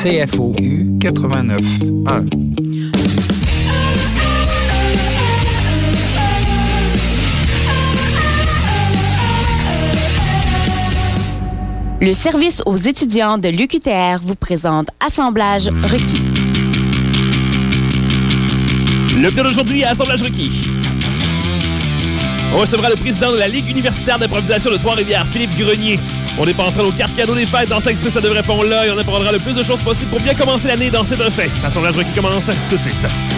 CFOU 89.1. Le service aux étudiants de l'UQTR vous présente Assemblage requis. Le plan d'aujourd'hui à Assemblage requis. On recevra le président de la Ligue universitaire d'improvisation de Trois-Rivières, Philippe Grenier. On dépensera nos cartes cadeaux des fêtes dans 5 spéciales de Répond-là et on apprendra le plus de choses possible pour bien commencer l'année dans C'est un fait. L'Assemblage requis commence tout de suite.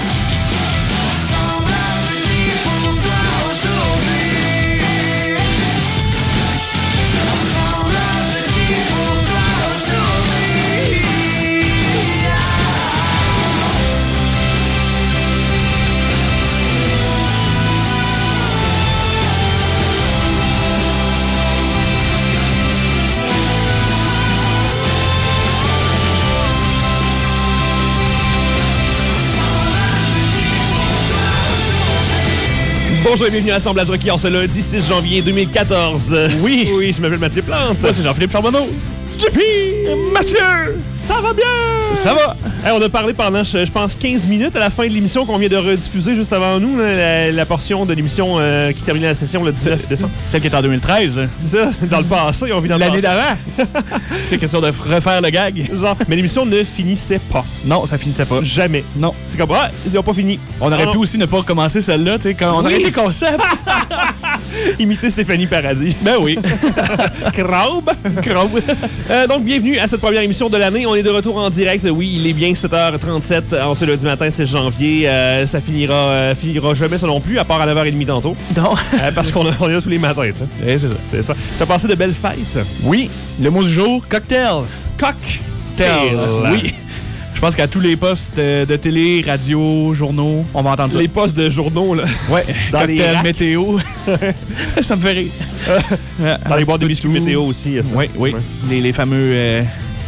Bonjour et bienvenue à l'Assemblage requis en ce lundi 6 janvier 2014. Oui, je m'appelle Mathieu Plante. Moi, c'est Jean-Philippe Charbonneau. JP! Mathieu! Ça va bien? Ça va. Hey, on a parlé pendant, je pense, 15 minutes à la fin de l'émission qu'on vient de rediffuser juste avant nous, là, la portion de l'émission qui terminait la session le 19 décembre. Celle qui est en 2013. C'est ça, dans le passé, on vit dans le l'année passé. d'avant. C'est question de refaire le gag. Genre, mais l'émission ne finissait pas. Non, ça finissait pas. Jamais. Non. C'est comme, ils n'ont pas fini. On aurait pu aussi ne pas recommencer celle-là, tu sais, quand on aurait été concept. Imiter Stéphanie Paradis. Ben oui. Craube. Donc, bienvenue à cette première émission de l'année. On est de retour en direct. Oui, il est bien 7h37 en ce lundi matin, 6 janvier. Ça finira jamais, ça non plus, à part à 9h30 tantôt. Non. Parce qu'on est là tous les matins, tu sais. Et c'est ça. C'est ça. T'as passé de belles fêtes? Oui. Le mot du jour, cocktail. Cocktail. Oui. Je pense qu'à tous les postes de télé, radio, journaux, on va entendre ça. Les postes de journaux, là. Ouais. Dans les cocktail racks. Météo. Ça me fait rire. Dans les boîtes de biscuits météo aussi, il y a ça. Oui. Ouais. Les fameux...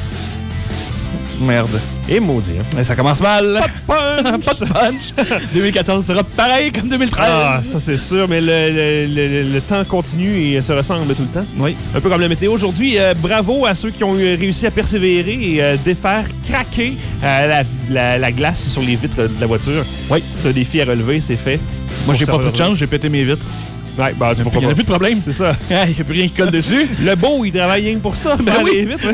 Merde. Et maudit, hein. Ça commence mal. Pas de Pas de punch. 2014 sera pareil comme 2013. Ah, ça c'est sûr, mais le temps continue et se ressemble tout le temps. Oui. Un peu comme la météo. Aujourd'hui, bravo à ceux qui ont réussi à persévérer et défaire, craquer la glace sur les vitres de la voiture. Oui. C'est un défi à relever, c'est fait. Moi, j'ai pas pris de chance, j'ai pété mes vitres. Ouais, bah, tu Il n'y a plus de problème. C'est ça. Il n'y a plus rien qui colle dessus. Le beau, il travaille rien que pour ça. Ben oui. Les vitres.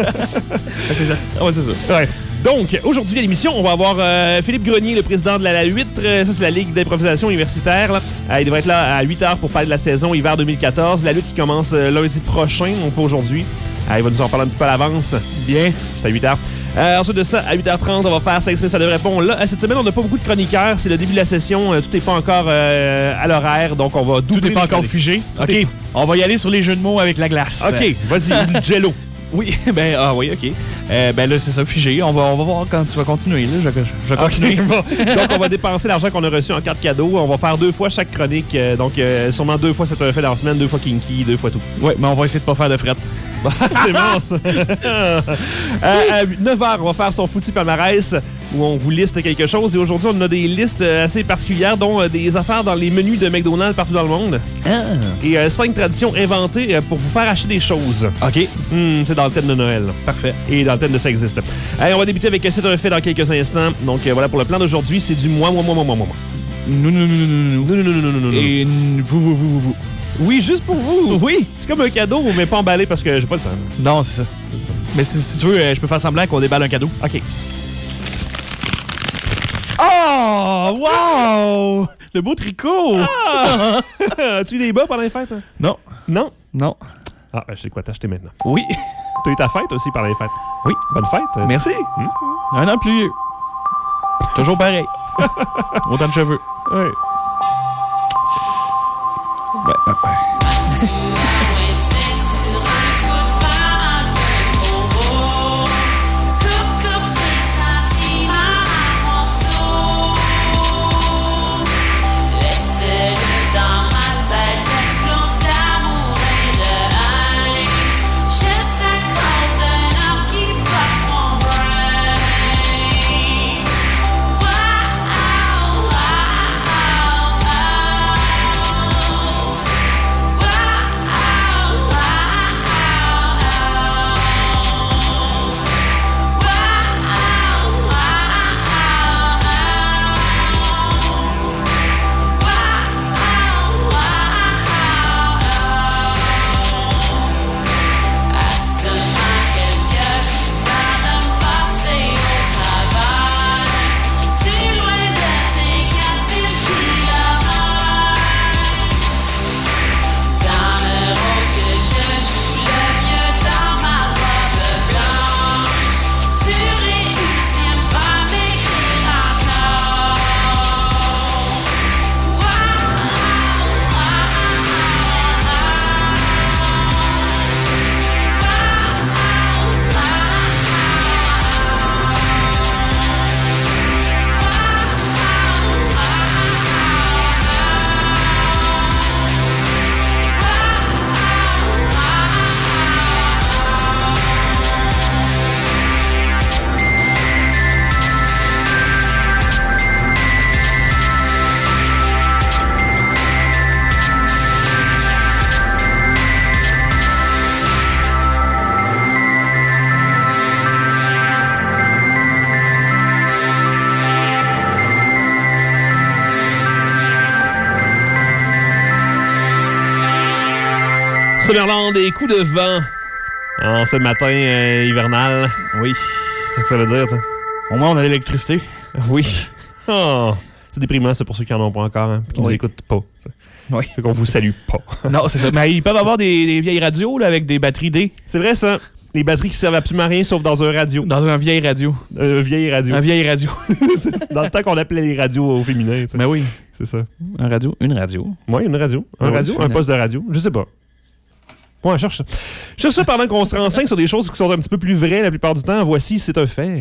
Ah ouais, c'est ça. Ouais. Donc, aujourd'hui à l'émission, on va avoir Philippe Grenier, le président de la Huître. Ça, c'est la Ligue d'improvisation universitaire. Là. Il devrait être là à 8h pour parler de la saison hiver 2014. La lutte qui commence lundi prochain, donc pas aujourd'hui. Il va nous en parler un petit peu à l'avance. Bien. C'est à 8h. Ensuite de ça, à 8h30, on va faire 5 spéciales de réponse. Là, cette semaine, on n'a pas beaucoup de chroniqueurs. C'est le début de la session. Tout n'est pas encore à l'horaire, donc on va doubler. Tout n'est pas encore figé. OK. On va y aller sur les jeux de mots avec la glace. OK, vas-y, Jello. Oui, oui, OK. Ben là, c'est ça, figé. On va voir quand tu vas continuer. Là. Je vais continuer. Okay, bon. Donc, on va dépenser l'argent qu'on a reçu en carte cadeau. On va faire 2 fois chaque chronique. Donc, sûrement 2 fois C'est un fait dans la semaine, 2 fois Kinky, 2 fois tout. Oui, mais on va essayer de pas faire de fret. C'est bon, ça. À 9h, on va faire son foutu palmarès où on vous liste quelque chose. Et aujourd'hui, on a des listes assez particulières, dont des affaires dans les menus de McDonald's partout dans le monde. Ah. Et 5 traditions inventées pour vous faire acheter des choses. OK. C'est dans le thème de Noël. Parfait. Et dans le thème de Ça existe. Allez, on va débuter avec C'est un fait dans quelques instants. Donc voilà pour le plan d'aujourd'hui, c'est du moi. Nous. Et vous. Oui, juste pour vous. Oui. C'est comme un cadeau, mais pas emballé parce que j'ai pas le temps. Non, c'est ça. Mais si tu veux, je peux faire semblant qu'on déballe un cadeau. OK. Oh! Wow! Le beau tricot! Ah! As-tu eu des bas pendant les fêtes? Hein? Non. Non? Non. Ah, je sais quoi t'acheter maintenant. Oui. T'as eu ta fête aussi pendant les fêtes? Oui. Bonne fête. Merci. Un an plus vieux. Toujours pareil. Autant de cheveux. Oui. Ouais. Wow. Summerland et coups de vent en ce matin hivernal. Oui. C'est ce que ça veut dire, ça. Au moins, on a l'électricité. Oui. Oh. C'est déprimant, c'est pour ceux qui n'en ont pas encore, hein, qui nous écoutent pas. Oui. Fait qu'on vous salue pas. Non, c'est ça. Mais ils peuvent avoir des vieilles radios là, avec des batteries D. C'est vrai, ça. Les batteries qui servent absolument à rien sauf dans un radio. Dans un vieil radio. Vieille radio. Un vieil radio. C'est dans le temps qu'on appelait les radios au féminin. Tu sais. Ben oui. C'est ça. Un radio. Une radio. Oui, une radio. Un Ouais, radio, un poste de radio. Je sais pas. Ouais, cherche ça. Cherche ça pendant qu'on se renseigne sur des choses qui sont un petit peu plus vraies la plupart du temps. Voici, c'est un fait.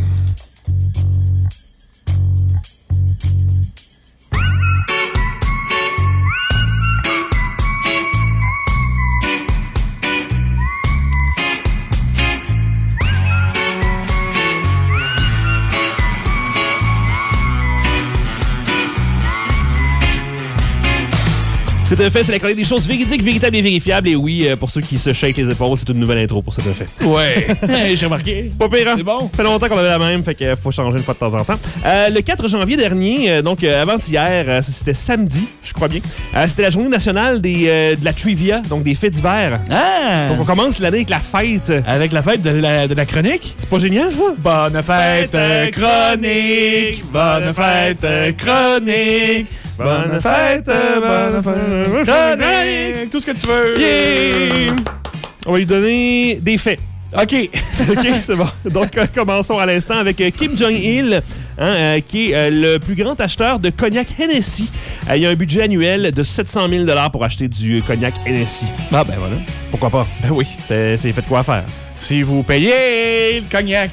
C'est un fait, c'est la chronique des choses véridiques, véritables et vérifiables. Et oui, pour ceux qui se shake les épaules, c'est une nouvelle intro pour cet fait. Ouais. J'ai remarqué. Pas pire, hein? C'est bon. Ça fait longtemps qu'on avait la même, fait qu'il faut changer une fois de temps en temps. Le 4 janvier dernier, donc avant-hier, c'était samedi, je crois bien, c'était la journée nationale de la trivia, donc des faits divers. Ah! Donc on commence l'année avec la fête. Avec la fête de la chronique? C'est pas génial, ça? Bonne fête chronique! Bonne fête chronique! Bonne fête chronique! Tout ce que tu veux! Yeah! On va lui donner des faits. OK. OK, c'est bon. Donc, commençons à l'instant avec Kim Jong-il, qui est le plus grand acheteur de cognac Hennessy. Il a un budget annuel de 700 000 $ pour acheter du cognac Hennessy. Ah, ben voilà. Pourquoi pas? Ben oui. C'est fait de quoi faire. Si vous payez le cognac.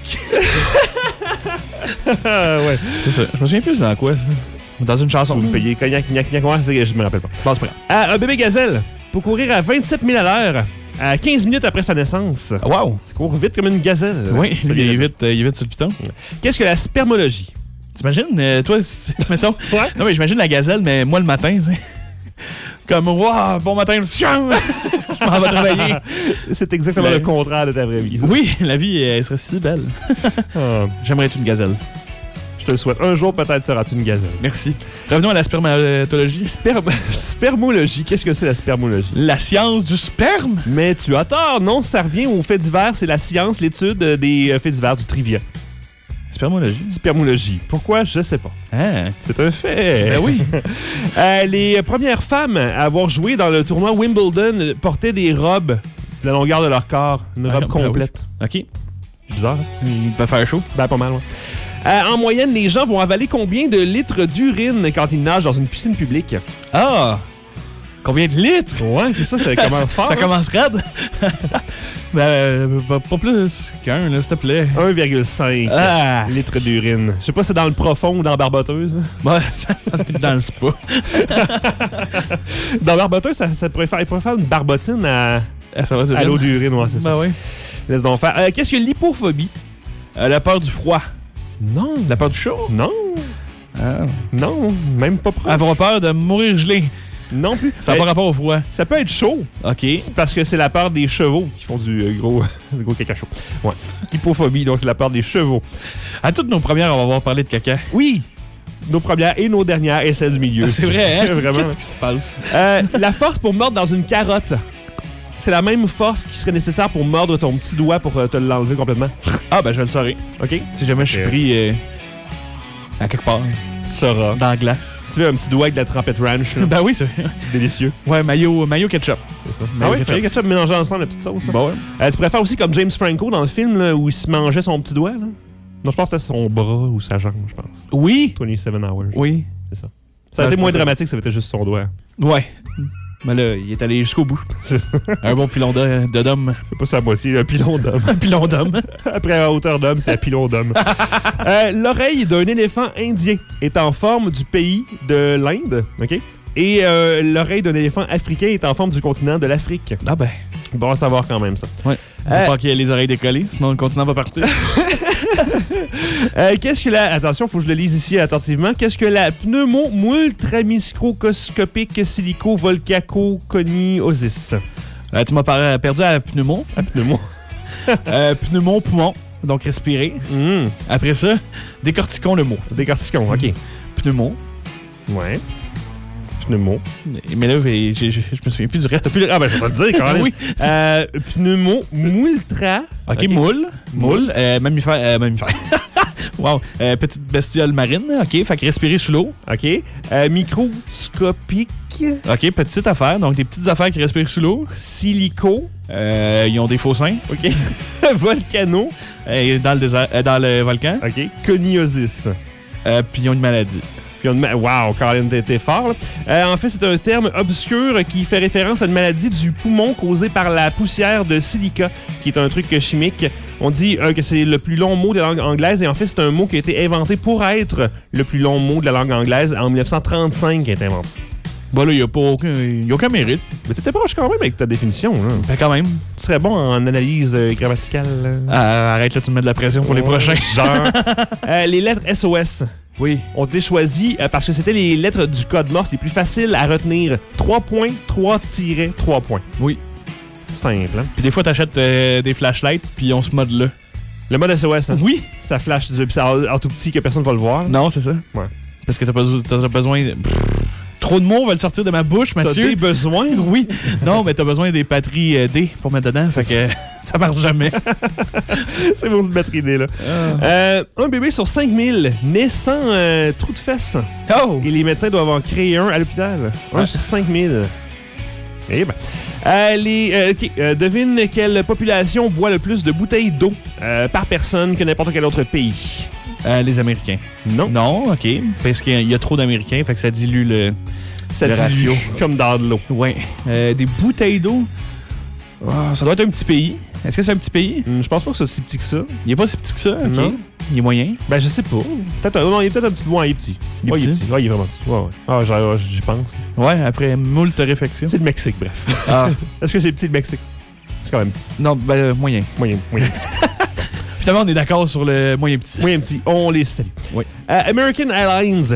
Ouais. C'est ça. Je me souviens plus dans quoi, ça. Dans une chanson. Vous me payez cognac, ouais, je me rappelle pas. Bon, c'est pas grave. Un bébé gazelle pour courir à 27 000 à l'heure à 15 minutes après sa naissance. Wow. Il court vite comme une gazelle. Oui, Ça il est vient- vite sur le piton. Qu'est-ce que la spermologie? T'imagines, toi, mettons. Ouais. Non, mais j'imagine la gazelle, mais moi le matin, tu sais. Comme, wow, bon matin, je m'en vais travailler. C'est exactement Mais- le contraire de ta vraie vie. Oui, la vie, elle serait si belle. Ah, J'aimerais être une gazelle. je te le souhaite. Un jour, peut-être seras-tu une gazelle. Merci. Revenons à la spermatologie. Spermologie. Qu'est-ce que c'est la spermologie? La science du sperme. Mais tu as tort. Non, ça revient aux faits divers. C'est la science, l'étude des faits divers, du trivia. Spermologie. Spermologie. Pourquoi? Je sais pas. Ah. C'est un fait. Ben oui. Les premières femmes à avoir joué dans le tournoi Wimbledon portaient des robes de la longueur de leur corps. Une robe ben complète. OK. Bizarre, hein? Il va faire chaud. Ben, pas mal, ouais. En moyenne, les gens vont avaler combien de litres d'urine quand ils nagent dans une piscine publique? Ah! Combien de litres? Ouais, c'est ça commence fort. Ça hein? commence raide? Pas plus qu'un, là, s'il te plaît. 1,5 Ah! litres d'urine. Je sais pas si c'est dans le profond ou dans la barboteuse. Bon, ça doit être dans le spa. Dans la barboteuse, il pourrait faire une barbotine à Ça va durer. l'eau d'urine, ouais, c'est ça. Ben oui. Laisse donc faire. Qu'est-ce que l'hypophobie? La peur du froid. Non. La peur du chaud. Non. Ah. Non, même pas proche. Avoir peur de mourir gelé. Non plus. Ça n'a pas rapport au froid. Ça peut être chaud. OK. C'est parce que c'est la peur des chevaux qui font du gros caca chaud. Ouais. Hypophobie, donc c'est la peur des chevaux. À toutes nos premières, on va avoir parlé de caca. Oui. Nos premières et nos dernières et celles du milieu. C'est vrai, hein? Vraiment. Qu'est-ce qui se passe? La force pour mordre dans une carotte. C'est la même force qui serait nécessaire pour mordre ton petit doigt pour te l'enlever complètement. Ah, ben je le saurai. OK? Si jamais je suis pris à quelque part, Tu sauras. dans la glace. Tu veux un petit doigt avec de la trempette ranch. là. Ben oui, c'est Délicieux. ouais, mayo ketchup. C'est ça. Mayo Ah oui, ketchup. ketchup mélangé ensemble, la petite sauce. là. Bon, ouais. Tu pourrais faire aussi comme James Franco dans le film là, où il se mangeait son petit doigt. Là. Non, je pense que c'était son bras ou sa jambe, je pense. Oui. 27 Hours. Oui. C'est ça. Ça a Non, été je moins pense que dramatique, ça avait été juste son doigt. Ouais. Mais là, il est allé jusqu'au bout. Un bon pilon d'homme. C'est pas sa moitié, un pilon d'homme. Un pilon d'homme. Après à hauteur d'homme, c'est un pilon d'homme. L'oreille d'un éléphant indien est en forme du pays de l'Inde, OK? Et l'oreille d'un éléphant africain est en forme du continent de l'Afrique. Ah ben. Bon à savoir quand même, ça. Ouais. Faut pas qu'il y ait les oreilles décollées, sinon le continent va partir. Qu'est-ce que la... Attention, faut que je le lise ici attentivement. Qu'est-ce que la pneumomultramicroscopique silico-volcaco-coniosis? Tu m'as perdu à pneumo. Pneumo. Pneumo, poumon. Donc respirer. Après ça, décortiquons le mot. Décortiquons, OK. Pneumo. Ouais. Pneumo. Mais là, je me souviens plus du reste. Ah, ben, je vais te le dire, quand même. Oui. Pneumo, moultra. OK, moule. Mammifère. Wow. Petite bestiole marine. OK, fait que respirer sous l'eau. OK. Microscopique. OK, petite affaire. Donc, des petites affaires qui respirent sous l'eau. Silico. Ils ont des faux seins. OK. Volcano. Dans le désert, dans le volcan. OK. Coniosis. Puis ils ont une maladie. Wow, Colin, t'es fort. En fait, c'est un terme obscur qui fait référence à une maladie du poumon causée par la poussière de silica, qui est un truc chimique. On dit que c'est le plus long mot de la langue anglaise, et en fait, c'est un mot qui a été inventé pour être le plus long mot de la langue anglaise en 1935 qui a été inventé. Bon, là, il n'y a aucun mérite. Mais t'étais proche quand même avec ta définition. Là. Ben, quand même. Tu serais bon en analyse grammaticale. Arrête, là, tu me mets de la pression pour les prochains. Genre. Les lettres SOS. Oui. Ont été choisies parce que c'était les lettres du code Morse les plus faciles à retenir. 3 points, 3-3 points. Oui. Simple, hein? Puis des fois, t'achètes des flashlights, puis on se mode là. Le mode SOS, hein? Oui. Ça flash en tout petit que personne ne va le voir. Non, c'est ça. Ouais. Parce que t'as besoin de... Trop de mots veulent sortir de ma bouche, Mathieu. T'as des besoins? Oui. Non, mais t'as besoin des batteries D pour mettre dedans. Fait que ça marche jamais. C'est mon batterie D, là. Un bébé sur 5000 naît sans trou de fesses. Oh! Et les médecins doivent en créer un à l'hôpital. Un sur 5000. Eh ben. Devine quelle population boit le plus de bouteilles d'eau par personne que n'importe quel autre pays. Les Américains. Non. Non, OK. Parce qu'il y a trop d'Américains, fait que ça dilue le ratio. Comme dans de l'eau. Ouais. Des bouteilles d'eau. Oh, ça doit être un petit pays. Est-ce que c'est un petit pays? Je pense pas que c'est aussi petit que ça. Il est pas si petit que ça? OK. Non. Il est moyen? Ben, je sais pas. Non, il est peut-être un petit peu moins. Il est petit. Il est petit? Ouais, il est vraiment petit. Ouais. Ah, j'y pense. Ouais, après moult réflexion. C'est le Mexique, bref. Ah. Est-ce que c'est petit, le Mexique? C'est quand même petit. Non, ben, moyen. Moyen petit. Finalement, on est d'accord sur le moyen petit. Moyen petit. On les salue. Oui. American Airlines,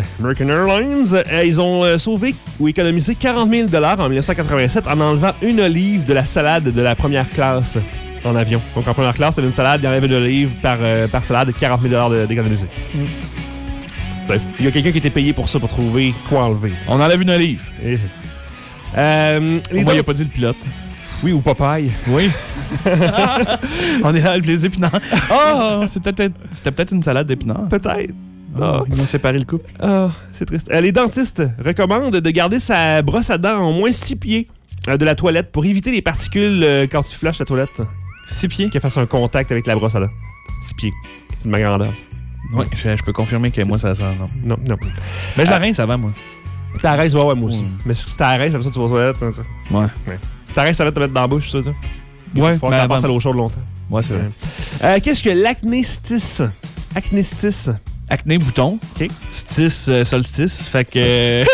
ils ont sauvé ou économisé 40 000 $ en 1987 en enlevant une olive de la salade de la première classe en avion. Donc, en première classe, c'est une salade, il enlève une olive par salade, 40 000 $ d'économiser. Il y a quelqu'un qui était payé pour ça, pour trouver quoi enlever. T'sais. On enlève une olive. Et c'est ça. Moi, il n'a pas dit le pilote. Oui, ou Popeye. Oui. On est là avec les épinards. C'était peut-être une salade d'épinards. Peut-être. Ils ont séparé le couple. C'est triste. Les dentistes recommandent de garder sa brosse à dents en moins 6 pieds de la toilette pour éviter les particules quand tu flushes la toilette. 6 pieds? Qu'elle fasse un contact avec la brosse à dents. 6 pieds. C'est de ma grandeur. Oui, je peux confirmer que moi, ça sert. Non. Mais je la rince avant, moi. Ta rince, ouais, moi aussi. Mais si ta rince, comme ça, tu vas aux toilettes. Ouais. Ta rince, ça va te mettre dans la bouche, ça. Ouais, faut que tu passes à l'eau chaude longtemps. Ouais, c'est vrai. Qu'est-ce que l'acnéistis? Acnéistis. Acné, bouton. OK. Stis, solstice. Fait que...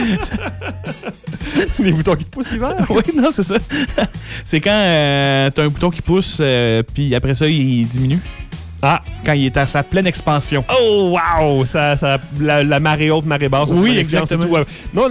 Les boutons qui te poussent l'hiver? Oui, non, c'est ça. C'est quand t'as un bouton qui pousse, puis après ça, il diminue. Ah! Quand il est à sa pleine expansion. Oh, wow! La marée haute, marée basse. Oui, exactement. Tout, non,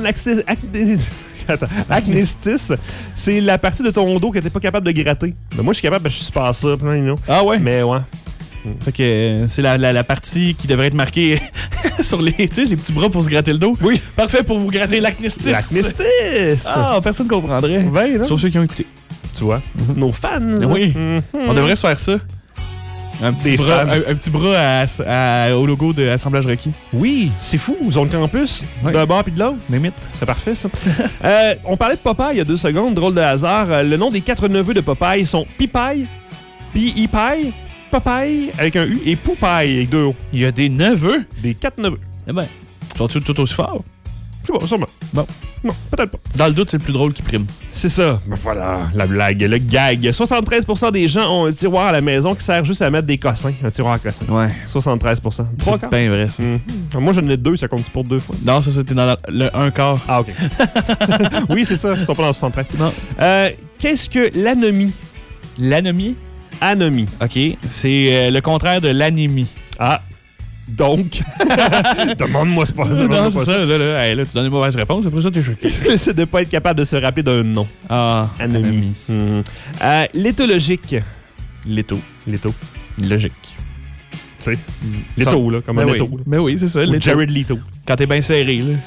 acnéistis, c'est la partie de ton dos que t'es pas capable de gratter. Ben, moi, je suis capable, je suis pas ça. Ah ouais? Mais ouais. Fait que c'est la partie qui devrait être marquée sur les petits bras pour se gratter le dos. Oui. Parfait pour vous gratter l'acnéistis. L'acnéistis! Ah, personne comprendrait. Ben, non? Sauf ceux qui ont écouté. Tu vois? Nos fans. Oui. On devrait se faire ça. Un petit bras au logo de Assemblage requis. Oui, c'est fou. Zone Campus, d'un bord puis de l'autre. Limite. C'est parfait, ça. On parlait de Popeye il y a 2 secondes. Drôle de hasard. Le nom des 4 neveux de Popeye sont Pipaille, P-I-Paille, Popeye avec un U et Poupaille avec 2 O. Il y a des neveux. Des 4 neveux. Eh ben, sont-ils tout aussi forts? Je sais pas, sûrement. Bon. Non, peut-être pas. Dans le doute, c'est le plus drôle qui prime. C'est ça. Ben voilà, la blague, le gag. 73% des gens ont un tiroir à la maison qui sert juste à mettre des cossins. Un tiroir à cossins. Ouais. 73%. C'est bien vrai, ça. Moi, j'en ai 2, ça compte pour 2 fois. Non, ça, c'était dans le 1 quart. Ah, OK. Oui, c'est ça. Ils sont pas dans le 73. Non. Qu'est-ce que l'anomie? L'anomie? Anomie. OK. C'est le contraire de l'anémie. Ah. Donc, demande-moi pas. Non, c'est ça. Là, tu donnes une mauvaise réponse, après ça, t'es choqué. C'est de ne pas être capable de se rappeler d'un nom. Ah, anomie. L'éthologique. L'étau. Logique. Tu sais, l'étau, là, comme un étau. Ben oui, c'est ça. Jared Leto. Quand t'es bien serré, là.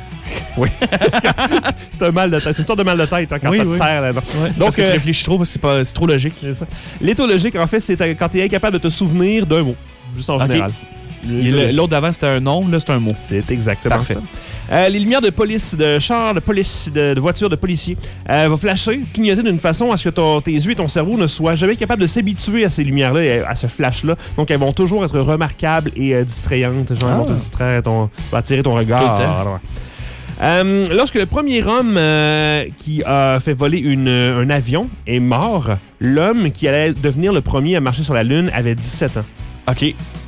Oui. C'est un mal de tête. C'est une sorte de mal de tête hein, quand ça te serre. Là, ouais. Parce que tu réfléchis trop, c'est trop logique. C'est ça. L'éthologique, en fait, c'est quand tu es incapable de te souvenir d'un mot, juste en général. L'autre d'avant, c'était un nom, là, c'est un mot. C'est exactement Parfait. ça. Les lumières de police, de chars, de police, de voitures de policiers vont flasher, clignoter d'une façon à ce que tes yeux et ton cerveau ne soient jamais capables de s'habituer à ces lumières-là, à ce flash-là. Donc, elles vont toujours être remarquables et distrayantes. Genre, elles vont te distraire, vont attirer ton regard. Lorsque le premier homme qui a fait voler un avion est mort, l'homme qui allait devenir le premier à marcher sur la Lune avait 17 ans. OK.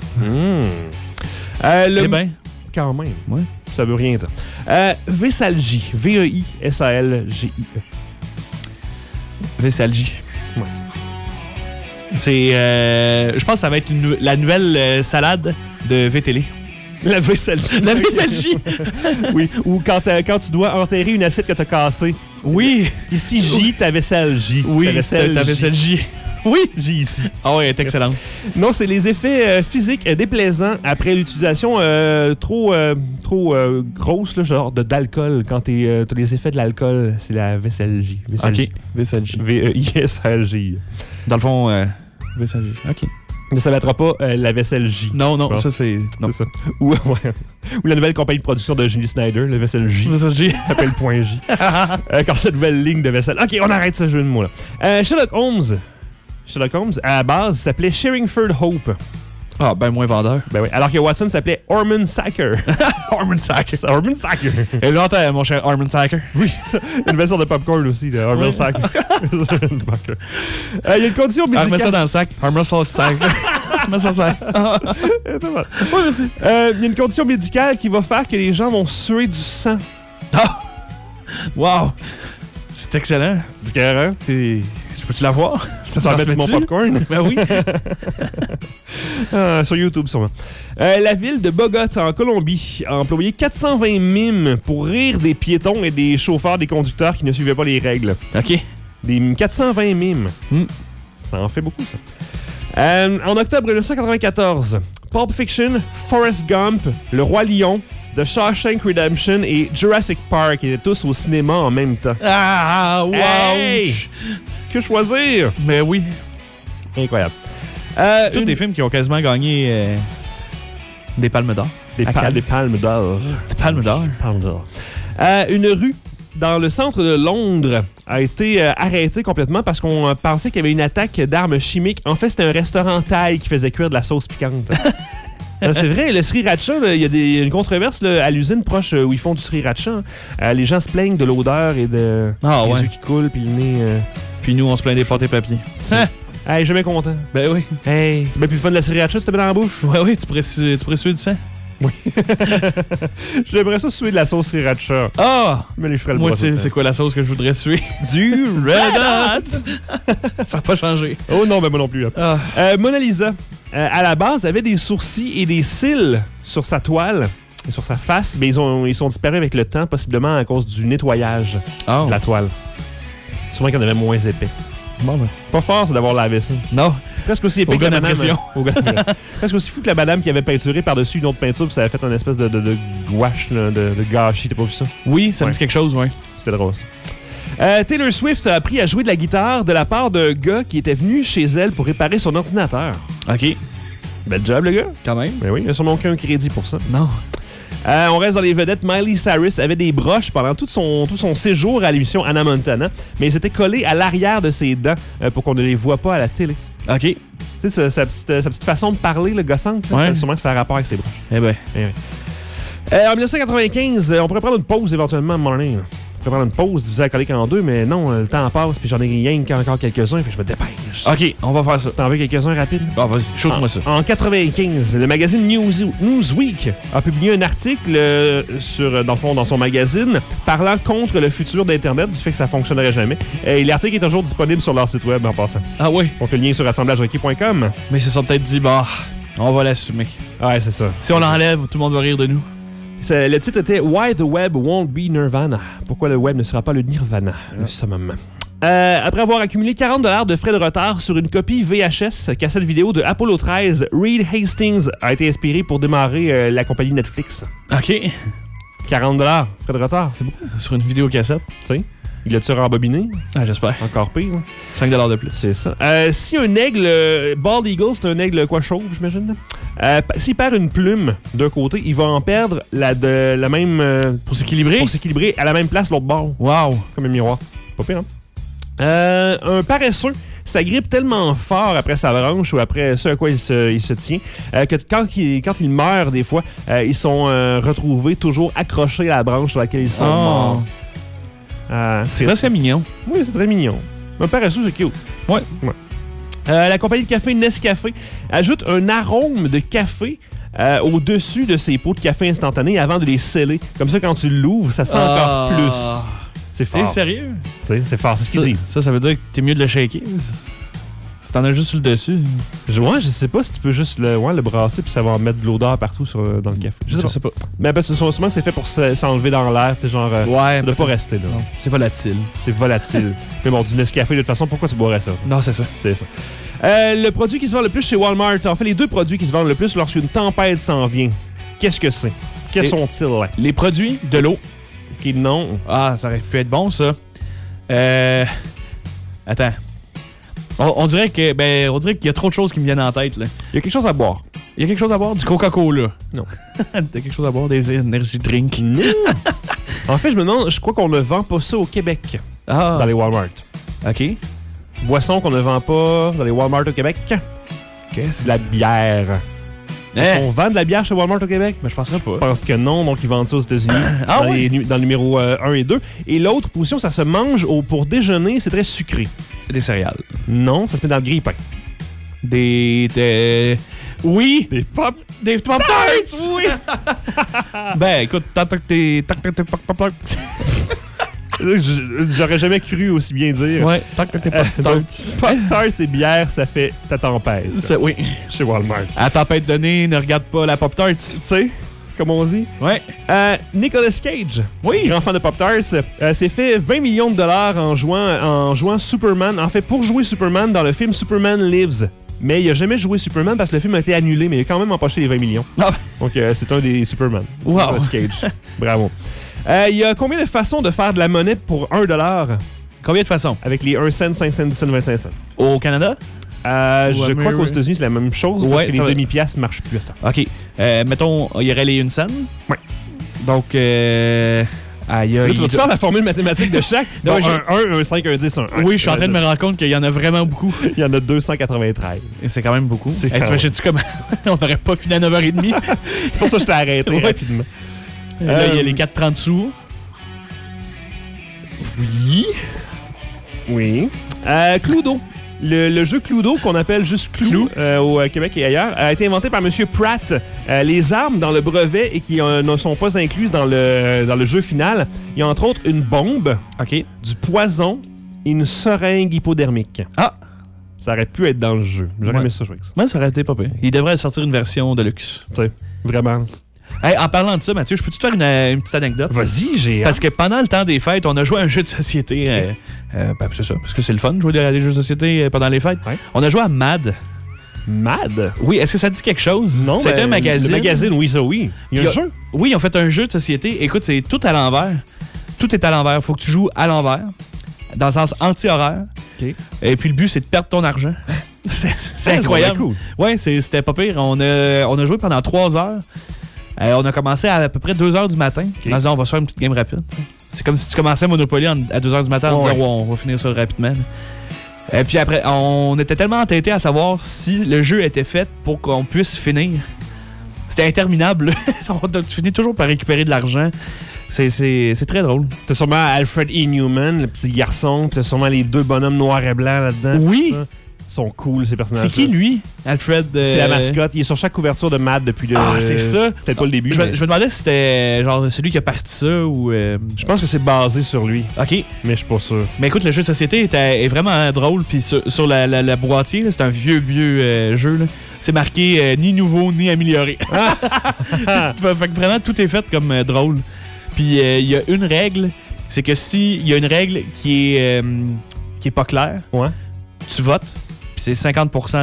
Eh bien. Quand même. Ouais. Ça veut rien dire. Vessalgie. V-E-I-S-A-L-G-I-E. Vessalgie. Ouais. C'est... je pense que ça va être la nouvelle salade de VTL. La Vessalgie. La Vessalgie. Oui. Ou quand tu dois enterrer une assiette que tu as cassée. Oui. Ici, J, ta Vessalgie. Oui, ta Vessalgie. Oui. J ici. Ah oui, elle est excellente. Non, c'est les effets physiques déplaisants après l'utilisation trop grosse, là, genre d'alcool. Quand t'as les effets de l'alcool, c'est la Vessalgie. OK. Vessalgie. V-E-I-S-A-L-G. Dans le fond, Vessalgie. OK. Mais ça ne mettra pas la Vessalgie. Non, ça c'est... Non. C'est ça. Ou la nouvelle compagnie de production de Julie Snyder, le Vessalgie. Vessalgie. S'appelle Point J. Quand cette nouvelle ligne de vaisselle. OK, on arrête ce jeu de mots-là. Sherlock Holmes, à la base, s'appelait Sherringford Hope. Ah, ben moins vendeur. Ben oui. Alors que Watson s'appelait Ormond Sacker. Ormond Sacker. Ormond Sacker. Et longtemps, mon cher Ormond Sacker. Oui, une version de popcorn aussi, de Ormond Sacker. Il y a une condition médicale. Mets ça dans le sac. Ormond Sacker. Mets ça dans le sac. Oui, merci. Il y a une condition médicale qui va faire que les gens vont suer du sang. Ah! Wow! C'est excellent. Du cœur, hein? Peux-tu la voir? Ça va mettre mon popcorn? Ben oui. Sur YouTube, sûrement. La ville de Bogota, en Colombie, a employé 420 mimes pour rire des piétons et des chauffeurs, des conducteurs qui ne suivaient pas les règles. OK. 420 mimes. Ça en fait beaucoup, ça. En octobre 1994, Pulp Fiction, Forrest Gump, Le Roi Lion, The Shawshank Redemption et Jurassic Park étaient tous au cinéma en même temps. Ah, wow! Hey! Que choisir? Mais oui. Incroyable. Tous des films qui ont quasiment gagné des palmes d'or. Des palmes d'or. Des palmes d'or. Palmes d'or. Une rue dans le centre de Londres a été arrêtée complètement parce qu'on pensait qu'il y avait une attaque d'armes chimiques. En fait, c'était un restaurant thaï qui faisait cuire de la sauce piquante. C'est vrai, le sriracha, il y a une controverse là, à l'usine proche où ils font du sriracha. Les gens se plaignent de l'odeur et de les yeux qui coulent puis le nez. Puis nous, on se plaint des pâtes et papiers. Hey, jamais content. Ben oui. Hey, c'est bien plus le fun de la sriracha si tu te mets dans la bouche. Ouais, oui, tu pourrais suer du sang. Oui. J'aimerais ça suer de la sauce sriracha. Ah! Mais les ferais le moi, tu sais, c'est quoi la sauce que je voudrais suer? Du Red Hot! Ça n'a pas changé. Oh non, ben moi non plus. Mona Lisa, à la base, avait des sourcils et des cils sur sa toile. Sur sa face, mais ils sont disparus avec le temps, possiblement à cause du nettoyage de la toile. Sûrement qu'il y en avait moins épais. Bon, ben. Pas fort, c'est d'avoir lavé ça. Non. Presque aussi épais que la madame. Presque aussi fou que la madame qui avait peinturé par-dessus une autre peinture, puis ça avait fait une espèce de gouache, là, de gâchis. T'as pas vu ça? Oui, ça me dit quelque chose, oui. C'était drôle, ça. Taylor Swift a appris à jouer de la guitare de la part d'un gars qui était venu chez elle pour réparer son ordinateur. OK. Bel job, le gars. Quand même. Ben oui, il n'a sûrement aucun crédit pour ça. Non. On reste dans les vedettes. Miley Cyrus avait des broches pendant tout son séjour à l'émission Hannah Montana, mais ils étaient collés à l'arrière de ses dents pour qu'on ne les voit pas à la télé. OK. Tu sais, sa petite façon de parler, le gossante, ouais. Sûrement que ça a rapport avec ses broches. Eh ben. En 1995, on pourrait prendre une pause éventuellement à un moment donné. On pourrait prendre une pause, diviser la colique en deux, mais non, le temps passe, puis j'en ai rien qu'encore quelques-uns, fait que je me dépêche. OK, on va faire ça. T'en veux quelques-uns rapides? Ah, vas-y, shoot-moi ça. En 95, le magazine Newsweek a publié un article dans son magazine parlant contre le futur d'Internet, du fait que ça fonctionnerait jamais. Et l'article est toujours disponible sur leur site web en passant. Ah oui? Donc le lien est sur assemblagerequis.com. Mais ils se sont peut-être dit, bah, on va l'assumer. Ouais, c'est ça. Si on l'enlève, tout le monde va rire de nous. Le titre était Why the Web Won't Be Nirvana. Pourquoi le web ne sera pas le Nirvana, le summum. Après avoir accumulé 40$ de frais de retard sur une copie VHS cassette vidéo de Apollo 13, Reed Hastings a été inspiré pour démarrer la compagnie Netflix. OK. $40, frais de retard, c'est beaucoup. Sur une vidéocassette. Tu sais, il l'a-tu rembobiné? Ah, j'espère. Encore pire. Hein? $5 de plus. C'est ça. Si un aigle, Bald Eagle, c'est un aigle quoi chauve, j'imagine. S'il perd une plume d'un côté, il va en perdre la même... Pour s'équilibrer? Pour s'équilibrer à la même place l'autre bord. Wow. Comme un miroir. Pas pire, hein? Un paresseux, ça grippe tellement fort après sa branche ou après ce à quoi il se tient que quand il meurt, des fois, ils sont retrouvés toujours accrochés à la branche sur laquelle ils sont morts. C'est presque mignon. Oui, c'est très mignon. Un paresseux, c'est cute. Ouais. La compagnie de café Nescafé ajoute un arôme de café au-dessus de ses pots de café instantané avant de les sceller. Comme ça, quand tu l'ouvres, ça sent encore plus. C'est fort. T'es sérieux? C'est fort, c'est ce qu'il dit. Ça veut dire que t'es mieux de le shaker. Si t'en as juste sur le dessus. Je sais pas si tu peux juste le brasser puis ça va mettre de l'odeur partout dans le café. Je sais pas. Mais parce que souvent, c'est fait pour s'enlever dans l'air. Tu sais, genre, ouais, ça doit pas rester là. Non, c'est volatile. C'est volatile. Mais bon, du Nescafé, de toute façon, pourquoi tu boirais ça? Non, c'est ça. C'est ça. Le produit qui se vend le plus chez Walmart, en fait, les deux produits qui se vendent le plus lorsqu'une tempête s'en vient, qu'est-ce que c'est? Quels sont-ils? Les produits de l'eau. OK, non. Ah, ça aurait pu être bon, ça. Attends. On dirait qu'il y a trop de choses qui me viennent en tête, là. Il y a quelque chose à boire. Il y a quelque chose à boire? Du Coca-Cola. Non. T'as quelque chose à boire? Des energy drinks? Non. En fait, je me demande, je crois qu'on ne vend pas ça au Québec. Dans les Walmart. OK. Boisson qu'on ne vend pas dans les Walmart au Québec. C'est de la bière. On vend de la bière chez Walmart au Québec? Mais je penserais pas. Je pense que non, donc ils vendent ça aux États-Unis. Dans le numéro 1 et 2. Et l'autre position, ça se mange pour déjeuner, c'est très sucré. Des céréales. Non, ça se met dans le grille-pain. Oui! Des Pop-Tarts! Oui! Ben, écoute, j'aurais jamais cru aussi bien dire. Ouais, Pop-Tarts et bière, ça fait ta tempête. Oui. Chez Walmart. À tempête donnée, ne regarde pas la Pop-Tart. Tu sais, comme on dit. Ouais. Nicolas Cage, oui, grand fan de Pop-Tarts, s'est fait $20 millions en jouant Superman. En fait, pour jouer Superman dans le film Superman Lives. Mais il n'a jamais joué Superman parce que le film a été annulé, mais il a quand même empoché les $20 millions. Donc, c'est un des Superman. Wow. Nicolas Cage. Bravo. Il y a combien de façons de faire de la monnaie pour $1? Combien de façons? Avec les 1 cent, 5 cents, 10 cents, 25 cents. Au Canada? Je crois qu'aux États-Unis, c'est la même chose parce que les demi-piastres ne marchent plus à ça. OK. Mettons, il y aurait les 1 cent. Oui. Donc, là, tu vas faire la formule mathématique de chaque? Non, un 5, un 10, un 1. Oui, je suis en train de me rendre compte qu'il y en a vraiment beaucoup. Il y en a 293. Et c'est quand même beaucoup. T'imagines-tu comment on n'aurait pas fini à 9h30? C'est pour ça que je t'ai arrêté rapidement. Là, il y a les 4,30 sous. Oui. Cluedo. Le jeu Cluedo, qu'on appelle juste Clou au Québec et ailleurs, a été inventé par M. Pratt. Les armes dans le brevet et qui ne sont pas incluses dans le jeu final, il y a entre autres une bombe, du poison et une seringue hypodermique. Ah! Ça aurait pu être dans le jeu. J'aurais aimé ça jouer avec ça. Ouais, ça aurait été pas pire. Il devrait sortir une version de luxe. Tu sais, vraiment. Hey, en parlant de ça, Mathieu, je peux te faire une petite anecdote? Vas-y, j'ai... Parce que pendant le temps des fêtes, on a joué à un jeu de société. C'est ça, parce que c'est le fun de jouer à des jeux de société pendant les fêtes. Ouais. On a joué à MAD. MAD? Oui, est-ce que ça dit quelque chose? Non, c'est un magazine. Le magazine, oui, ça, oui. Il y a un jeu? Oui, ils ont fait un jeu de société. Écoute, c'est tout à l'envers. Tout est à l'envers. Il faut que tu joues à l'envers, dans le sens anti-horaire. Okay. Et puis le but, c'est de perdre ton argent. c'est incroyable. Cool. Ouais, c'était pas pire. On a joué pendant 3 heures. On a commencé à peu près 2 h du matin. On a dit, on va se faire une petite game rapide. C'est comme si tu commençais Monopoly à 2 h du matin en disant, on va finir ça rapidement. Et puis après, on était tellement entêtés à savoir si le jeu était fait pour qu'on puisse finir. C'était interminable. Tu finis toujours par récupérer de l'argent. C'est très drôle. T'as sûrement Alfred E. Newman, le petit garçon, pis t'as sûrement les 2 bonhommes noirs et blancs là-dedans. Oui! Ils sont cool, ces personnages. C'est qui, lui? Alfred? C'est la mascotte. Il est sur chaque couverture de Mad depuis le... Ah, c'est ça? Peut-être pas le début. Je me demandais si c'était genre celui qui a parti ça ou... Je pense que c'est basé sur lui. OK. Mais je suis pas sûr. Mais écoute, le jeu de société est vraiment drôle. Puis sur la boîtier, c'est un vieux jeu. Là. C'est marqué ni nouveau ni amélioré. Fait que vraiment, tout est fait comme drôle. Puis il y a une règle. C'est que s'il y a une règle qui est pas claire, tu votes. Puis c'est 50%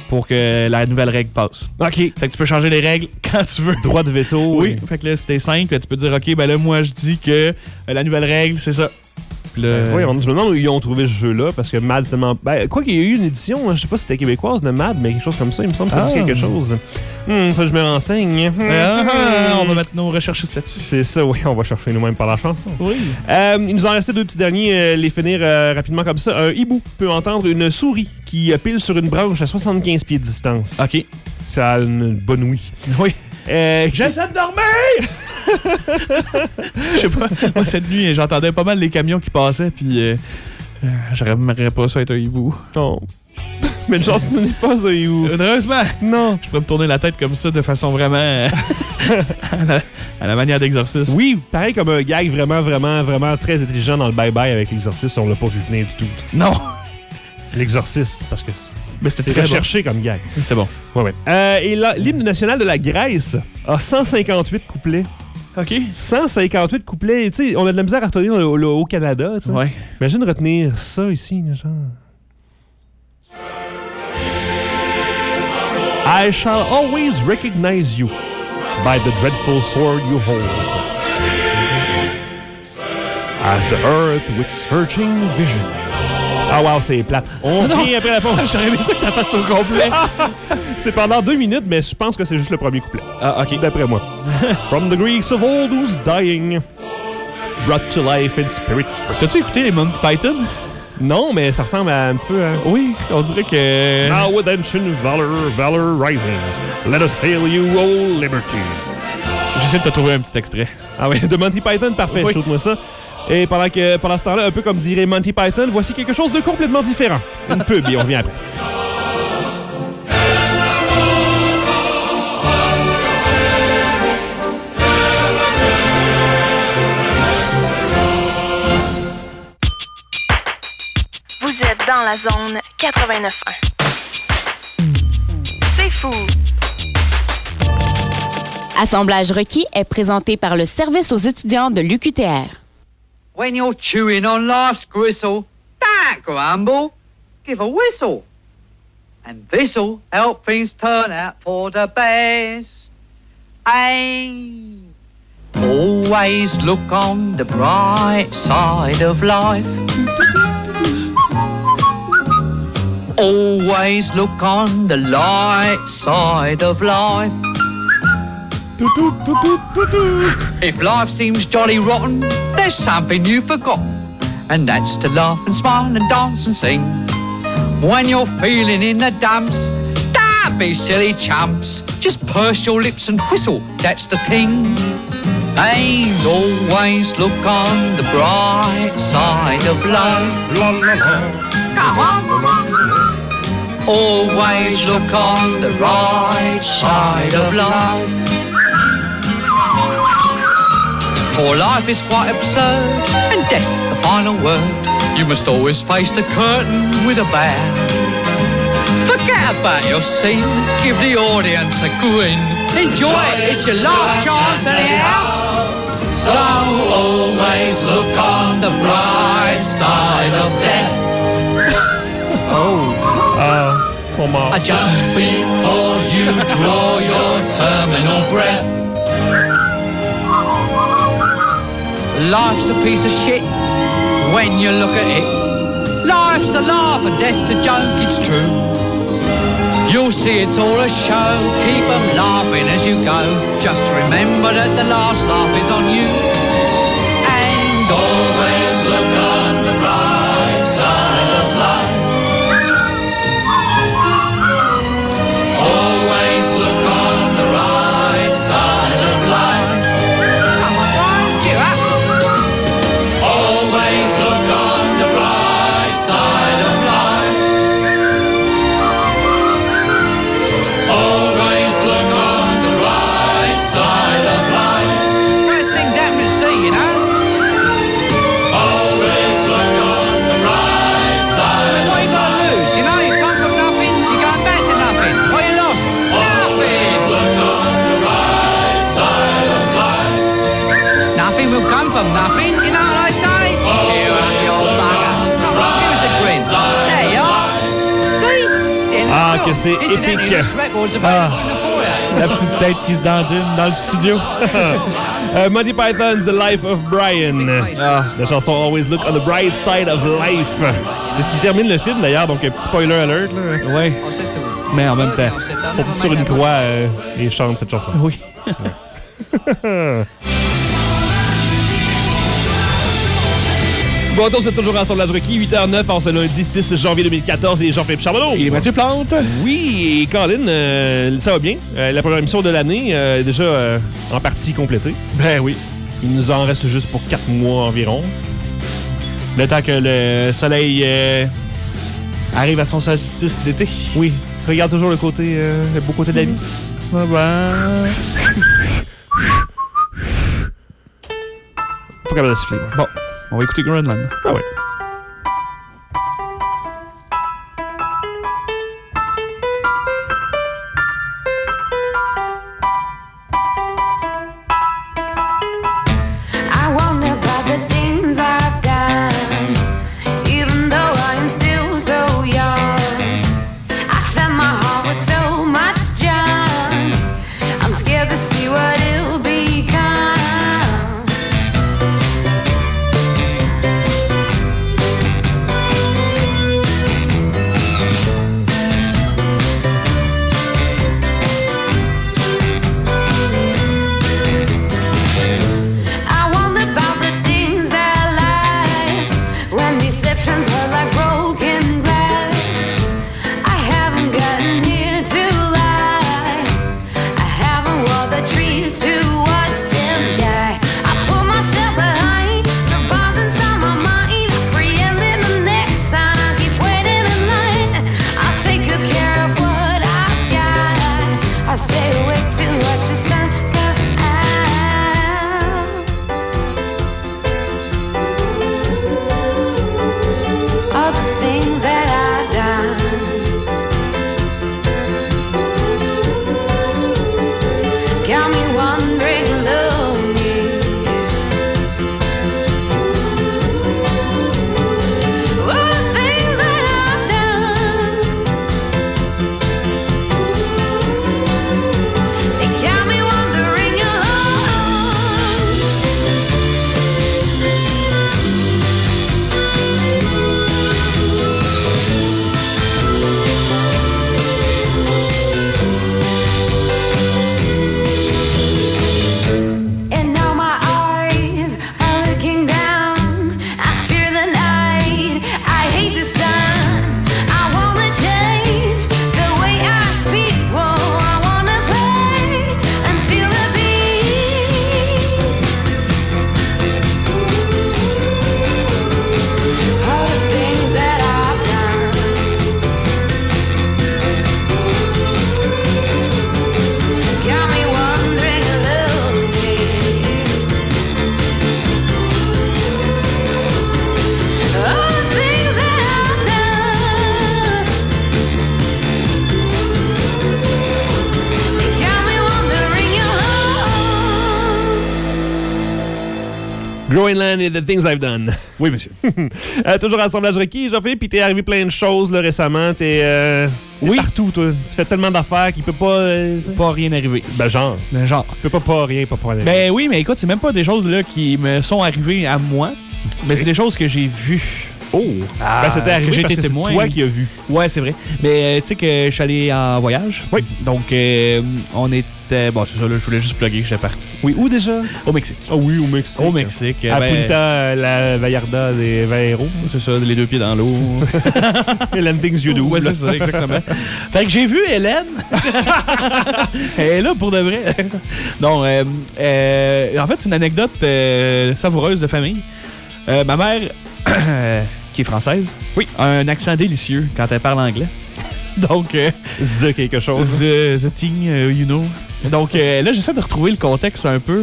pour que la nouvelle règle passe. OK. Fait que tu peux changer les règles quand tu veux. Droit de veto. Oui. Fait que là, si t'es 5, tu peux dire, OK, ben là, moi, je dis que la nouvelle règle, c'est ça. Puis là... Oui, je me demande où ils ont trouvé ce jeu-là, parce que Mad, c'est tellement... quoi qu'il y a eu une édition, je sais pas si c'était québécoise de Mad, mais quelque chose comme ça, il me semble que ça dit quelque chose. Faut que je me renseigne. On va mettre nos recherches là-dessus. C'est ça, oui, on va chercher nous-mêmes par la chanson. Oui. Il nous en restait 2 petits derniers, les finir rapidement comme ça. Un hibou peut entendre une souris qui pile sur une branche à 75 pieds de distance. OK. Ça a une bonne ouïe. Oui. J'essaie de dormir! Je sais pas. Moi, cette nuit, j'entendais pas mal les camions qui passaient, puis j'aimerais pas ça être un hibou. Non. Mais une chance que tu n'es pas un hibou. Heureusement. Non. Je pourrais me tourner la tête comme ça de façon vraiment à la manière d'Exorciste. Oui, pareil comme un gag vraiment, vraiment, vraiment très intelligent dans le bye-bye avec l'Exorciste, on l'a pas vu venir du tout. Non. L'Exorciste, parce que... Mais c'était très très recherché comme gag. C'était bon. Ouais. Et là, l'hymne national de la Grèce a 158 couplets. OK. 158 couplets. Tu sais, on a de la misère à retenir au Canada. Tu sais. Ouais. Imagine retenir ça ici, genre. I shall always recognize you by the dreadful sword you hold. As the earth with searching vision. Ah wow, c'est plate. On vient après la pause. J'aurais aimé ça que t'as fait ça au complet. C'est pendant 2 minutes, mais je pense que c'est juste le premier couplet. Ah, OK. D'après moi. From the Greeks of old who's dying, brought to life in spirit. T'as-tu écouté les Monty Python? Non, mais ça ressemble à un petit peu à... Oui, on dirait que... Now with ancient valor rising, let us hail you, O liberty. J'essaie de te trouver un petit extrait. Ah oui, de Monty Python, parfait, Oui. shoot-moi ça. Et pendant ce temps-là, un peu comme dirait Monty Python, voici quelque chose de complètement différent. Une pub, et on revient après. Vous êtes dans la zone 89.1. C'est fou! Assemblage requis est présenté par le service aux étudiants de l'UQTR. When you're chewing on life's gristle, don't grumble, give a whistle. And this'll help things turn out for the best. Hey, always look on the bright side of life. Always look on the light side of life. If life seems jolly rotten, there's something you've forgotten, and that's to laugh and smile and dance and sing. When you're feeling in the dumps, don't be silly chumps. Just purse your lips and whistle, that's the thing. And always look on the bright side of life. La, la, la. Come on. Always look on the right side of life. For life is quite absurd, and death's the final word. You must always face the curtain with a bow. Forget about your scene, give the audience a grin. Enjoy it, it's your last chance anyhow. So always look on the bright side of death. Son mort. Just before you draw your terminal breath. Life's a piece of shit when you look at it. Life's a laugh and death's a joke, it's true. You'll see it's all a show, keep 'em laughing as you go. Just remember that the last laugh is on you. And always look on the bright side of life. Always look on the right side of life. Come on, Brian, cheer up. Always look on the bright side of life. Always look on the right side of life. First things happen to see, you know. Always look on the right side. What you got to lose? You know, you come from nothing, you're going back to nothing. What you lost? Always look on the right side of life. Nothing will come from nothing, you know what I say? Cheer up, you old bugger. Come on, give us a grin. There you are. See? Ah, OK. que c'est épique. La petite tête qui se dandine dans le studio. Monty Python's The Life of Brian. La chanson Always Look on the Bright Side of Life. C'est ce qui termine le film d'ailleurs, donc un petit spoiler alert. Là. Ouais. Mais en même temps. Ils sont tous sur une croix et ils chantent cette chanson. Oui. Bon, donc c'est toujours Assemblage requis, 8h09 en ce lundi 6 janvier 2014 et Jean-Philippe Charbonneau. Et Mathieu Plante. Oui, et Colin, ça va bien. La première émission de l'année est déjà en partie complétée. Ben oui. Il nous en reste juste pour 4 mois environ. Le temps que le soleil arrive à son solstice d'été. Oui, regarde toujours le beau côté de la vie. Pas capable de siffler. Bon, on va écouter Greenland. Ah ouais. Groenland et The Things I've Done. Oui, monsieur. Toujours Assemblage requis. Jean-Philippe, il t'est arrivé plein de choses là, récemment. T'es partout, toi. Tu fais tellement d'affaires qu'il peut pas... pas rien arriver. Ben genre. Tu peux pas rien arriver. Ben oui, mais écoute, c'est même pas des choses là qui me sont arrivées à moi, mais c'est des choses que j'ai vues. Oh! Ben c'était arrivé j'ai parce été que témoin. c'est toi qui as vu. Ouais, c'est vrai. Mais tu sais que je suis allé en voyage. Oui. Donc, on était... Bon, c'est ça, là, je voulais juste plugger que j'étais parti. Oui, où déjà? Au Mexique. Ah oui, au Mexique. Au Mexique. À Punta la Vallarta des 20 héros. C'est ça, les deux pieds dans l'eau. Hélène Things You Do. Ouais, c'est ça, exactement. Fait que j'ai vu Hélène. Elle est là pour de vrai. Non, en fait, c'est une anecdote savoureuse de famille. Ma mère... qui est française, oui, a un accent délicieux quand elle parle anglais. Donc, the quelque chose. The thing, you know. Donc, là, j'essaie de retrouver le contexte un peu.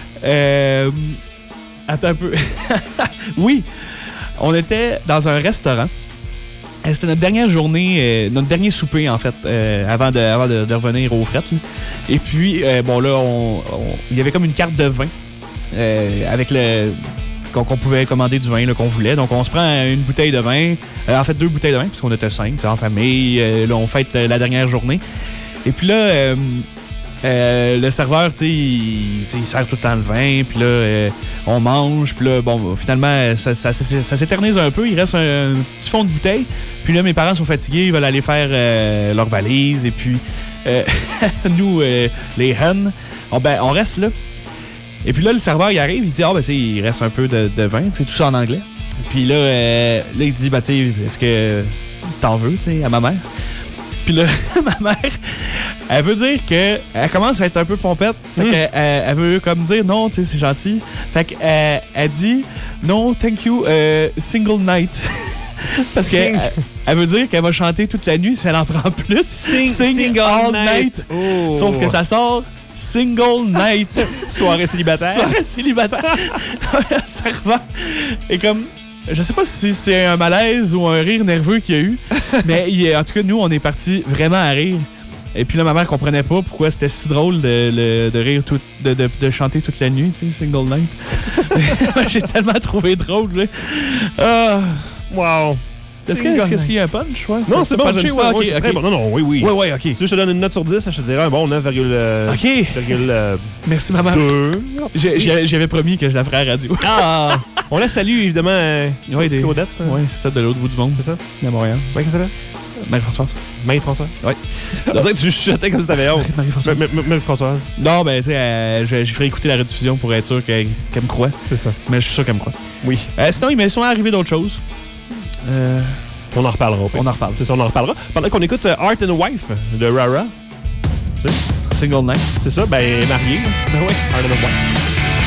Attends un peu. Oui, on était dans un restaurant. C'était notre dernière journée, notre dernier souper, en fait, avant de revenir aux frettes. Là. Et puis, bon, là, il y avait comme une carte de vin avec le... qu'on pouvait commander du vin là, qu'on voulait. Donc, on se prend une bouteille de vin. En fait, 2 bouteilles de vin, puisqu'on était 5 en famille. Là, on fête la dernière journée. Et puis là, le serveur, il sert tout le temps le vin. Puis là, on mange. Puis là, bon, finalement, ça s'éternise un peu. Il reste un petit fond de bouteille. Puis là, mes parents sont fatigués. Ils veulent aller faire leur valise. Et puis, nous, les hen, on reste là. Et puis là, le serveur, il arrive, il dit, il reste un peu de vin, tout ça en anglais. Puis là, il dit, est-ce que t'en veux, à ma mère? Puis là, ma mère, elle veut dire qu'elle commence à être un peu pompette. Fait elle veut comme dire, non, c'est gentil. Fait qu'elle dit, non, thank you, single night. Parce qu'elle veut dire qu'elle va chanter toute la nuit si elle en prend plus. Sing all night. Oh. Sauf que ça sort single night. Soirée célibataire. Soirée célibataire. Le serveur est comme... Je sais pas si c'est un malaise ou un rire nerveux qu'il y a eu, mais en tout cas, nous, on est partis vraiment à rire. Et puis là, ma mère comprenait pas pourquoi c'était si drôle de rire, de chanter toute la nuit, single night. J'ai tellement trouvé drôle, là. Wow. Est-ce qu'il y a un punch? Ouais, non, c'est bon, j'aime ça. Okay, c'est très bon. Non, oui. Ouais, OK. Si je te donne une note sur 10, je te dirais un bon 9, OK. Merci, maman. 2. J'avais promis que je la ferais à la radio. On la salue, évidemment, Claudette. Oui, c'est ça, de l'autre bout du monde. C'est ça? À Montréal. Oui, qu'est-ce que ça s'appelle? Marie-Françoise. Marie-Françoise? Oui. On dirait que tu chuchotais comme si t'avais honte. Marie-Françoise. Marie-Françoise. Non, ben, tu sais, j'ai ferai écouter la rediffusion pour être sûr qu'elle me croit. C'est ça. Mais je suis sûr qu'elle me croit. Oui. Sinon, il m'est souvent arrivé d'autres choses. On en reparlera. On en reparle. C'est ça, on en reparlera. Pendant qu'on écoute Art and Wife de Rara. Tu sais? Single night. C'est ça, ben marié. Ben oui. Art and Wife.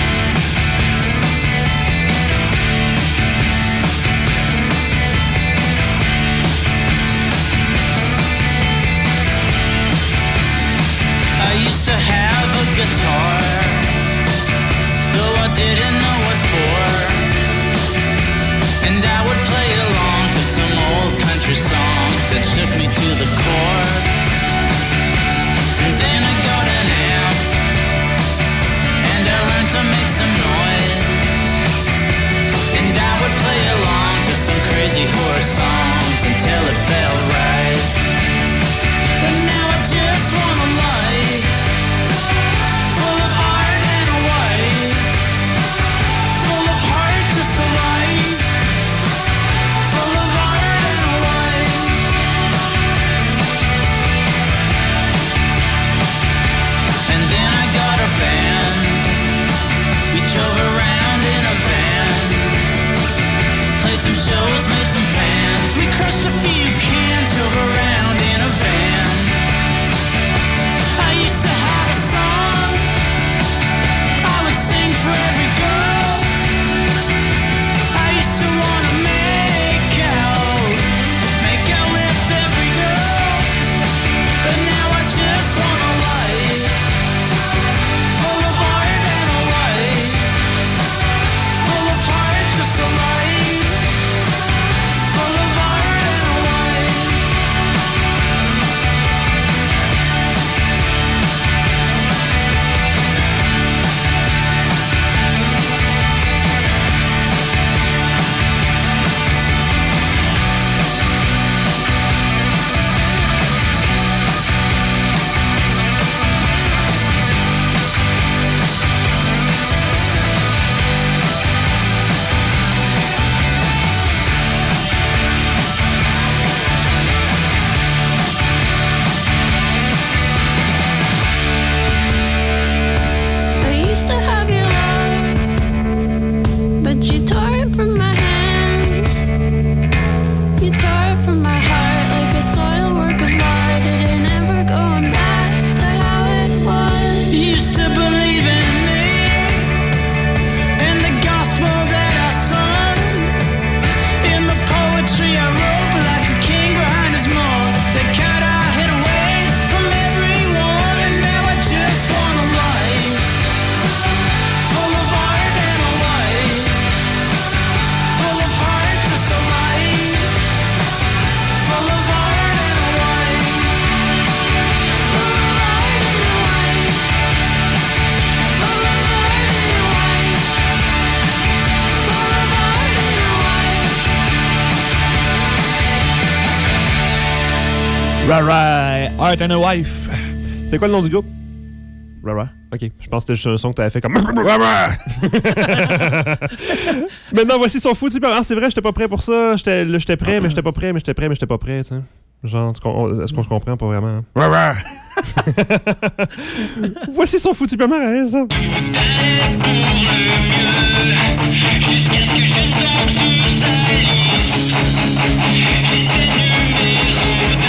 I used to have a guitar, though I didn't know what for. And I would play along to some old country songs that shook me to the core. And then I got an amp, and I learned to make some noise. And I would play along to some crazy horror songs until it felt right. And now I just want a life full of art and a wife. Rara, Art and a Wife. C'est quoi le nom du groupe? Rara. OK, je pense que c'était juste un son que t'avais fait comme... Maintenant, voici son foutu... Ah, c'est vrai, j'étais pas prêt pour ça. J'étais prêt, mais j'étais pas prêt, mais j'étais prêt, mais j'étais pas prêt, tu sais. Genre, est-ce qu'on se comprend pas vraiment? Voici son foutu palmarès. Jusqu'à ce que je tombe sur sa liste. J'étais numéro 2.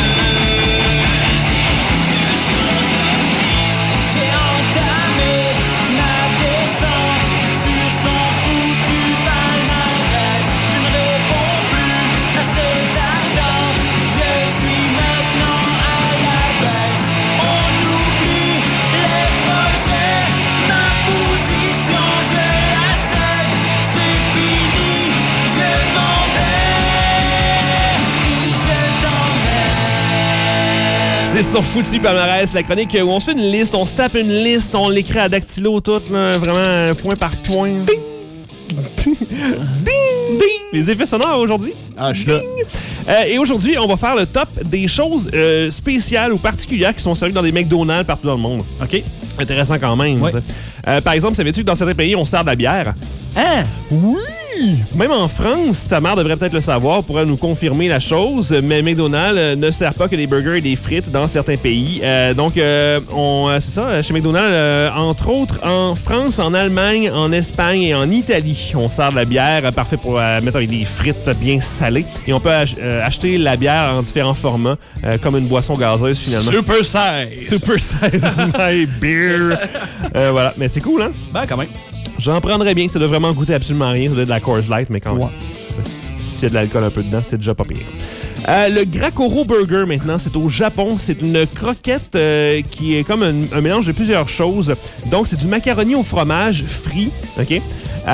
J'ai entamé ma descente sur son foutu palmarès. Je ne réponds plus à ses attentes. Je suis maintenant à la baisse. On oublie les projets. Ma position, je la cède. C'est fini, je m'en vais. Je t'emmène. C'est son foutu palmarès, la chronique où on se fait une liste, on se tape une liste, on l'écrit à dactylo tout, là, vraiment point par point. Ding! Ding! Ding! Les effets sonores aujourd'hui. Ah, je suis là. Et aujourd'hui, on va faire le top des choses spéciales ou particulières qui sont servies dans des McDonald's partout dans le monde. OK. Intéressant quand même. Ouais. Par exemple, savais-tu que dans certains pays, on sert de la bière? Hein? Oui! Même en France, ta mère devrait peut-être le savoir, pourrait nous confirmer la chose, mais McDonald's ne sert pas que des burgers et des frites dans certains pays. Donc, c'est ça, chez McDonald's, entre autres, en France, en Allemagne, en Espagne et en Italie, on sert de la bière, parfait pour mettre avec des frites bien salées. Et on peut acheter la bière en différents formats, comme une boisson gazeuse, finalement. Super size. Super size my beer. Voilà, mais c'est cool, hein? Ben, quand même. J'en prendrais bien. Ça doit vraiment goûter absolument rien. Ça doit être de la Coors Light, mais quand même. S'il y a de l'alcool un peu dedans, c'est déjà pas pire. Le Grakoro Burger, maintenant, c'est au Japon. C'est une croquette qui est comme un mélange de plusieurs choses. Donc, c'est du macaroni au fromage frit, OK? Et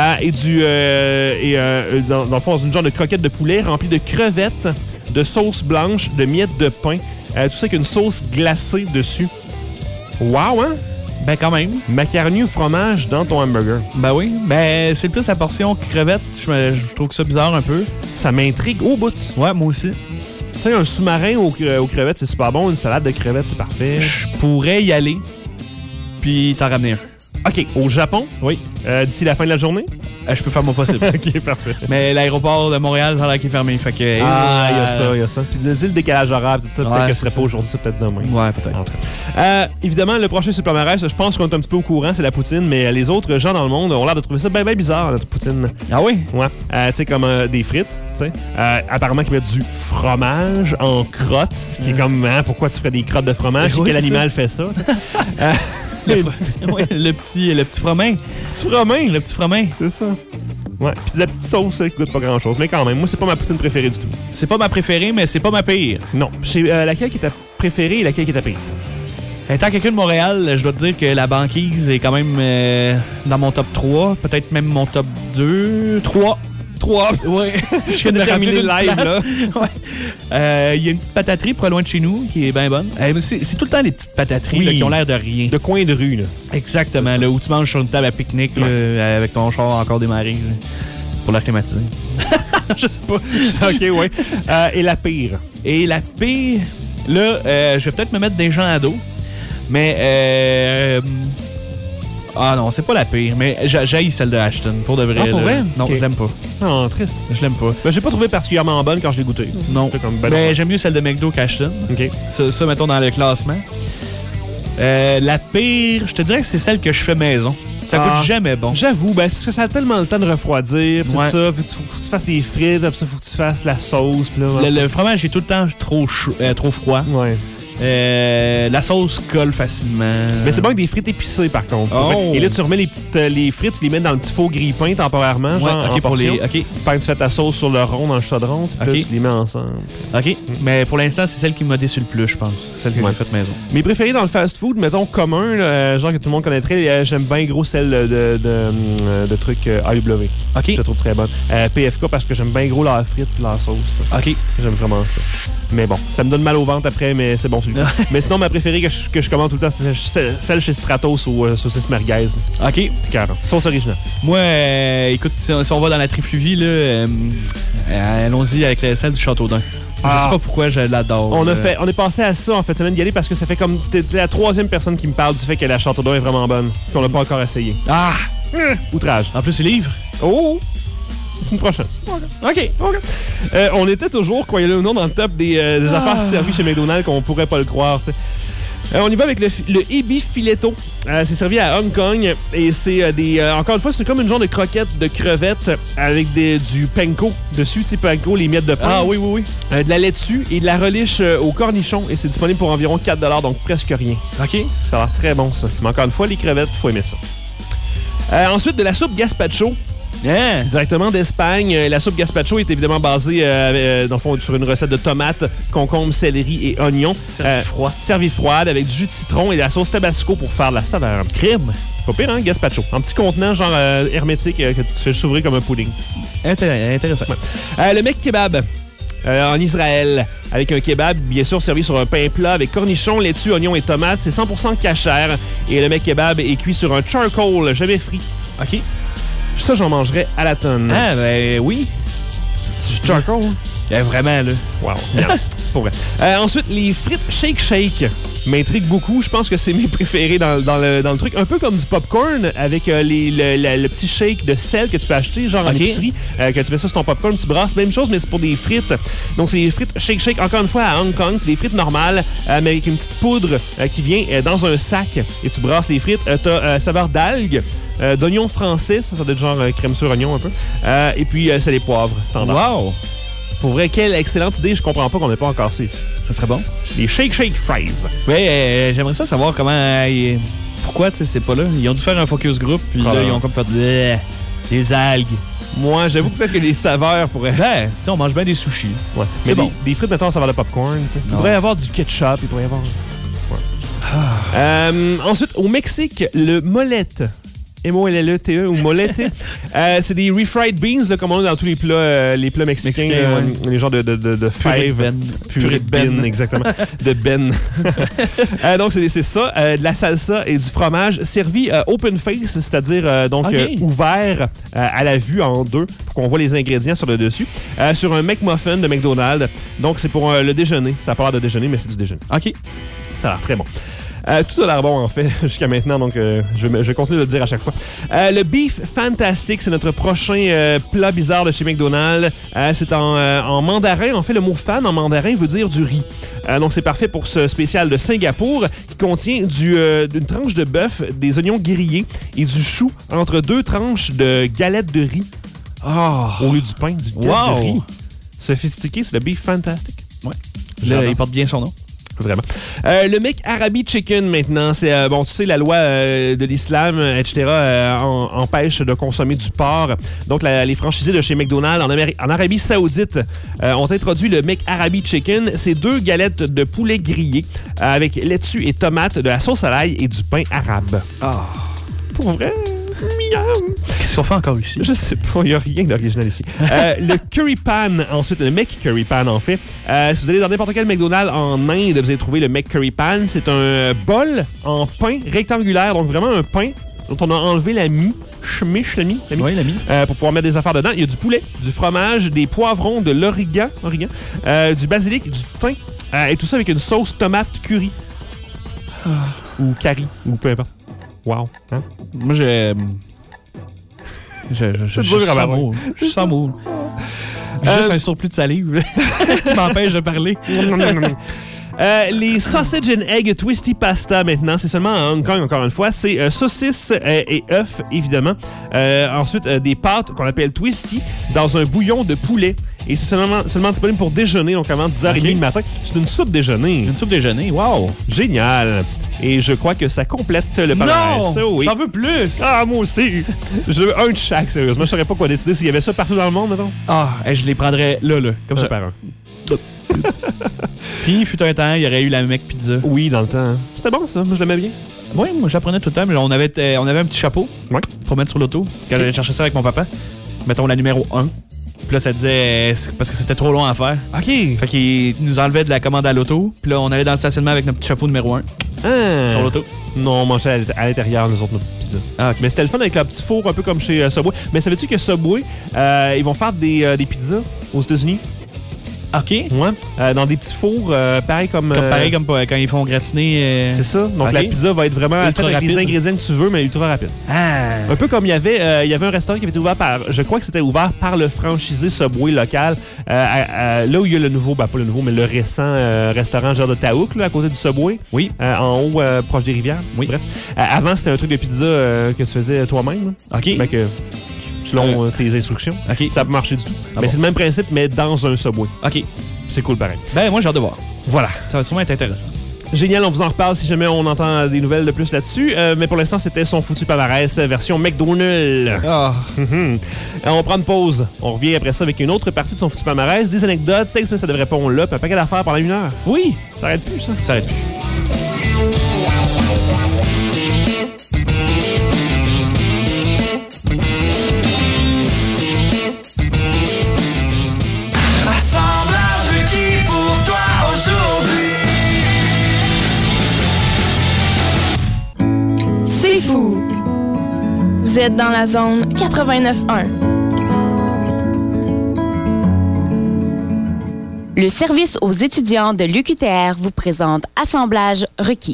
dans le fond, une genre de croquette de poulet remplie de crevettes, de sauce blanche, de miettes de pain. Tout ça avec une sauce glacée dessus. Wow, hein? Ben, quand même. Macaroni au fromage dans ton hamburger. Ben oui. Ben, c'est plus la portion crevette. Je trouve ça bizarre un peu. Ça m'intrigue au bout. Ouais, moi aussi. Tu sais, un sous-marin aux crevettes, c'est super bon. Une salade de crevettes, c'est parfait. Je pourrais y aller, puis t'en ramener un. OK. Au Japon? Oui. D'ici la fin de la journée? Je peux faire mon possible. OK, parfait. Mais l'aéroport de Montréal, ça a l'air qu'il est fermé. Fait que, il y a ça. Puis le décalage horaire, tout ça, peut-être que ce serait pas aujourd'hui, c'est peut-être demain. Ouais, peut-être. Évidemment, le prochain palmarès, je pense qu'on est un petit peu au courant, c'est la poutine, mais les autres gens dans le monde ont l'air de trouver ça bien bizarre, notre poutine. Ah oui? Ouais. Tu sais, comme des frites, tu sais. Apparemment qu'ils mettent du fromage en crotte, ce qui est comme, hein, pourquoi tu ferais des crottes de fromage? Oui, quel animal fait ça? Ouais, le petit fromain. Le petit fromain. C'est ça. Ouais, puis de la petite sauce qui goûte pas grand-chose. Mais quand même, moi, c'est pas ma poutine préférée du tout. C'est pas ma préférée, mais c'est pas ma pire. Non. C'est laquelle qui est ta préférée et laquelle qui est ta pire? Étant quelqu'un de Montréal, je dois te dire que la banquise est quand même dans mon top 3. Peut-être même mon top 2. 3. Ouais. Je viens de terminer le live, là. Ouais. Il y a une petite pataterie pas loin de chez nous qui est bien bonne. C'est tout le temps les petites patateries là, qui ont l'air de rien. De coin de rue, là. Exactement, là, où tu manges sur une table à pique-nique là, avec ton char encore démarré là, pour la climatiser. Je sais pas. OK, ouais. Et la pire? Et la pire, là, je vais peut-être me mettre des gens à dos, mais... Ah non, c'est pas la pire, mais j'haïs celle de Ashton, pour de vrai. Ah, pour vrai? Non, okay. Je l'aime pas. Non, triste. Je l'aime pas. Ben, j'ai pas trouvé particulièrement bonne quand je l'ai goûtée. Non. Mais j'aime mieux celle de McDo qu'Ashton. OK. Ça, mettons, dans le classement. La pire, je te dirais que c'est celle que je fais maison. Ça coûte jamais bon. J'avoue, ben, c'est parce que ça a tellement le temps de refroidir, tout ça. Faut que tu fasses les frites, après ça, faut que tu fasses la sauce. Pis là, le fromage est tout le temps trop froid. Ouais. La sauce colle facilement. Mais c'est bon avec des frites épicées, par contre. Oh. Et là, tu remets les frites, tu les mets dans le petit faux grille-pain temporairement, genre en portion. OK. Pendant que tu fais ta sauce sur le rond dans le chaudron, puis tu les mets ensemble. OK. Mais pour l'instant, c'est celle qui m'a déçu le plus, je pense. Celle que j'ai faite maison. Mes préférées dans le fast-food, mettons, commun, là, genre que tout le monde connaîtrait, j'aime bien gros celle de trucs AEW. OK. Je la trouve très bonne. PFK, parce que j'aime bien gros leurs frites et leur sauce. OK. J'aime vraiment ça. Mais bon, ça me donne mal au ventre après, mais c'est bon celui-là. Mais sinon, ma préférée que je commande tout le temps, c'est celle chez Stratos aux saucisses merguez. OK. Carrément. Sauce originale. Moi, écoute, si on va dans la trifluvie, là, allons-y avec celle du Châteaudun. Je sais pas pourquoi je l'adore. On est passé à ça en fait semaine d'y aller parce que ça fait comme t'es la 3e personne qui me parle du fait que la Château d'Eau est vraiment bonne. Puis on l'a pas encore essayé. Ah! Outrage. En plus, c'est livre. Oh! La semaine prochaine. OK. On était toujours, croyez-le ou non, dans le top des affaires servies chez McDonald's qu'on pourrait pas le croire, tu sais. On y va avec le Ebi Filetto. C'est servi à Hong Kong et c'est encore une fois, c'est comme une genre de croquette de crevettes avec du panko dessus, tu sais, panko, les miettes de pain. Ah oui. De la laitue et de la relish au cornichon et c'est disponible pour environ 4$, donc presque rien. OK. Ça a l'air très bon, ça. Mais encore une fois, les crevettes, faut aimer ça. Ensuite, de la soupe gazpacho. Yeah. Directement d'Espagne. La soupe gazpacho est évidemment basée dans le fond, sur une recette de tomates, concombres, céleri et oignons. Servie froide avec du jus de citron et de la sauce tabasco pour faire de la saveur. Crème. Pas pire, hein? Gazpacho. En petit contenant, genre hermétique, que tu fais s'ouvrir comme un pudding. Intéressant. Le mec kebab. En Israël, avec un kebab, bien sûr, servi sur un pain plat avec cornichons, laitue, oignons et tomates. C'est 100% cachère. Et le mec kebab est cuit sur un charcoal jamais frit. OK. Ça, j'en mangerais à la tonne. Ah, ben oui. Du charcoal? Vraiment, là. Wow. Pour vrai. Ensuite, les frites Shake m'intriguent beaucoup. Je pense que c'est mes préférés dans le truc. Un peu comme du popcorn avec le petit shake de sel que tu peux acheter, genre en épicerie. Que tu mets ça sur ton popcorn, tu brasses. Même chose, mais c'est pour des frites. Donc, c'est les frites Shake. Encore une fois, à Hong Kong, c'est des frites normales, mais avec une petite poudre qui vient dans un sac. Et tu brasses les frites. T'as saveur d'algues, d'oignons français. Ça doit être genre crème sur oignon un peu. Et puis, c'est les poivres standard. Wow! Pour vrai, quelle excellente idée. Je comprends pas qu'on n'ait pas encore ça ici. Ça serait bon. Les Shake Fries. Oui, j'aimerais ça savoir comment... pourquoi, tu sais, c'est pas là. Ils ont dû faire un focus group, puis là, ils ont comme fait des algues. Moi, j'avoue peut-être que les saveurs pourraient... Ben, tu sais, on mange bien des sushis. Ouais. C'est bon. Des frites, mettons, en saveur de popcorn. Il pourrait y avoir du ketchup, il pourrait y avoir... Ouais. Ensuite, au Mexique, le molette. M-O-L-L-E-T-E ou molette. C'est des refried beans, là, comme on a dans tous les plats mexicains. Les genres de fèves. Purée de ben, exactement. De ben. Donc, c'est ça. De la salsa et du fromage servi open face, c'est-à-dire ouvert à la vue en deux pour qu'on voit les ingrédients sur le dessus. Sur un McMuffin de McDonald's. Donc, c'est pour le déjeuner. Ça n'a pas l'air de déjeuner, mais c'est du déjeuner. OK. Ça a l'air très bon. Tout a l'air bon, en fait, jusqu'à maintenant, donc je vais continuer de le dire à chaque fois. Le Beef Fantastic, c'est notre prochain plat bizarre de chez McDonald's. C'est en mandarin. En fait, le mot fan en mandarin veut dire du riz. Donc, c'est parfait pour ce spécial de Singapour qui contient d'une tranche de bœuf, des oignons grillés et du chou entre 2 tranches de galettes de riz. Au lieu du pain, du galette de riz. Sophistiqué, c'est le Beef Fantastic. Ouais. Là, il porte bien son nom. Vraiment. Le mec Arabi Chicken, maintenant, c'est, tu sais, la loi de l'islam, etc., empêche de consommer du porc. Donc, les franchisés de chez McDonald's en Arabie Saoudite ont introduit le mec Arabi Chicken. C'est 2 galettes de poulet grillé avec laitue et tomates, de la sauce à l'ail et du pain arabe. Pour vrai? Miam! Qu'est-ce qu'on fait encore ici? Je sais pas, il n'y a rien d'original ici. Le curry pan, ensuite, le mec curry pan, en fait. Si vous allez dans n'importe quel McDonald's en Inde, vous allez trouver le mec curry pan. C'est un bol en pain rectangulaire, donc vraiment un pain dont on a enlevé la mie. Oui, la mie. Pour pouvoir mettre des affaires dedans. Il y a du poulet, du fromage, des poivrons, de l'origan, du basilic, du thym, et tout ça avec une sauce tomate curry. Ou curry, ou peu importe. Wow. Hein? Moi, je sens mou. Juste un surplus de salive m'empêche de parler. Les sausage and egg twisty pasta maintenant, c'est seulement à Hong Kong encore une fois. C'est saucisses et œufs évidemment. Ensuite des pâtes qu'on appelle twisty dans un bouillon de poulet. Et c'est seulement disponible pour déjeuner, donc avant 10h30 le matin. C'est une soupe déjeuner. Une soupe déjeuner, wow! Génial! Et je crois que ça complète le palmarès. Non! Oui. J'en veux plus! Ah, moi aussi! Je veux un de chaque, sérieusement. Je saurais pas quoi décider s'il y avait ça partout dans le monde, mettons. Je les prendrais là. Comme ça. Par un. Puis, fut un temps, il y aurait eu la Mec Pizza. Oui, dans le temps. C'était bon, ça. Moi, je l'aimais bien. Oui, moi, j'apprenais tout le temps. Mais on avait un petit chapeau pour mettre sur l'auto. Quand j'allais chercher ça avec mon papa, mettons la numéro 1. Puis là, ça disait... parce que c'était trop long à faire. OK. Fait qu'il nous enlevait de la commande à l'auto. Puis là, on allait dans le stationnement avec notre petit chapeau numéro 1. Sur l'auto. Non, on mangeait à l'intérieur, nous autres, nos petites pizzas. Okay. Mais c'était le fun avec le petit four, un peu comme chez Subway. Mais savais-tu que Subway, ils vont faire des pizzas aux États-Unis? OK. Ouais. Dans des petits fours, pareil comme... Pareil comme quand ils font gratiner. C'est ça. Donc OK. la pizza va être vraiment faite avec les ingrédients que tu veux, mais ultra rapide. Ah. Un peu comme il y avait un restaurant qui avait été ouvert je crois que c'était ouvert par le franchisé Subway local, là où il y a le nouveau, pas le nouveau, mais le récent restaurant genre de Taouk, là, à côté du Subway. Oui. En haut, proche des rivières. Oui. Bref. Avant, c'était un truc de pizza que tu faisais toi-même. OK. Ben, selon tes instructions. OK. Ça peut marcher du tout. Ah mais bon. c'est le même principe, mais dans un Subway. OK. C'est cool pareil. Ben, moi, j'ai hâte de voir. Voilà. Ça va sûrement être intéressant. Génial, on vous en reparle si jamais on entend des nouvelles de plus là-dessus. Mais pour l'instant, c'était son foutu palmarès version McDonald's. Ah. On prend une pause. On revient après ça avec une autre partie de son foutu palmarès. Des anecdotes, 5 minutes, ça devrait répondre là, puis un paquet d'affaires pendant 1 heure. Oui. Ça arrête plus, ça. Ça arrête plus. Assemblage requis pour toi aujourd'hui. C'est fou. Vous êtes dans la zone 89.1. Le service aux étudiants de l'UQTR vous présente Assemblage requis.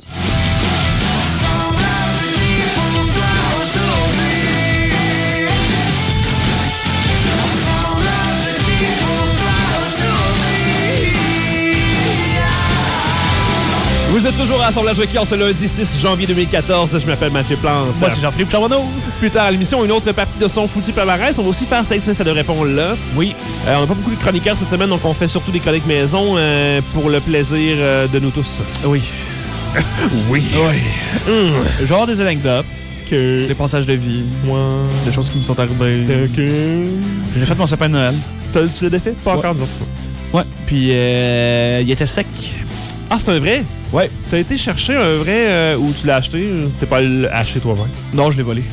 Vous êtes toujours à Assemblage requis en ce lundi 6 janvier 2014. Je m'appelle Mathieu Plante. Moi, c'est Jean-Philippe Charbonneau. Plus tard à l'émission, une autre partie de son foutu palmarès. On va aussi faire 5 minutes, ça devrait répondre là. Oui. On n'a pas beaucoup de chroniqueurs cette semaine, donc on fait surtout des chroniques maison pour le plaisir de nous tous. Oui. Oui. Oui. Genre des anecdotes, Que... des passages de vie, des choses qui me sont arrivées. J'ai fait mon sapin de Noël. Tu l'as défait? Pas encore, non. Ouais. Puis, il était sec. Ah, c'est un vrai? Ouais. T'as été chercher un vrai où tu l'as acheté? T'es pas allé l'acheter toi-même? Non, je l'ai volé.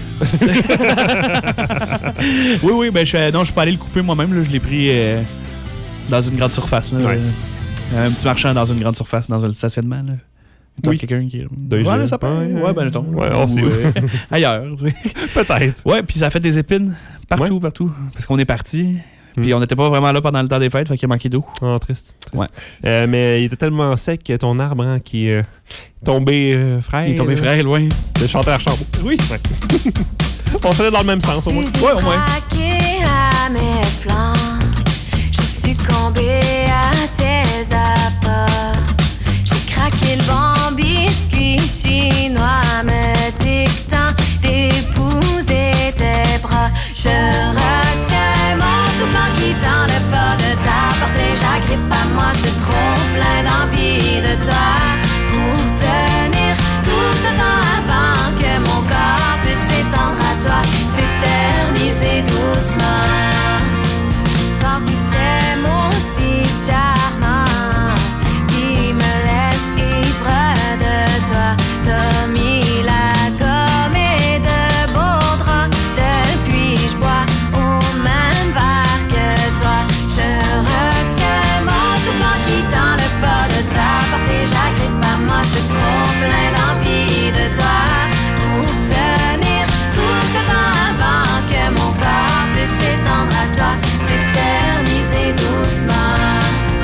Oui, ben non, je suis pas allé le couper moi-même. Là. Je l'ai pris dans une grande surface. Là. Ouais. Un petit marchand dans une grande surface, dans un stationnement. Là. Oui. Quelqu'un qui... Ouais, le sapin. Ouais, ben mettons. Ouais, on sait. Ailleurs. Tu sais. Peut-être. Ouais, puis ça a fait des épines partout. Parce qu'on est parti. Puis on n'était pas vraiment là pendant le temps des fêtes, fait qu'il a manqué d'eau. Oh, triste. Ouais. Mais il était tellement sec que ton arbre qui est tombé frêle. Il est tombé frêle, loin. Le chanteur Archambault. Oui. Ouais. On se met dans le même sens, au moins. Ouais, au moins. À mes flancs, j'ai succombé à tes appâts. J'ai craqué le bon biscuit chinois, me dictant d'épouser tes bras. Je retiens mon souffle en quittant le bas de ta portée. J'agrippe à moi, c'est trop plein d'envie de toi. Pour tenir tout ce temps avant que mon corps puisse s'étendre à toi, s'éterniser doucement. Ce soir tu sais, moi aussi charmant, qui me laisse ivre de toi. T'as mis la gomme et de beaux draps. Depuis je bois au même verre que toi. Je retiens mon souffle en quittant le bas de ta portée. J'agrippe à moi, c'est trop plein d'envie de toi. Pour tenir tout ce temps avant que mon corps puisse s'étendre à toi, s'éterniser doucement.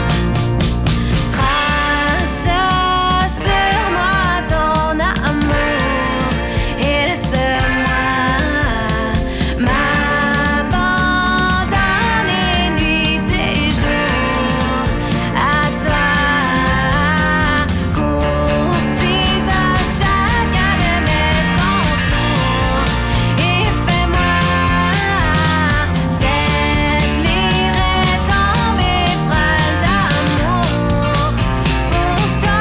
Trace sur moi ton amour et laisse-moi m'abandonner nuit et jour à toi. Courtise à chacun de mes contours et fais-moi faiblir et tomber frêle d'amour pour toi.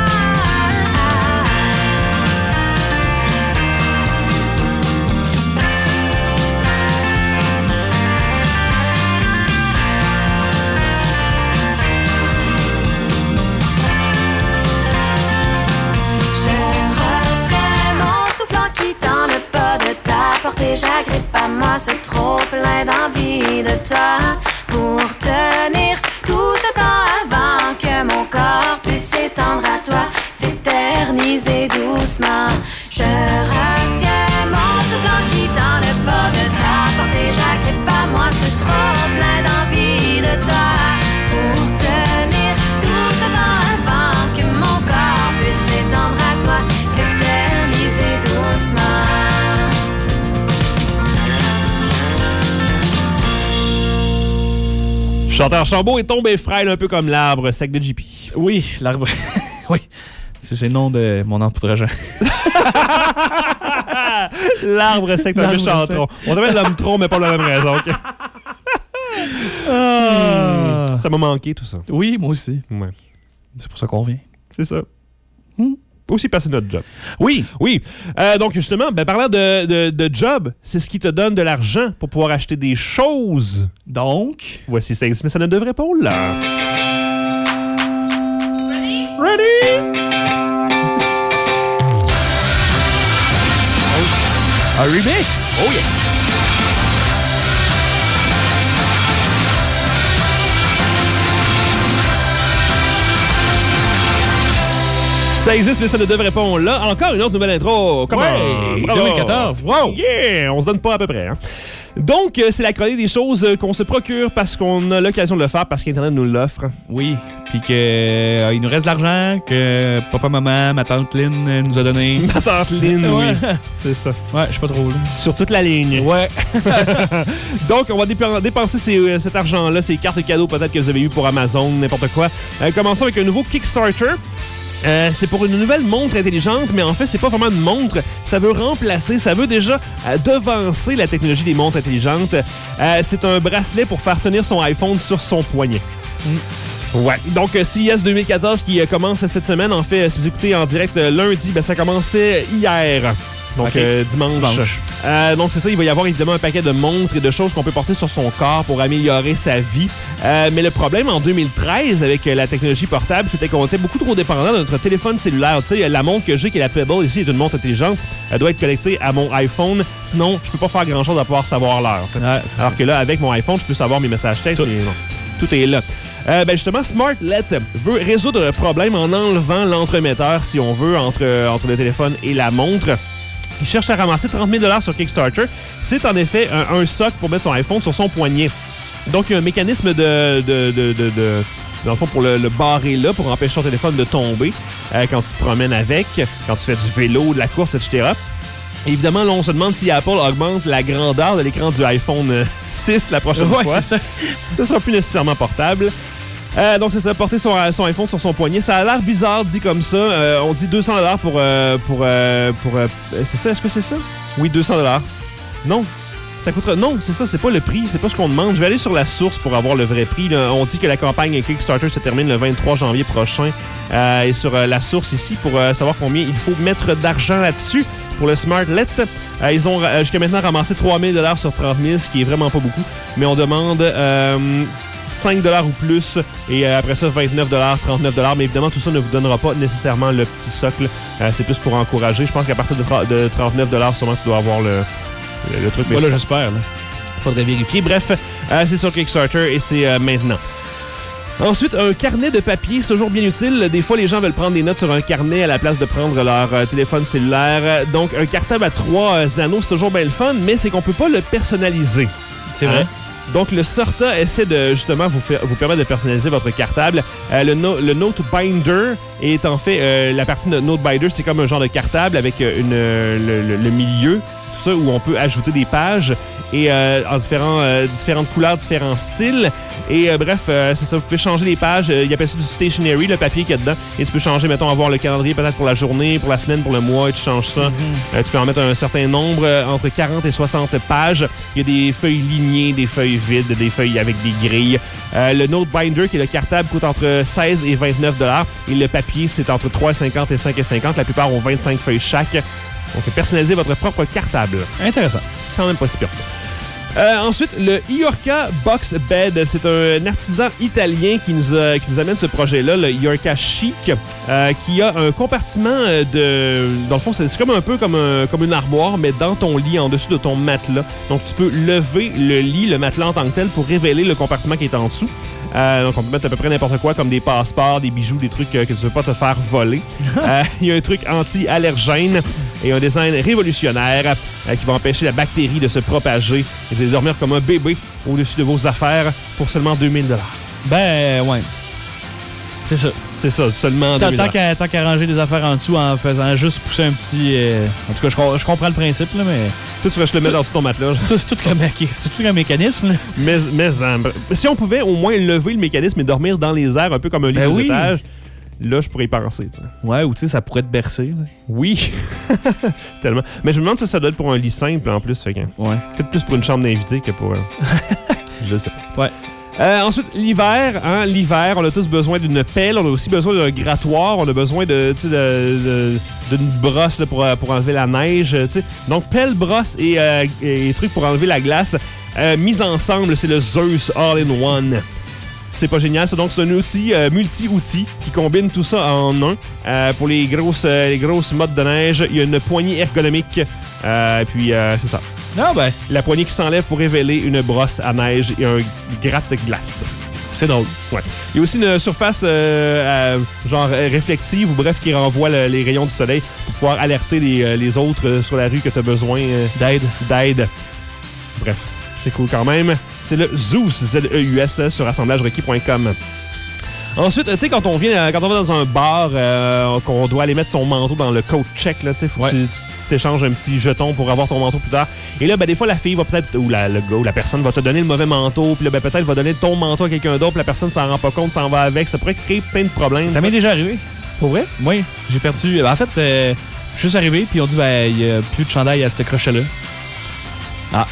Je retiens mon souffle en quittant le pas de ta portée. J'agrippe à moi, c'est trop plein d'envie de toi. Pour tenir tout ce temps avant que mon corps puisse s'étendre à toi, s'éterniser doucement. Je retiens mon souffle en quittant le pas de ta portée. J'agrippe à moi, c'est trop plein d'envie de toi. Pour Chanteur Archambault est tombé frêle, un peu comme l'arbre sec de JP. Oui, l'arbre. Oui. C'est le nom de mon empoudrageant. L'arbre sec d'un méchant tronc. On appelle l'homme tronc, mais pas pour la même raison. Okay? Ça m'a manqué, tout ça. Oui, moi aussi. Ouais. C'est pour ça qu'on vient. C'est ça. Aussi passer notre job. Oui. Oui. Donc, justement, parlant de job, c'est ce qui te donne de l'argent pour pouvoir acheter des choses. Donc, voici ça, mais ça ne devrait pas l'heure. Ready? un remix. Oh yeah. Ça existe, mais ça ne devrait pas. On l'a. Encore une autre nouvelle intro. Comment? Ouais, Bravo. 2014. Wow! Yeah! On se donne pas à peu près. Hein? Donc, c'est la chronique des choses qu'on se procure parce qu'on a l'occasion de le faire, parce qu'Internet nous l'offre. Oui. Puis qu'il nous reste de l'argent que papa, maman, ma tante Lynn nous a donné. Ma tante Lynn, oui. C'est ça. Ouais, je suis pas trop là. Sur toute la ligne. Ouais. Donc, on va dépenser cet argent-là, ces cartes cadeaux peut-être que vous avez eues pour Amazon, n'importe quoi. Commençons avec un nouveau Kickstarter. C'est pour une nouvelle montre intelligente, mais en fait, c'est pas vraiment une montre. Ça veut remplacer, ça veut déjà devancer la technologie des montres intelligentes. C'est un bracelet pour faire tenir son iPhone sur son poignet. Ouais. Donc, CES 2014 qui commence cette semaine. En fait, si vous écoutez en direct lundi, ça commençait hier. Donc, okay. Dimanche. Donc, c'est ça, il va y avoir évidemment un paquet de montres et de choses qu'on peut porter sur son corps pour améliorer sa vie. Mais le problème, en 2013, avec la technologie portable, c'était qu'on était beaucoup trop dépendant de notre téléphone cellulaire. Tu sais, la montre que j'ai, qui est la Pebble, ici, est une montre intelligente. Elle doit être connectée à mon iPhone. Sinon, je peux pas faire grand-chose à pouvoir savoir l'heure. Ouais, alors que là, avec mon iPhone, je peux savoir mes messages textes. Tout est là. Justement, SmartLet veut résoudre le problème en enlevant l'entremetteur, si on veut, entre le téléphone et la montre. Il cherche à ramasser 30 000 $ sur Kickstarter. C'est en effet un socle pour mettre son iPhone sur son poignet. Donc, il y a un mécanisme dans le fond, pour le barrer là, pour empêcher ton téléphone de tomber quand tu te promènes avec, quand tu fais du vélo, de la course, etc. Et évidemment, là, on se demande si Apple augmente la grandeur de l'écran du iPhone 6 la prochaine fois. C'est ça. Ça sera plus nécessairement portable. Donc, c'est ça, porter son iPhone sur son poignet. Ça a l'air bizarre dit comme ça. On dit 200 $ pour c'est ça? Est-ce que c'est ça? Oui, 200 $. Non. Ça coûtera... Non, c'est ça, c'est pas le prix, c'est pas ce qu'on demande. Je vais aller sur la source pour avoir le vrai prix. Là. On dit que la campagne Kickstarter se termine le 23 janvier prochain. Et sur la source ici, pour savoir combien il faut mettre d'argent là-dessus pour le SmartLet. Ils ont jusqu'à maintenant ramassé 3 000 $ sur 30 000, ce qui est vraiment pas beaucoup. Mais on demande 5 $ ou plus, et après ça, 29 $, 39 $. Mais évidemment, tout ça ne vous donnera pas nécessairement le petit socle. C'est plus pour encourager. Je pense qu'à partir de 39 $, sûrement, tu dois avoir le truc. Voilà, j'espère. Faudrait vérifier. Bref, c'est sur Kickstarter et c'est maintenant. Ensuite, un carnet de papier, c'est toujours bien utile. Des fois, les gens veulent prendre des notes sur un carnet à la place de prendre leur téléphone cellulaire. Donc, un cartable à 3 anneaux, c'est toujours bien le fun, mais c'est qu'on peut pas le personnaliser. C'est vrai. Donc, le Sorta essaie de, justement, vous permettre de personnaliser votre cartable. Le Note Binder est en fait... la partie de Note Binder, c'est comme un genre de cartable avec le milieu, tout ça, où on peut ajouter des pages et en différentes couleurs, différents styles. Et bref, c'est ça, vous pouvez changer les pages. Il appelle ça du stationery, le papier qu'il y a dedans. Et tu peux changer, mettons, avoir le calendrier peut-être pour la journée, pour la semaine, pour le mois, et tu changes ça. Tu peux en mettre un certain nombre, entre 40 et 60 pages. Il y a des feuilles lignées, des feuilles vides, des feuilles avec des grilles. Le Note Binder, qui est le cartable, coûte entre 16 et 29 $. Et le papier, c'est entre 3,50 et 5,50 $. La plupart ont 25 feuilles chaque. Donc, personnalisez votre propre cartable. Intéressant. Quand même pas si pire. Ensuite, le Iorka Box Bed, c'est un artisan italien qui nous amène ce projet-là, le Iorka Chic, qui a un compartiment dans le fond, c'est comme un peu comme une armoire, mais dans ton lit, en dessus de ton matelas. Donc, tu peux lever le lit, le matelas en tant que tel, pour révéler le compartiment qui est en dessous. Donc, on peut mettre à peu près n'importe quoi, comme des passeports, des bijoux, des trucs que tu ne veux pas te faire voler. Il y a un truc anti-allergène et un design révolutionnaire qui va empêcher la bactérie de se propager. Et vous allez dormir comme un bébé au-dessus de vos affaires pour seulement 2 000 $. Ben, ouais. C'est ça. C'est ça, seulement 2000 $. Tant qu'à ranger des affaires en dessous en faisant juste pousser un petit... En tout cas, je comprends le principe, là, mais... Toi, tu vas je le mets dans ton matelas. C'est tout un mécanisme, là. Mais si on pouvait au moins lever le mécanisme et dormir dans les airs, un peu comme un lit aux étages, là, je pourrais y penser, tu sais. Ouais, ou tu sais, ça pourrait te bercer. Là. Oui. Tellement. Mais je me demande si ça doit être pour un lit simple, en plus. Fait que... Ouais. Peut-être plus pour une chambre d'invité que pour... Je sais pas. Ouais. Ensuite, l'hiver, l'hiver, on a tous besoin d'une pelle, on a aussi besoin d'un grattoir, on a besoin d'une brosse là, pour enlever la neige. T'sais. Donc, pelle, brosse et trucs pour enlever la glace, mis ensemble, c'est le Zeus All-in-One. C'est pas génial, ça. Donc, c'est un outil multi-outil qui combine tout ça en un. Pour les grosses mottes de neige, il y a une poignée ergonomique. Puis, c'est ça. Ah ben. La poignée qui s'enlève pour révéler une brosse à neige et un gratte-glace. C'est drôle. Ouais. Il y a aussi une surface genre réflective ou bref qui renvoie les rayons du soleil pour pouvoir alerter les autres sur la rue que tu as besoin d'aide. Bref, c'est cool quand même. C'est le Zeus, Z-E-U-S, sur assemblagerequis.com. Ensuite, tu sais, quand on va dans un bar, qu'on doit aller mettre son manteau dans le coat check, là, tu sais, faut que tu t'échanges un petit jeton pour avoir ton manteau plus tard. Et là, ben, des fois, la fille va peut-être, ou le gars ou la personne va te donner le mauvais manteau, puis là, ben, peut-être va donner ton manteau à quelqu'un d'autre, puis la personne s'en rend pas compte, s'en va avec. Ça pourrait créer plein de problèmes. Ça m'est déjà arrivé. Pour vrai? Oui, j'ai perdu. En fait, je suis juste arrivé, puis on dit, ben, il n'y a plus de chandail à ce crochet-là. Ah.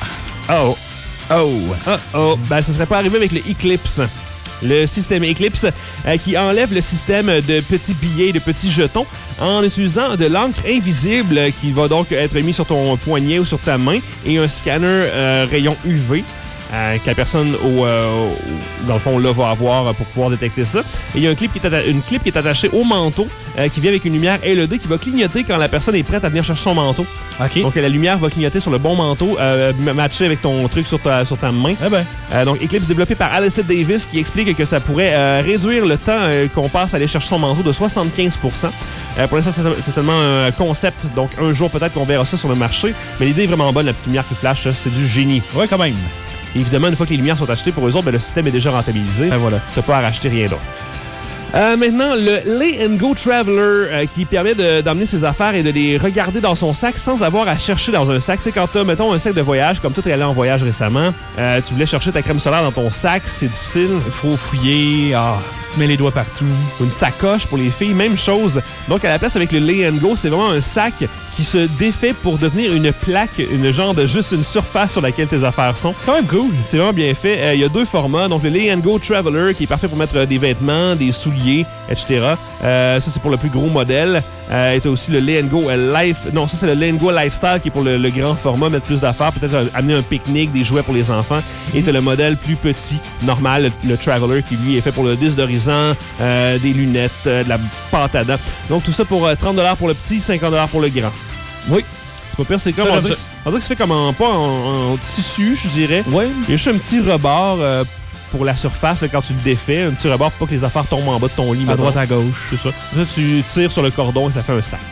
Ben, ça serait pas arrivé avec le Eclipse. Le système Eclipse qui enlève le système de petits billets, de petits jetons en utilisant de l'encre invisible qui va donc être mis sur ton poignet ou sur ta main et un scanner rayon UV que la personne dans le fond là va avoir pour pouvoir détecter ça. Et il y a une clip qui est attachée au manteau qui vient avec une lumière LED qui va clignoter quand la personne est prête à venir chercher son manteau. OK. Donc la lumière va clignoter sur le bon manteau, matché avec ton truc sur ta main. Eh ben. Donc Eclipse développé par Alicent Davis qui explique que ça pourrait réduire le temps qu'on passe à aller chercher son manteau de 75%. Pour l'instant, c'est seulement un concept, donc un jour peut-être qu'on verra ça sur le marché. Mais l'idée est vraiment bonne, la petite lumière qui flash, c'est du génie. Ouais, quand même. Et évidemment, une fois que les lumières sont achetées pour eux autres, ben, le système est déjà rentabilisé. Ben voilà. Tu n'as pas à racheter rien d'autre. Maintenant, le Lay & Go Traveler qui permet d'emmener ses affaires et de les regarder dans son sac sans avoir à chercher dans un sac. Tu sais, quand tu as, mettons, un sac de voyage, comme toi, tu es allé en voyage récemment, tu voulais chercher ta crème solaire dans ton sac, c'est difficile. Il faut fouiller, tu te mets les doigts partout. Une sacoche pour les filles, même chose. Donc, à la place, avec le Lay & Go, c'est vraiment un sac qui se défait pour devenir une plaque, une genre de juste une surface sur laquelle tes affaires sont. C'est quand même cool. C'est vraiment bien fait. Il y a deux formats. Donc, le Lay & Go Traveler qui est parfait pour mettre des vêtements, des souliers, etc. Ça, c'est pour le plus gros modèle. Et t'as aussi le Lay & Go Life. Non, ça, c'est le Lay & Go Lifestyle qui est pour le grand format, mettre plus d'affaires, peut-être amener un pique-nique, des jouets pour les enfants. Et t'as le modèle plus petit, normal, le Traveler, qui lui est fait pour le 10 d'horizon, des lunettes, de la pâte à dents. Donc, tout ça pour 30$ pour le petit, 50$ pour le grand. Oui. C'est pas pire, c'est comme... Ça, on dirait que ça fait comme pas en tissu, je dirais. Oui. Il y a juste un petit rebord pour la surface, là, quand tu le défais, un petit rebord pour pas que les affaires tombent en bas de ton lit. À droite, à gauche. C'est ça. Là, tu tires sur le cordon et ça fait un sac.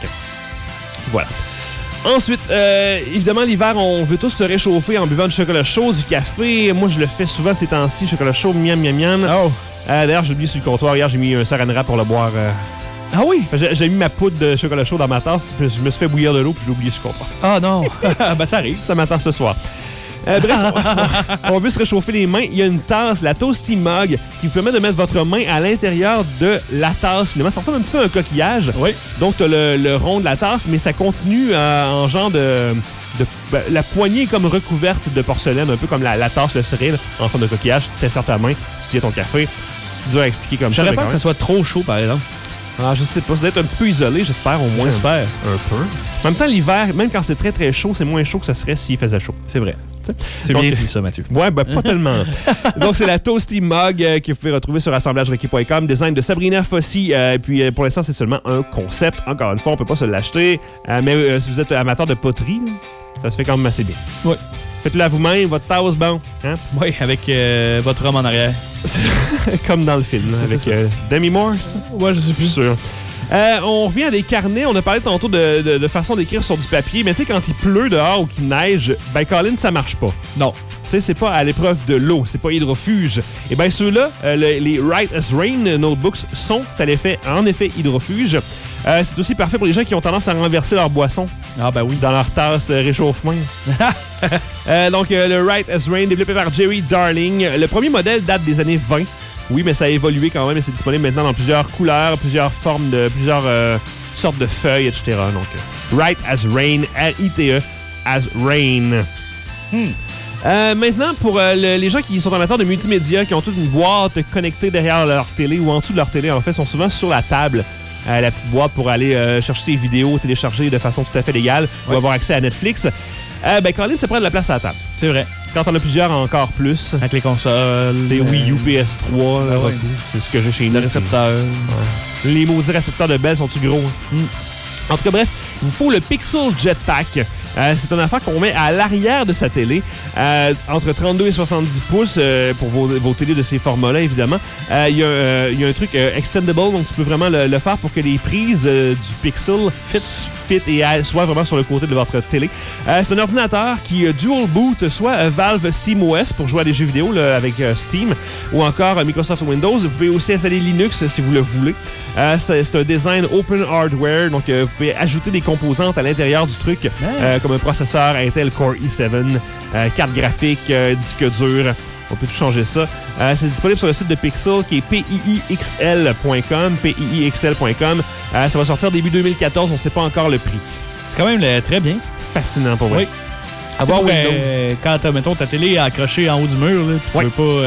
Voilà. Ensuite, évidemment, l'hiver, on veut tous se réchauffer en buvant du chocolat chaud, du café. Moi, je le fais souvent ces temps-ci, chocolat chaud, miam, miam, miam. Oh. D'ailleurs, j'ai oublié sur le comptoir. Hier, j'ai mis un saran wrap pour le boire. Ah oui? J'ai mis ma poudre de chocolat chaud dans ma tasse, puis je me suis fait bouillir de l'eau, puis je l'ai oublié sur le comptoir. Ah non! Ben, ça arrive. Ça m'attend ce soir. Bref, on veut se réchauffer les mains. Il y a une tasse, la Toasty Mug, qui vous permet de mettre votre main à l'intérieur de la tasse. Finalement, ça ressemble un petit peu à un coquillage. Oui. Donc, tu as le rond de la tasse, mais ça continue en genre de la poignée est comme recouverte de porcelaine, un peu comme la tasse le serait, là, en forme de coquillage. Tu t'insères ta main, tu tiens ton café. C'est dur à expliquer comme ça. J'aurais peur que ça soit trop chaud, par exemple. Ah, je sais pas. Ça doit être un petit peu isolé, j'espère, au moins. J'espère. Un peu. En même temps, l'hiver, même quand c'est très très chaud, c'est moins chaud que ça serait s'il faisait chaud. C'est vrai. C'est Donc, bien dit ça, Mathieu. Ouais, ben pas tellement. Donc, c'est la Toasty Mug que vous pouvez retrouver sur assemblagerequis.com. Design de Sabrina Fossi. Puis, pour l'instant, c'est seulement un concept. Encore une fois, on peut pas se l'acheter. Mais si vous êtes amateur de poterie, ça se fait quand même assez bien. Oui. Faites-le à vous-même, votre tasse, bon. Hein? Oui, avec votre homme en arrière. Comme dans le film, là, avec Demi Moore, ça? Ouais, je suis plus sûr. On revient à des carnets. On a parlé tantôt de façon d'écrire sur du papier, mais tu sais, quand il pleut dehors ou qu'il neige, ben Colin, ça marche pas. Non. Tu sais, c'est pas à l'épreuve de l'eau, c'est pas hydrofuge. Et bien, ceux-là, les Write as Rain Notebooks sont en effet hydrofuge. C'est aussi parfait pour les gens qui ont tendance à renverser leur boisson. Ah, ben oui. Dans leur tasse réchauffement. Donc, le Write as Rain, développé par Jerry Darling. Le premier modèle date des années 20. Oui, mais ça a évolué quand même et c'est disponible maintenant dans plusieurs couleurs, plusieurs formes, plusieurs sortes de feuilles, etc. Donc, Write as Rain, R-I-T-E, as Rain. Maintenant, pour les gens qui sont amateurs de multimédia, qui ont toute une boîte connectée derrière leur télé ou en dessous de leur télé, en fait, sont souvent sur la table, la petite boîte pour aller chercher ses vidéos, télécharger de façon tout à fait légale ou avoir accès à Netflix. Ben, Colin, ça prend de la place à la table. C'est vrai. Quand on a plusieurs, encore plus. Avec les consoles. C'est Wii U, PS3, c'est ce que j'ai chez nous. Le récepteur. Ouais. Les maudits récepteurs de Bell sont-tu gros? En tout cas, bref, il vous faut le Pixel Jetpack. C'est une affaire qu'on met à l'arrière de sa télé, entre 32 et 70 pouces pour vos télés de ces formats-là, évidemment. Il y a un truc extendable, donc tu peux vraiment le faire pour que les prises du Pixel fit et soient vraiment sur le côté de votre télé. C'est un ordinateur qui dual boot, soit Valve SteamOS pour jouer à des jeux vidéo là, avec Steam, ou encore Microsoft Windows. Vous pouvez aussi installer Linux si vous le voulez. C'est un design open hardware, donc vous pouvez ajouter des composantes à l'intérieur du truc, comme un processeur Intel Core i7, carte graphique, disque dur. On peut tout changer ça. C'est disponible sur le site de Pixel qui est piixl.com. piixl.com. Ça va sortir début 2014. On ne sait pas encore le prix. C'est quand même très bien. Fascinant pour moi. Oui. Avoir quand mettons, ta télé est accrochée en haut du mur, là, tu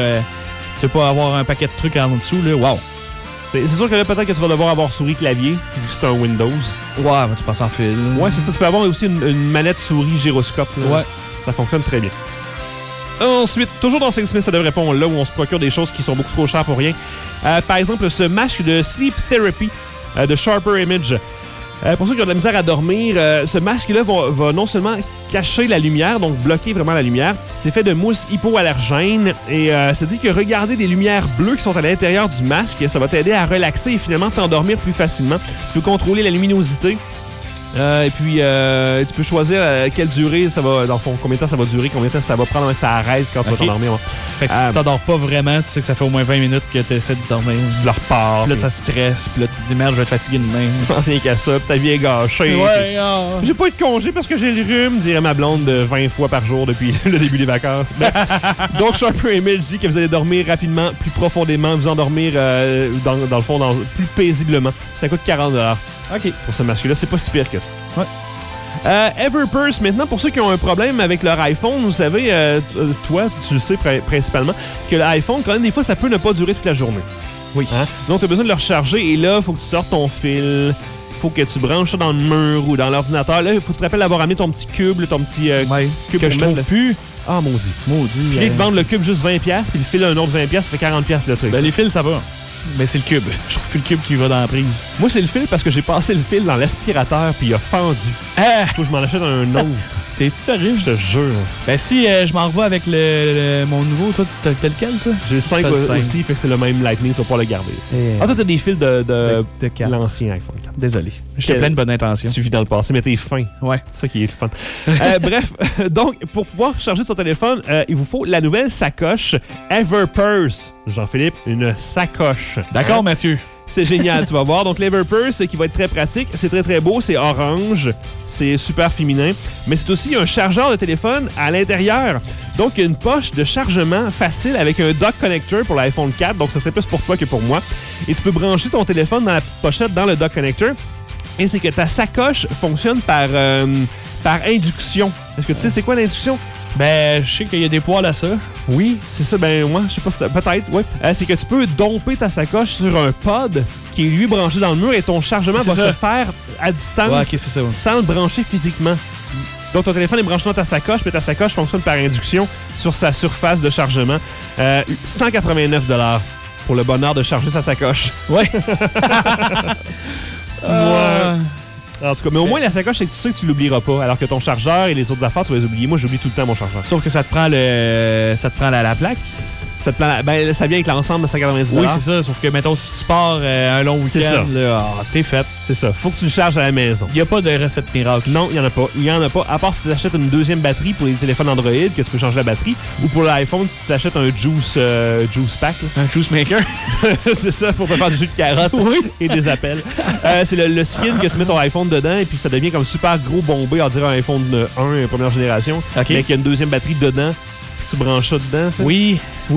veux pas avoir un paquet de trucs en dessous. Là. Wow. C'est sûr que là, peut-être que tu vas devoir avoir souris-clavier, vu que c'est un Windows. Ouais, mais tu passes en fil. Ouais, c'est ça. Tu peux avoir aussi une manette souris gyroscope. Là. Ouais. Ça fonctionne très bien. Ensuite, toujours dans SingSmith, ça devrait répondre là où on se procure des choses qui sont beaucoup trop chères pour rien. Par exemple, ce masque de Sleep Therapy de Sharper Image. Pour ceux qui ont de la misère à dormir, ce masque-là va non seulement cacher la lumière, donc bloquer vraiment la lumière. C'est fait de mousse hypoallergène et ça dit que regarder des lumières bleues qui sont à l'intérieur du masque, ça va t'aider à relaxer et finalement t'endormir plus facilement. Tu peux contrôler la luminosité. Et puis, tu peux choisir quelle durée ça va, dans le fond, combien de temps ça va durer, combien de temps ça va prendre avant que ça arrête quand tu vas t'endormir. Ouais. Fait que si tu t'endors pas vraiment, tu sais que ça fait au moins 20 minutes que tu essaies de dormir. Tu le repars. Puis là, ça stresse. Puis là, tu te dis, merde, je vais être fatigué demain. Tu penses rien qu'à ça, puis ta vie est gâchée. Ouais, J'ai pas eu de congé parce que j'ai le rhume, dirait ma blonde de 20 fois par jour depuis le début des vacances. Bref. Donc, Sharper Image dit que vous allez dormir rapidement, plus profondément, vous endormir dans le fond, plus paisiblement. Ça coûte $40. OK. Pour ce masque-là, c'est pas si pire que ça. Ouais. Everpurse, maintenant, pour ceux qui ont un problème avec leur iPhone, vous savez, toi, tu le sais principalement, que l'iPhone, quand même, des fois, ça peut ne pas durer toute la journée. Oui. Hein? Donc, tu as besoin de le recharger et là, il faut que tu sortes ton fil, faut que tu branches ça dans le mur ou dans l'ordinateur. Là, il faut que tu te rappelles d'avoir amené ton petit cube, ton petit cube que je trouve plus. Ah, maudit. Puis là, ils te vendent le cube juste 20$, puis le fil un autre 20$, ça fait 40$ le truc. Ben, les fils, ça va. Mais c'est le cube. Je trouve plus le cube qui va dans la prise. Moi, c'est le fil parce que j'ai passé le fil dans l'aspirateur puis il a fendu. Faut que je m'en achète un autre. T'es-tu sérieux? Je te jure. Ben si je m'en revois avec mon nouveau, toi, t'as lequel, toi? J'ai le 5 aussi, fait que c'est le même Lightning, tu vas pouvoir le garder. Ah, toi, t'as des fils de l'ancien iPhone 4. Désolé. J'étais plein de bonnes intentions. Tu vis dans le passé, mais t'es fin. Ouais. C'est ça qui est le fun. Bref, donc, pour pouvoir charger son téléphone, il vous faut la nouvelle sacoche Everpurse. Jean-Philippe, une sacoche. D'accord, Mathieu. C'est génial, tu vas voir. Donc, l'Everpurse, qui va être très pratique. C'est très, très beau. C'est orange. C'est super féminin. Mais c'est aussi un chargeur de téléphone à l'intérieur. Donc, il y a une poche de chargement facile avec un dock connector pour l'iPhone 4. Donc, ça serait plus pour toi que pour moi. Et tu peux brancher ton téléphone dans la petite pochette dans le dock connector. Et c'est que ta sacoche fonctionne par induction. Est-ce que tu sais c'est quoi l'induction? Ben, je sais qu'il y a des poils à ça. Oui, c'est ça. Ben, moi, je sais pas si ça... Peut-être, ouais. C'est que tu peux domper ta sacoche sur un pod qui est, lui, branché dans le mur et ton chargement va se faire à distance sans le brancher physiquement. Donc, ton téléphone est branché dans ta sacoche, mais ta sacoche fonctionne par induction sur sa surface de chargement. 189$ pour le bonheur de charger sa sacoche. Ouais. Ouais. En tout cas, mais au moins la sacoche, c'est que tu sais que tu l'oublieras pas, alors que ton chargeur et les autres affaires, tu vas les oublier. Moi, j'oublie tout le temps mon chargeur. Sauf que ça te prend la plaque. Ça vient avec l'ensemble de 190 $. Oui, c'est ça. Sauf que, mettons, si tu pars un long C'est ça. week-end, là, t'es fait. C'est ça. Faut que tu le charges à la maison. Il n'y a pas de recette miracle. Non, il n'y en a pas. Il n'y en a pas. À part si tu achètes une deuxième batterie pour les téléphones Android, que tu peux changer la batterie. Ou pour l'iPhone, si tu achètes un juice pack. Là. Un juice maker. C'est ça, pour te faire du jus de carotte et des appels. C'est le skin que tu mets ton iPhone dedans et puis ça devient comme super gros bombé, on dirait un iPhone 1 première génération. OK. Mais qu'il y a une deuxième batterie dedans. Puis tu branches ça dedans. Tu sais. Oui,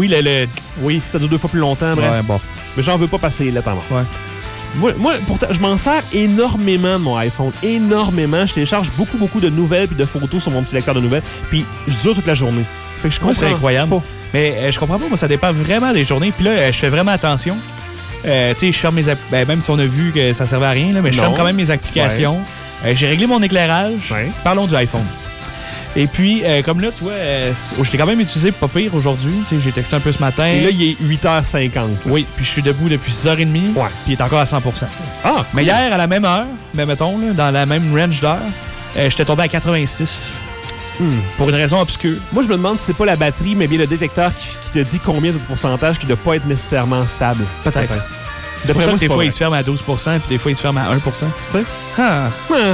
Oui, ça dure 2 fois plus longtemps. Bref. Ouais, bon. Mais j'en veux pas passer là, t'en Ouais. Moi, pourtant, je m'en sers énormément de mon iPhone. Énormément. Je télécharge beaucoup de nouvelles puis de photos sur mon petit lecteur de nouvelles. Puis je dure toute la journée. Fait que je comprends. Moi, c'est incroyable. Pas. Mais je comprends pas, moi, ça dépend vraiment des journées. Puis là, je fais vraiment attention. Tu sais, je ferme mes même si on a vu que ça servait à rien, là, mais je ferme quand même mes applications. J'ai réglé mon éclairage. Ouais. Parlons du iPhone. Et puis, comme là, tu vois, je l'ai quand même utilisé pas pire aujourd'hui. Tu sais, j'ai texté un peu ce matin. Et là, il est 8h50. Oui, puis je suis debout depuis 6h30. Ouais. Puis il est encore à 100%. Ah! Mais hier, à la même heure, mettons, là, dans la même range d'heure, j'étais tombé à 86. Pour une raison obscure. Moi, je me demande si c'est pas la batterie, mais bien le détecteur qui te dit combien de pourcentage qui ne doit pas être nécessairement stable. Peut-être. C'est pour ça que des fois, il se ferme à 12%, puis des fois, il se ferme à 1%. Tu sais? Ah.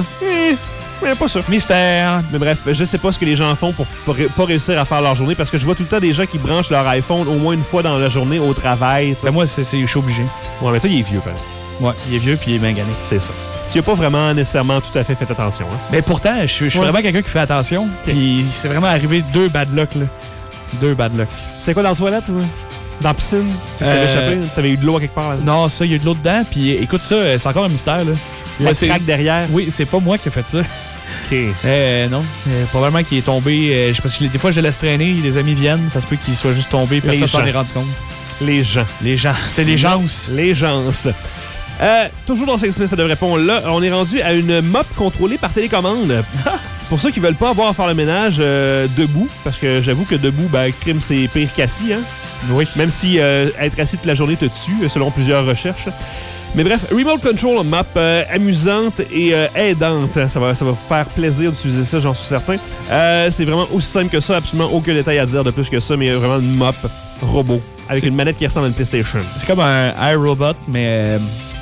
Mais pas sûr. Mystère. Mais bref, je sais pas ce que les gens font pour pas réussir à faire leur journée parce que je vois tout le temps des gens qui branchent leur iPhone au moins une fois dans la journée au travail. Ben moi, je suis obligé. Ouais, mais toi, il est vieux, quand même. Ouais, il est vieux puis il est bien gagné. C'est ça. Tu n'as pas vraiment nécessairement tout à fait fait attention. Hein? Mais pourtant, je suis vraiment quelqu'un qui fait attention. Puis c'est vraiment arrivé 2 bad luck, là. 2 bad luck. C'était quoi dans la toilette, ou dans la piscine? Tu t'avais échappé? T'avais eu de l'eau à quelque part? Là? Non, ça, il y a eu de l'eau dedans. Puis écoute ça, c'est encore un mystère, là. La craque derrière? Oui, c'est pas moi qui ai fait ça. OK. Non. Probablement qu'il est tombé. Je sais pas si des fois, je le laisse traîner. Les amis viennent. Ça se peut qu'il soit juste tombé. Personne s'en est rendu compte. Les gens. C'est les gens. Les gens. Toujours dans 5 semaines, ça devrait répondre là. On est rendu à une mop contrôlée par télécommande. Pour ceux qui veulent pas avoir à faire le ménage debout, parce que j'avoue que debout, crime, c'est pire qu'assis. Hein? Oui. Même si être assis toute la journée te tue, selon plusieurs recherches. Mais bref, Remote Control map amusante et aidante. Ça va vous faire plaisir d'utiliser ça, j'en suis certain. C'est vraiment aussi simple que ça, absolument aucun détail à dire de plus que ça, mais vraiment une mop robot avec une manette qui ressemble à une PlayStation. C'est comme un iRobot, mais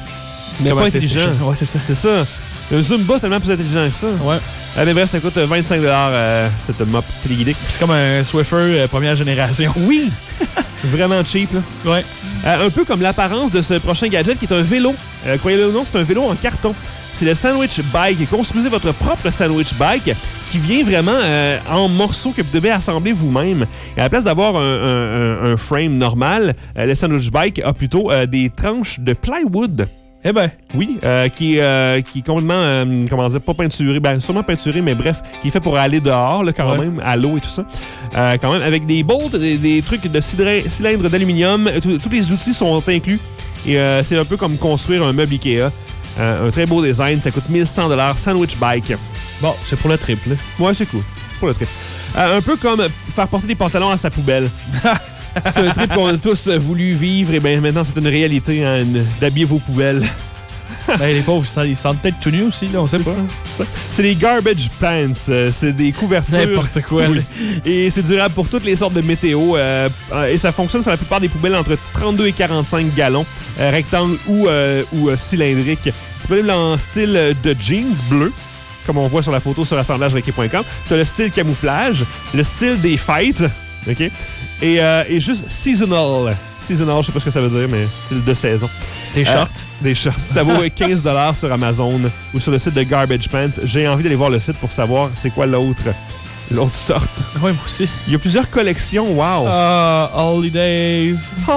pas intelligent. Ouais, c'est ça. C'est ça. Un Zumba tellement plus intelligent que ça. Ouais. Mais bref, ça coûte 25 $, cette mop téléguidée. C'est comme un Swiffer première génération. Oui! Vraiment cheap, là. Ouais. Un peu comme l'apparence de ce prochain gadget qui est un vélo. Croyez-le ou non, c'est un vélo en carton. C'est le Sandwich Bike. Construisez votre propre Sandwich Bike qui vient vraiment en morceaux que vous devez assembler vous-même. Et à la place d'avoir un frame normal, le Sandwich Bike a plutôt des tranches de plywood. Eh ben, oui, qui est complètement, comment dire, pas peinturé, sûrement peinturé, mais bref, qui est fait pour aller dehors, là, quand même, à l'eau et tout ça. Quand même, avec des bolts, des trucs de cylindres d'aluminium, tous les outils sont inclus. Et c'est un peu comme construire un meuble Ikea. Un très beau design, ça coûte 1100 $, Sandwich Bike. Bon, c'est pour le triple. Ouais, c'est cool, pour le triple. Un peu comme faire porter des pantalons à sa poubelle. C'est un trip qu'on a tous voulu vivre et bien maintenant c'est une réalité hein, d'habiller vos poubelles. Les pauvres, ils sentent peut-être tout nus aussi, là, on sait pas. C'est des garbage pants, c'est des couvertures. N'importe quoi. Oui. Et c'est durable pour toutes les sortes de météo. Et ça fonctionne sur la plupart des poubelles entre 32 et 45 gallons, rectangle ou cylindrique. Disponible en style de jeans bleu, comme on voit sur la photo sur assemblagerequis.com. Tu as le style camouflage, le style des fêtes. OK? Et juste seasonal. Seasonal, je sais pas ce que ça veut dire, mais style de saison. Des shorts? Des shorts. Ça vaut 15 $ sur Amazon ou sur le site de Garbage Pants. J'ai envie d'aller voir le site pour savoir c'est quoi l'autre sorte. Oui, moi aussi. Il y a plusieurs collections, wow. Holidays.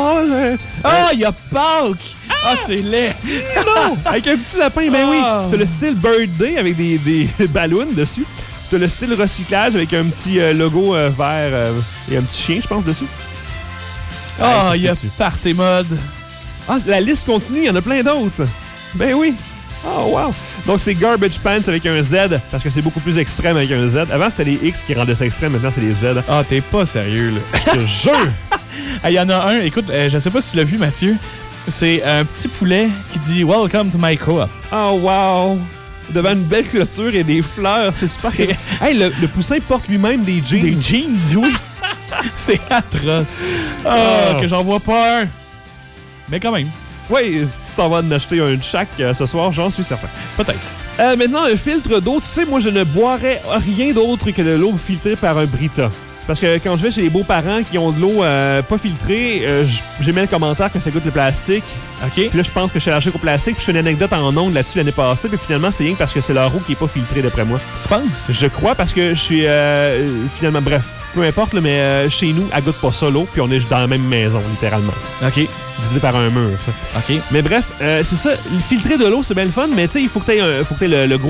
Ah, il y a Pâques! Ah, c'est laid! Non! Avec un petit lapin, ben oui. T'as le style Birthday avec des ballons dessus. T'as le style recyclage avec un petit logo vert et un petit chien, je pense, dessus. Ah, il y a Party Mode. Ah, la liste continue, il y en a plein d'autres. Ben oui. Oh, wow. Donc, c'est Garbage Pants avec un Z, parce que c'est beaucoup plus extrême avec un Z. Avant, c'était les X qui rendaient ça extrême, maintenant, c'est les Z. Ah, t'es pas sérieux, là. Je te jure. Il y en a un, écoute, je sais pas si tu l'as vu, Mathieu. C'est un petit poulet qui dit « Welcome to my co-op ». Oh, wow. Devant une belle clôture et des fleurs, c'est super. Hey, le poussin porte lui-même des jeans. Des jeans, oui. C'est atroce. Ah, que j'en vois pas un. Mais quand même. Oui, si tu t'en vas en acheter un de chaque ce soir, j'en suis certain. Peut-être. Maintenant, un filtre d'eau. Tu sais, moi, je ne boirais rien d'autre que de l'eau filtrée par un Brita. Parce que quand je vais chez les beaux-parents qui ont de l'eau pas filtrée, j'ai mis le commentaire que ça goûte le plastique. OK. Puis là, je pense que je suis allergique au plastique. Puis je fais une anecdote en ondes là-dessus l'année passée. Puis finalement, c'est rien que parce que c'est leur eau qui est pas filtrée, d'après moi. Tu penses? Je crois parce que je suis... finalement, bref, peu importe, là, mais chez nous, elle goûte pas ça l'eau. Puis on est dans la même maison, littéralement. OK. Divisé par un mur, ça. OK. Mais bref, c'est ça. Le filtrer de l'eau, c'est bien le fun, mais tu sais, il faut que tu aies le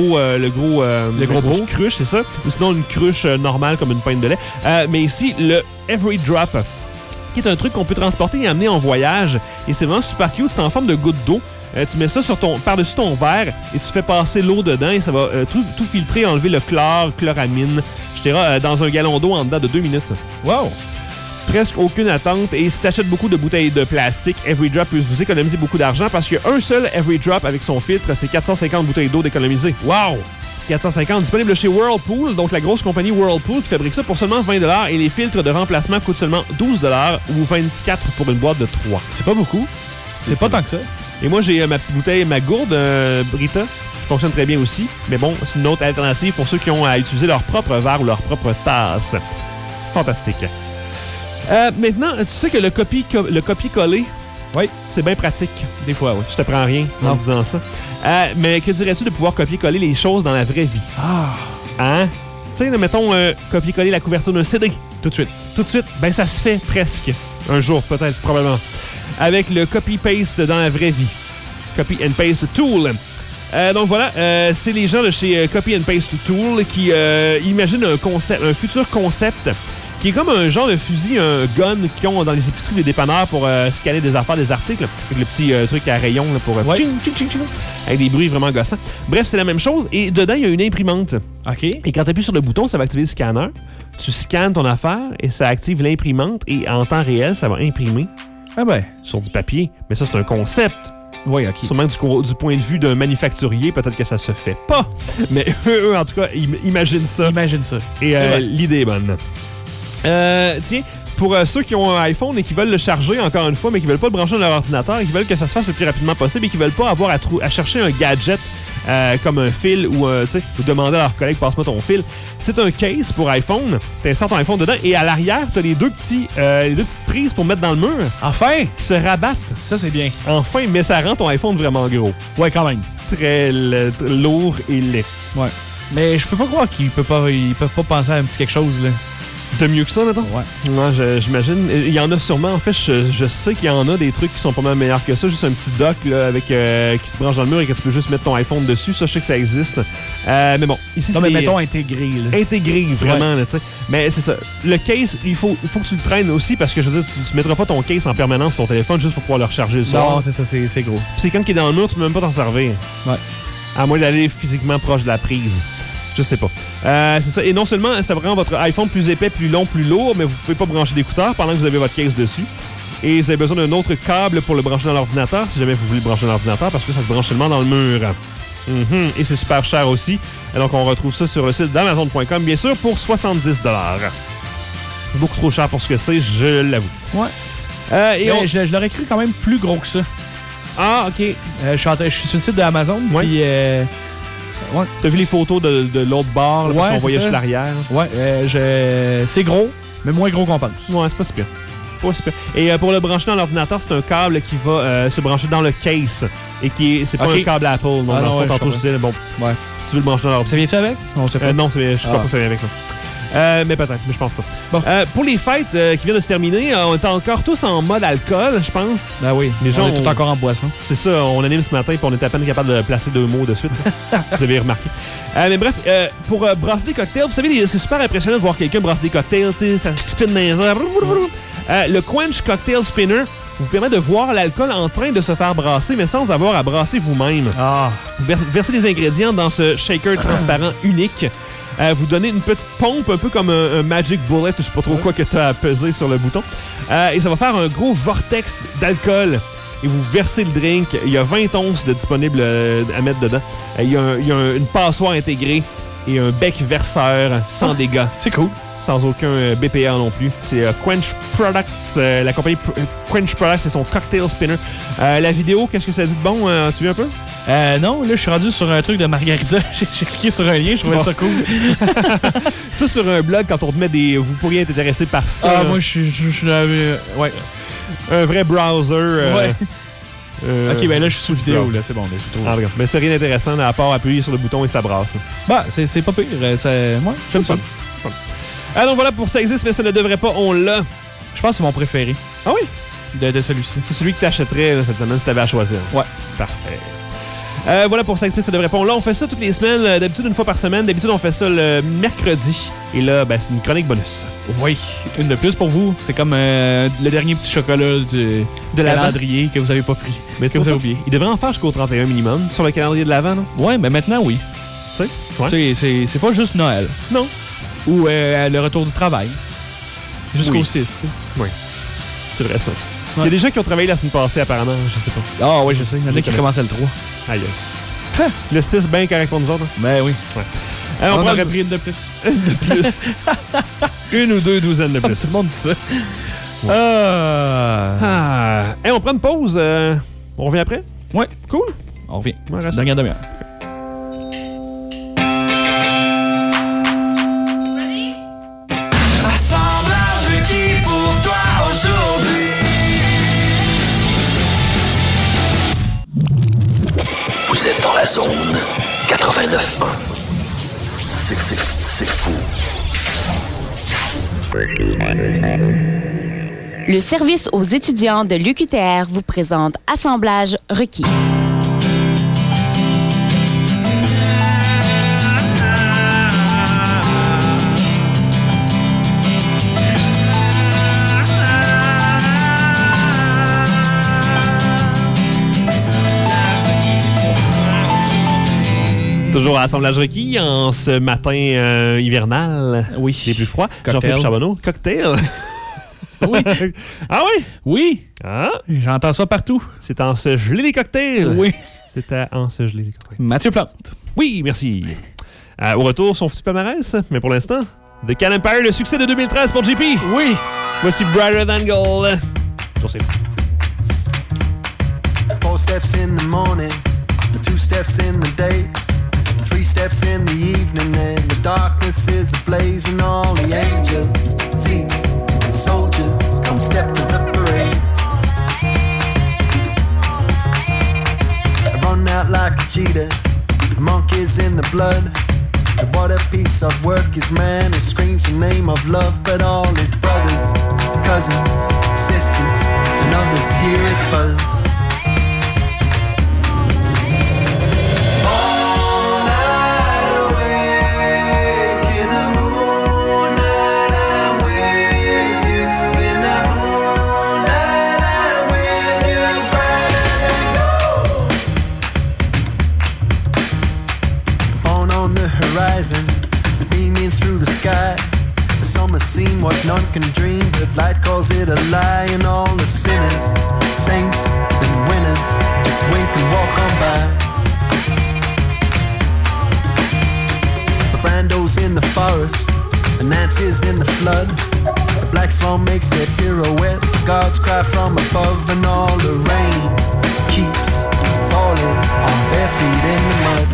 gros cruche, c'est ça. Ou sinon, une cruche normale comme une pinte de lait. Mais ici, le Every Drop, qui est un truc qu'on peut transporter et amener en voyage. Et c'est vraiment super cute. C'est en forme de goutte d'eau. Tu mets ça par-dessus ton verre et tu fais passer l'eau dedans et ça va tout filtrer, enlever le chlore, chloramine, etc. Dans un gallon d'eau en dedans de 2 minutes. Wow! Presque aucune attente. Et si tu achètes beaucoup de bouteilles de plastique, Every Drop peut vous économiser beaucoup d'argent parce qu'un seul Every Drop avec son filtre, c'est 450 bouteilles d'eau d'économiser. Wow! 450, disponible chez Whirlpool, donc la grosse compagnie Whirlpool qui fabrique ça pour seulement 20 $ et les filtres de remplacement coûtent seulement 12 $ ou 24 pour une boîte de 3. C'est pas beaucoup. C'est pas tant que ça. Et moi, j'ai ma petite bouteille, ma gourde Brita, qui fonctionne très bien aussi. Mais bon, c'est une autre alternative pour ceux qui ont à utiliser leur propre verre ou leur propre tasse. Fantastique. Maintenant, tu sais que le copier-coller, oui, c'est bien pratique. Des fois, oui. Je t'apprends rien en disant ça. Mais que dirais-tu de pouvoir copier-coller les choses dans la vraie vie? Ah! Hein? Tu sais, mettons, copier-coller la couverture d'un CD. Tout de suite. Tout de suite. Ben, ça se fait presque. Un jour, peut-être, probablement. Avec le copy-paste dans la vraie vie. Copy and Paste Tool. Donc voilà, c'est les gens de chez Copy and Paste Tool qui imaginent un futur concept qui est comme un genre de fusil, un gun qu'ils ont dans les épiceries des dépanneurs pour scanner des affaires, des articles, avec le petit truc à rayon là, pour tching, tching, tching, tching, avec des bruits vraiment gossants. Bref, c'est la même chose. Et dedans, il y a une imprimante. OK. Et quand tu appuies sur le bouton, ça va activer le scanner. Tu scannes ton affaire et ça active l'imprimante. Et en temps réel, ça va imprimer sur du papier. Mais ça, c'est un concept. Oui, OK. Sûrement du point de vue d'un manufacturier, peut-être que ça se fait pas. Mais eux, en tout cas, imaginent ça. Imagine ça. Et l'idée est bonne. Tiens, pour ceux qui ont un iPhone et qui veulent le charger, encore une fois, mais qui veulent pas le brancher dans leur ordinateur et qui veulent que ça se fasse le plus rapidement possible et qui veulent pas avoir à chercher un gadget comme un fil ou demander à leur collègue passe-moi ton fil, c'est un case pour iPhone. Tu insères ton iPhone dedans et à l'arrière, tu as les deux petites prises pour mettre dans le mur. Enfin! Qui se rabattent. Ça, c'est bien. Enfin, mais ça rend ton iPhone vraiment gros. Ouais, quand même. Très lourd et laid. Ouais. Mais je peux pas croire qu'ils peuvent pas penser à un petit quelque chose, là. De mieux que ça, mettons? Ouais. Moi, j'imagine. Il y en a sûrement. En fait, je sais qu'il y en a des trucs qui sont pas mal meilleurs que ça. Juste un petit dock là, avec qui se branche dans le mur et que tu peux juste mettre ton iPhone dessus. Ça, je sais que ça existe. Mais bon, ici, non, mais mettons intégré. Là. Intégré, vraiment, tu sais. Mais c'est ça. Le case, il faut que tu le traînes aussi parce que, je veux dire, tu mettras pas ton case en permanence sur ton téléphone juste pour pouvoir le recharger le soir. Non, c'est ça, c'est gros. Puis c'est comme qu'il est dans le mur, tu peux même pas t'en servir. Ouais. À moins d'aller physiquement proche de la prise. Je sais pas. C'est ça. Et non seulement ça rend votre iPhone plus épais, plus long, plus lourd, mais vous pouvez pas brancher d'écouteurs pendant que vous avez votre case dessus. Et vous avez besoin d'un autre câble pour le brancher dans l'ordinateur, si jamais vous voulez le brancher dans l'ordinateur, parce que ça se branche seulement dans le mur. Et c'est super cher aussi. Et donc, on retrouve ça sur le site d'Amazon.com, bien sûr, pour 70 $. Beaucoup trop cher pour ce que c'est, je l'avoue. Ouais. Je l'aurais cru quand même plus gros que ça. Ah, OK. Je suis sur le site d'Amazon, puis... Ouais. T'as vu les photos de l'autre bar qu'on voyait sur l'arrière? Ouais, c'est gros, mais moins gros qu'on pense. Ouais, c'est pas si pire. Et pour le brancher dans l'ordinateur, c'est un câble qui va se brancher dans le case. Et c'est pas un câble Apple. Donc, dans le fond, tantôt, je disais, bon, si tu veux le brancher dans l'ordinateur. Ça vient-tu avec? On sait pas. Non, je sais pas si ça vient avec. Non. Mais peut-être, mais je pense pas. Bon. Pour les fêtes qui viennent de se terminer, on est encore tous en mode alcool, je pense. Ben oui, les gens on est tout encore en boisson. C'est ça, on anime ce matin et on est à peine capable de placer 2 mots de suite. Vous avez remarqué. Mais bref, pour brasser des cocktails, vous savez, c'est super impressionnant de voir quelqu'un brasser des cocktails, ça spin dans les airs. Le Quench Cocktail Spinner vous permet de voir l'alcool en train de se faire brasser, mais sans avoir à brasser vous-même. Versez des ingrédients dans ce shaker transparent unique. Vous donnez une petite pompe, un peu comme un Magic Bullet, je sais pas trop quoi que tu as à peser sur le bouton. Et ça va faire un gros vortex d'alcool. Et vous versez le drink. Il y a 20 onces de disponibles à mettre dedans. Il y a une passoire intégrée. et un bec verseur sans dégâts. C'est cool. Sans aucun BPA non plus. C'est Quench Products. La compagnie Quench Products, c'est son cocktail spinner. La vidéo, qu'est-ce que ça dit de bon? As-tu vu un peu? Non, là, je suis rendu sur un truc de margarita. J'ai cliqué sur un lien, je trouvais ça cool. Toi, sur un blog, quand on te met des... Vous pourriez être intéressé par ça. Ah, moi, je suis ouais. Un vrai browser. Ouais. Ok, ben là, je suis sous vidéo, là. C'est bon, là. Ah, regarde. Mais c'est rien d'intéressant, à part appuyer sur le bouton et ça brasse. Bah, c'est pas pire. Moi, j'aime ça. Alors voilà, pour Ça existe, mais ça ne devrait pas, on l'a. Je pense que c'est mon préféré. Ah oui? De celui-ci. C'est celui que t'achèterais cette semaine si t'avais à choisir. Ouais. Parfait. Voilà pour Ça existe, ça devrait pas. Là, on fait ça toutes les semaines, d'habitude une fois par semaine. D'habitude, on fait ça le mercredi. Et là, ben, c'est une chronique bonus. Oui, une de plus pour vous. C'est comme le dernier petit chocolat de calendrier que vous avez pas pris. Mais que vous avez oublié. Il devrait en faire jusqu'au 31 minimum sur le calendrier de l'Avent, non? Ouais, mais maintenant, oui. Tu sais? C'est pas juste Noël. Non. Ou le retour du travail. Jusqu'au Oui. 6, tu sais. Oui. C'est vrai, ça. Ouais. Il y a des gens qui ont travaillé la semaine passée, apparemment. Je sais pas. Ah oui, je sais. Il y en a qui commençaient le 3. Aïe. Le 6, bien correct pour nous autres. Ben oui. Ouais. On prend aurait pris une de plus. de plus. Une ou deux douzaines de plus. Tout le monde dit ça. Ouais. On prend une pause. On revient après? Ouais. Cool. On revient. Ouais, reste. Dernière demi-heure. Assemblage requis pour toi aujourd'hui. Vous êtes dans la zone 89.1. C'est fou. Le service aux étudiants de l'UQTR vous présente Assemblage requis. Toujours à Assemblage requis en ce matin hivernal. Oui. Les plus froids. Cocktail. Jean-Philippe Charbonneau. Cocktail. Oui. Ah oui? Oui. Ah. J'entends ça partout. C'est en se geler les cocktails. Oui. C'était en se geler les cocktails. Mathieu Plante. Oui, merci. Au retour, son petit palmarès, mais pour l'instant, The Can Empire, le succès de 2013 pour JP. Oui. Voici Brighter Than Gold. Sur ses... 4 steps in the morning, 2 steps in the day, 3 steps in the evening, and the darkness is ablaze, and all the angels, seats, and soldiers come step to the parade. I run out like a cheetah, the monkey's in the blood. What a piece of work is man who screams the name of love, but all his brothers, cousins, sisters, and others hear his fuzz. Beaming through the sky, the summer scene what none can dream, but light calls it a lie, and all the sinners, saints and winners just wink and walk on by. The Brando's in the forest, the Nancy's in the flood, the black swan makes their pirouette, the gods cry from above, and all the rain keeps falling on bare feet in the mud.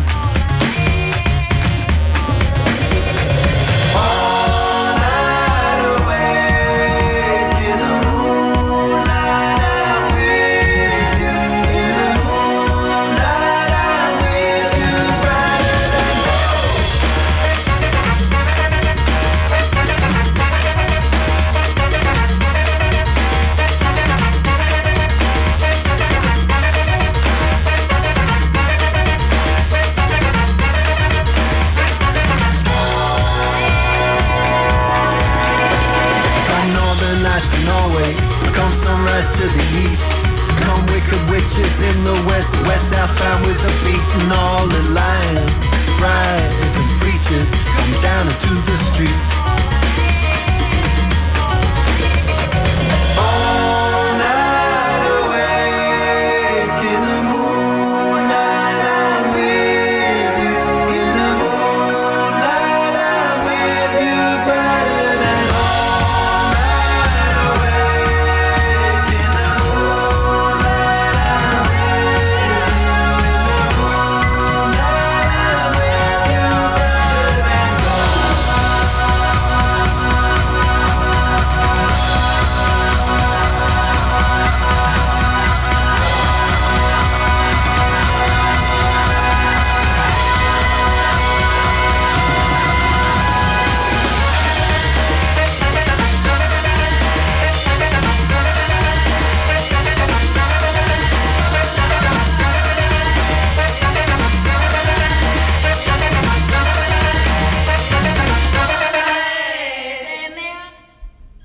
To the east, come wicked witches in the west, west southbound with a beat, and all the lions, brides and preachers come down into the street. All night awake in the moonlight, I'm with you in the moonlight.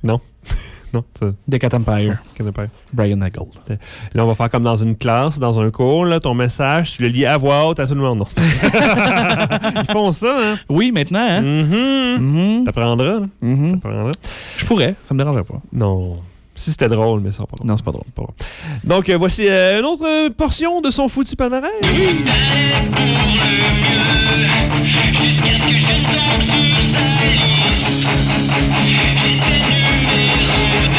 Non. Non, ça. Decat Empire. Brian Nagel. Là, on va faire comme dans une classe, dans un cours, là, ton message, tu le lis à voix haute à tout le monde. Non, ils font ça, hein? Oui, maintenant, hein? T'apprendras, là. T'apprendras. Je pourrais, ça me dérangerait pas. Non. Si c'était drôle, mais ça va pas drôle. Non, c'est pas drôle. Donc, voici une autre portion de son foutu palmarès. Oui! Jusqu'à ce que je tombe sur sa liste. J'étais numéro 2.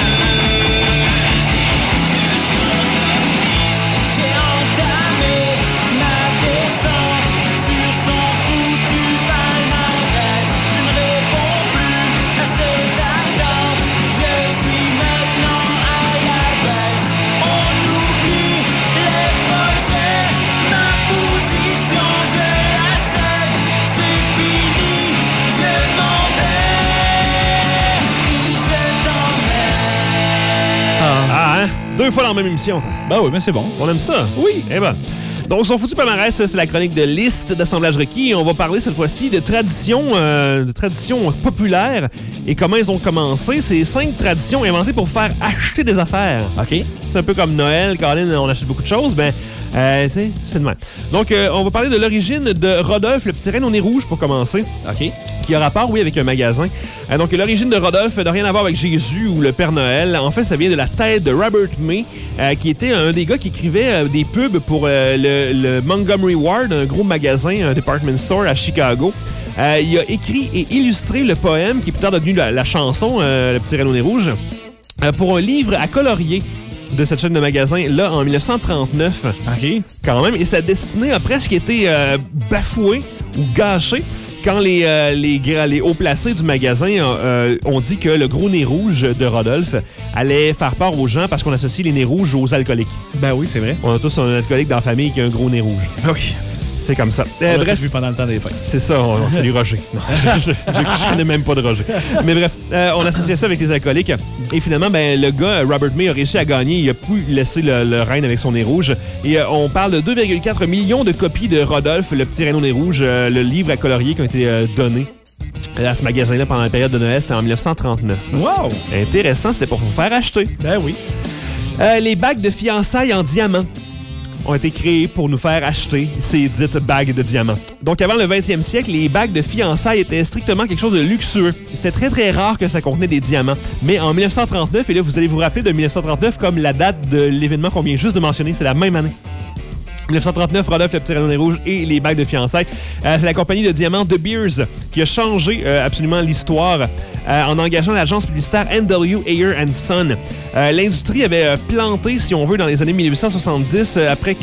J'ai entamé ma descente sur son foutu palmarès. Je ne réponds plus à ses attentes. Je suis maintenant à la baisse. On oublie les projets. Ma position, je la cède. C'est fini, je m'en vais. Je t'emmène. Ah, hein? 2 fois dans la même émission. Ben oui, mais c'est bon. On aime ça? Oui. Eh ben. Donc, son foutu palmarès, c'est la chronique de liste d'assemblage requis. Et on va parler cette fois-ci de traditions populaires et comment ils ont commencé. C'est 5 traditions inventées pour faire acheter des affaires. OK? C'est un peu comme Noël, Colin, on achète beaucoup de choses. Ben, c'est de même. Donc, on va parler de l'origine de Rodolphe, le petit reine au nez rouge, pour commencer. OK? Qui a rapport, oui, avec un magasin. Donc, l'origine de Rodolphe n'a rien à voir avec Jésus ou le Père Noël. En fait, ça vient de la tête de Robert May, qui était un des gars qui écrivait des pubs pour le Montgomery Ward, un gros magasin, un department store à Chicago. Il a écrit et illustré le poème, qui est plus tard devenu la chanson, Le petit reine au nez rouge, pour un livre à colorier de cette chaîne de magasins, là, en 1939. OK. Quand même. Et sa destinée a presque été bafouée ou gâchée quand les hauts placés du magasin ont dit que le gros nez rouge de Rodolphe allait faire peur aux gens parce qu'on associe les nez rouges aux alcooliques. Ben oui, c'est vrai. On a tous un alcoolique dans la famille qui a un gros nez rouge. Oui. C'est comme ça. On l'a vu pendant le temps des fêtes. C'est ça, c'est du Roger. Non, je connais même pas de Roger. Mais bref, on associait ça avec les alcooliques. Et finalement, ben, le gars, Robert May, a réussi à gagner. Il a pu laisser le règne avec son nez rouge. Et on parle de 2,4 millions de copies de Rodolphe, le petit reine au nez rouge, le livre à colorier qui ont été donnés à ce magasin-là pendant la période de Noël. C'était en 1939. Wow! Intéressant, c'était pour vous faire acheter. Ben oui. Les bagues de fiançailles en diamant ont été créés pour nous faire acheter ces dites bagues de diamants. Donc, avant le 20e siècle, les bagues de fiançailles étaient strictement quelque chose de luxueux. C'était très, très rare que ça contenait des diamants. Mais en 1939, et là, vous allez vous rappeler de 1939 comme la date de l'événement qu'on vient juste de mentionner, c'est la même année. 1939, Rodolphe, le petit reine au nez rouge et les bagues de fiançailles. C'est la compagnie de diamants De Beers qui a changé absolument l'histoire en engageant l'agence publicitaire N.W. Ayer & Son. L'industrie avait planté, si on veut, dans les années 1870, après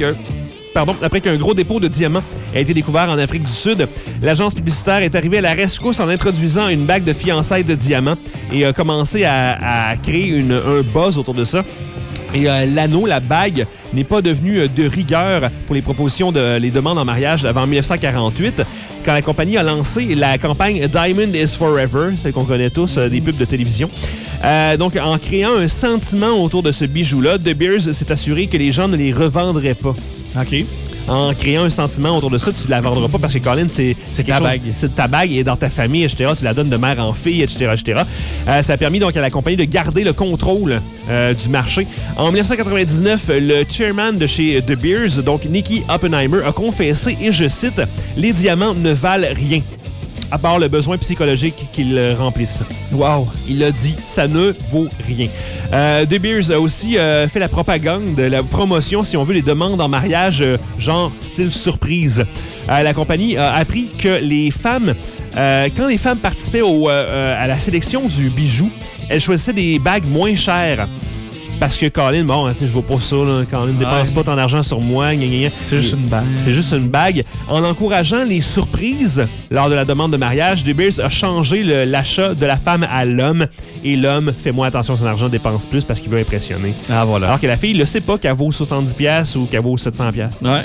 qu'un gros dépôt de diamants a été découvert en Afrique du Sud. L'agence publicitaire est arrivée à la rescousse en introduisant une bague de fiançailles de diamants et a commencé à créer un buzz autour de ça. Et l'anneau, la bague, n'est pas devenu de rigueur pour les propositions les demandes en mariage avant 1948, quand la compagnie a lancé la campagne Diamond is Forever, celle qu'on connaît tous, des pubs de télévision. Donc, en créant un sentiment autour de ce bijou-là, De Beers s'est assuré que les gens ne les revendraient pas. OK. En créant un sentiment autour de ça, tu ne la vendras pas parce que, Colin, c'est ta bague. C'est ta bague et dans ta famille, etc. Tu la donnes de mère en fille, etc. etc. Ça a permis donc à la compagnie de garder le contrôle du marché. En 1999, le chairman de chez De Beers, donc Nicky Oppenheimer, a confessé, et je cite, « Les diamants ne valent rien. » à part le besoin psychologique qu'ils remplissent. Wow! Il a dit, ça ne vaut rien. De Beers a aussi fait la propagande, la promotion, si on veut, les demandes en mariage, genre style surprise. La compagnie a appris que les femmes, quand les femmes participaient à la sélection du bijou, elles choisissaient des bagues moins chères. Parce que Colin, bon, tu sais, je vaux pas ça, là. Colin, ne dépense pas ton argent sur moi. Gna, gna, gna. C'est juste une bague. C'est juste une bague. En encourageant les surprises lors de la demande de mariage, De Beers a changé l'achat de la femme à l'homme. Et l'homme, fais-moi attention à son argent, dépense plus parce qu'il veut impressionner. Ah, voilà. Alors que la fille ne sait pas qu'elle vaut 70$ ou qu'elle vaut 700$. Ouais.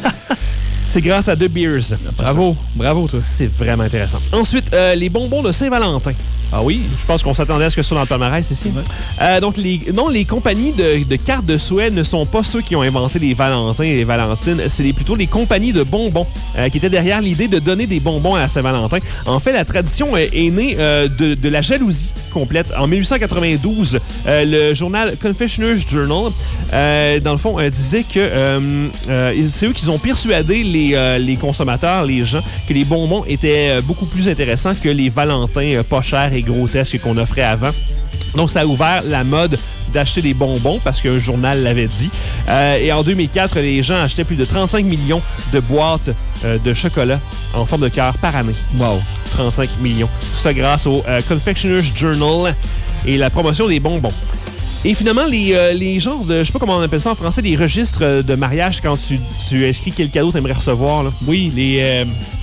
C'est grâce à De Beers. Bravo. Bravo, toi. C'est vraiment intéressant. Ensuite, les bonbons de Saint-Valentin. Ah oui? Je pense qu'on s'attendait à ce que ce soit dans le palmarès ici. Ouais. Donc, les compagnies de cartes de souhait ne sont pas ceux qui ont inventé les Valentins et les Valentines. C'est plutôt les compagnies de bonbons qui étaient derrière l'idée de donner des bonbons à la Saint-Valentin. En fait, la tradition est née de la jalousie complète. En 1892, le journal Confectioner's Journal, dans le fond, disait que c'est eux qui ont persuadé les consommateurs, les gens, que les bonbons étaient beaucoup plus intéressants que les Valentins pas chers et grotesques qu'on offrait avant. Donc, ça a ouvert la mode d'acheter des bonbons parce qu'un journal l'avait dit. Et en 2004, les gens achetaient plus de 35 millions de boîtes de chocolat en forme de cœur par année. Wow! 35 millions. Tout ça grâce au Confectioner's Journal et la promotion des bonbons. Et finalement, les genres de, je sais pas comment on appelle ça en français, les registres de mariage quand tu inscris quel cadeau tu aimerais recevoir. Là. Oui, les...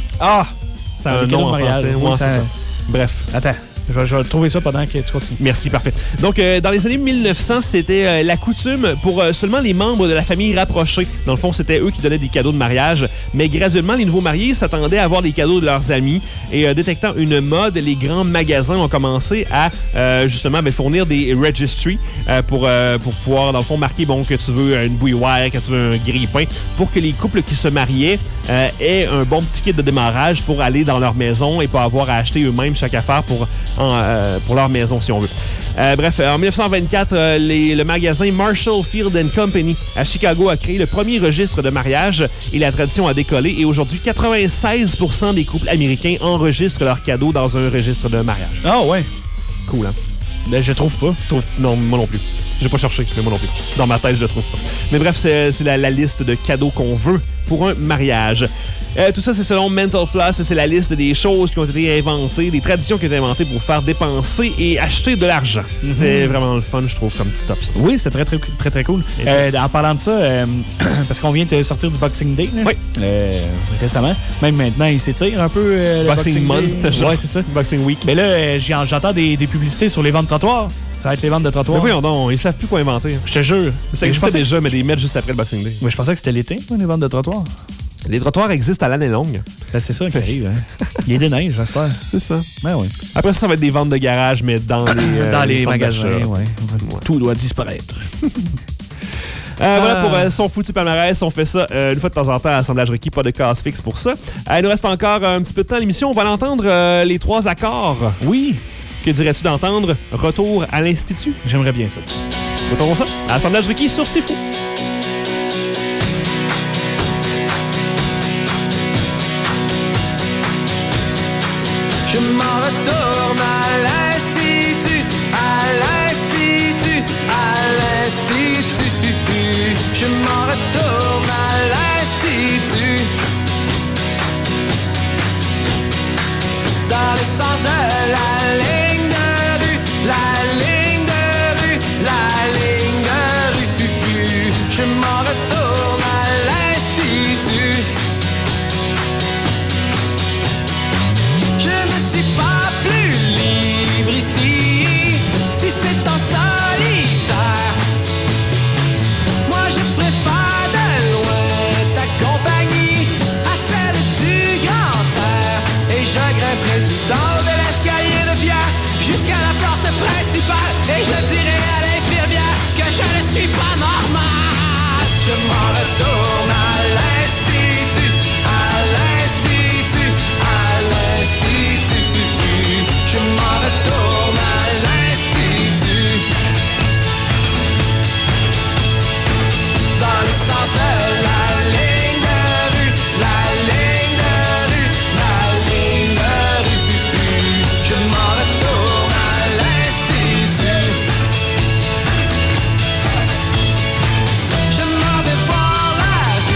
ça a un nom en français. Oui, c'est ça. Bref. Attends. Je vais trouver ça pendant que tu continues. Merci, parfait. Donc, dans les années 1900, c'était la coutume pour seulement les membres de la famille rapprochée. Dans le fond, c'était eux qui donnaient des cadeaux de mariage. Mais graduellement, les nouveaux mariés s'attendaient à avoir des cadeaux de leurs amis. Et détectant une mode, les grands magasins ont commencé à, justement, fournir des registries pour pouvoir, dans le fond, marquer que tu veux une bouilloire, que tu veux un grille-pain, pour que les couples qui se mariaient aient un bon petit kit de démarrage pour aller dans leur maison et pas avoir à acheter eux-mêmes chaque affaire pour leur maison, si on veut. Bref, en 1924, le magasin Marshall Field & Company à Chicago a créé le premier registre de mariage et la tradition a décollé. Et aujourd'hui, 96% des couples américains enregistrent leurs cadeaux dans un registre de mariage. Ah ouais? Cool, hein? Ben, je trouve pas. Non, moi non plus. J'ai pas cherché, mais moi non plus. Dans ma tête, je le trouve pas. Mais bref, c'est la liste de cadeaux qu'on veut pour un mariage. Tout ça, c'est selon Mental Floss. C'est la liste des choses qui ont été inventées, des traditions qui ont été inventées pour faire dépenser et acheter de l'argent. C'était vraiment le fun, je trouve, comme petit top. Oui, c'était très cool. En parlant de ça, parce qu'on vient de sortir du Boxing Day, là, oui. Récemment. Même maintenant, il s'étire un peu. Boxing Month. Oui, c'est ça. Boxing Week. Mais là, j'entends des publicités sur les ventes de trottoirs. Ça va être les ventes de trottoirs. Mais voyons donc, ils savent plus quoi inventer. Je te jure. Ça existait déjà, mais les mettre juste après le Boxing Day. Oui, je pensais que c'était l'été, les ventes de trottoirs. Les trottoirs existent à l'année longue. Ben, c'est ça qui arrive. Hein. Il y a des neiges, j'espère. C'est ça. Ben oui. Après ça va être des ventes de garage, mais dans les, dans les magasins. Ouais. Tout doit disparaître. Voilà pour son foutu palmarès. On fait ça une fois de temps en temps à Assemblage requis, pas de casse fixe pour ça. Il nous reste encore un petit peu de temps à l'émission. On va l'entendre les 3 accords. Oui. Que dirais-tu d'entendre Retour à l'Institut? J'aimerais bien ça. Écoutons ça. Assemblage requis sur C'est Fou. Je m'en retourne à l'Institut, à l'Institut, à l'Institut. Je m'en retourne à l'Institut. Dans le sens de la ligne de rue, la ligne de rue, la ligne de rue. Je m'en retourne à l'Institut. Je ne suis pas plus libre ici, si c'est en solitaire. Moi je préfère de loin ta compagnie à celle du grand air. Et je grimperai tout en haut de l'escalier de pierre jusqu'à la porte principale. Et je dirai à l'infirmière que je ne suis pas normal. Je m'en retourne à l'Institut, à l'Institut, à l'Institut. Je m'en retourne à l'Institut. Dans le sens de la ligne de rue, la ligne de rue, la ligne de rue. Je m'en retourne à l'Institut. Je m'en vais voir la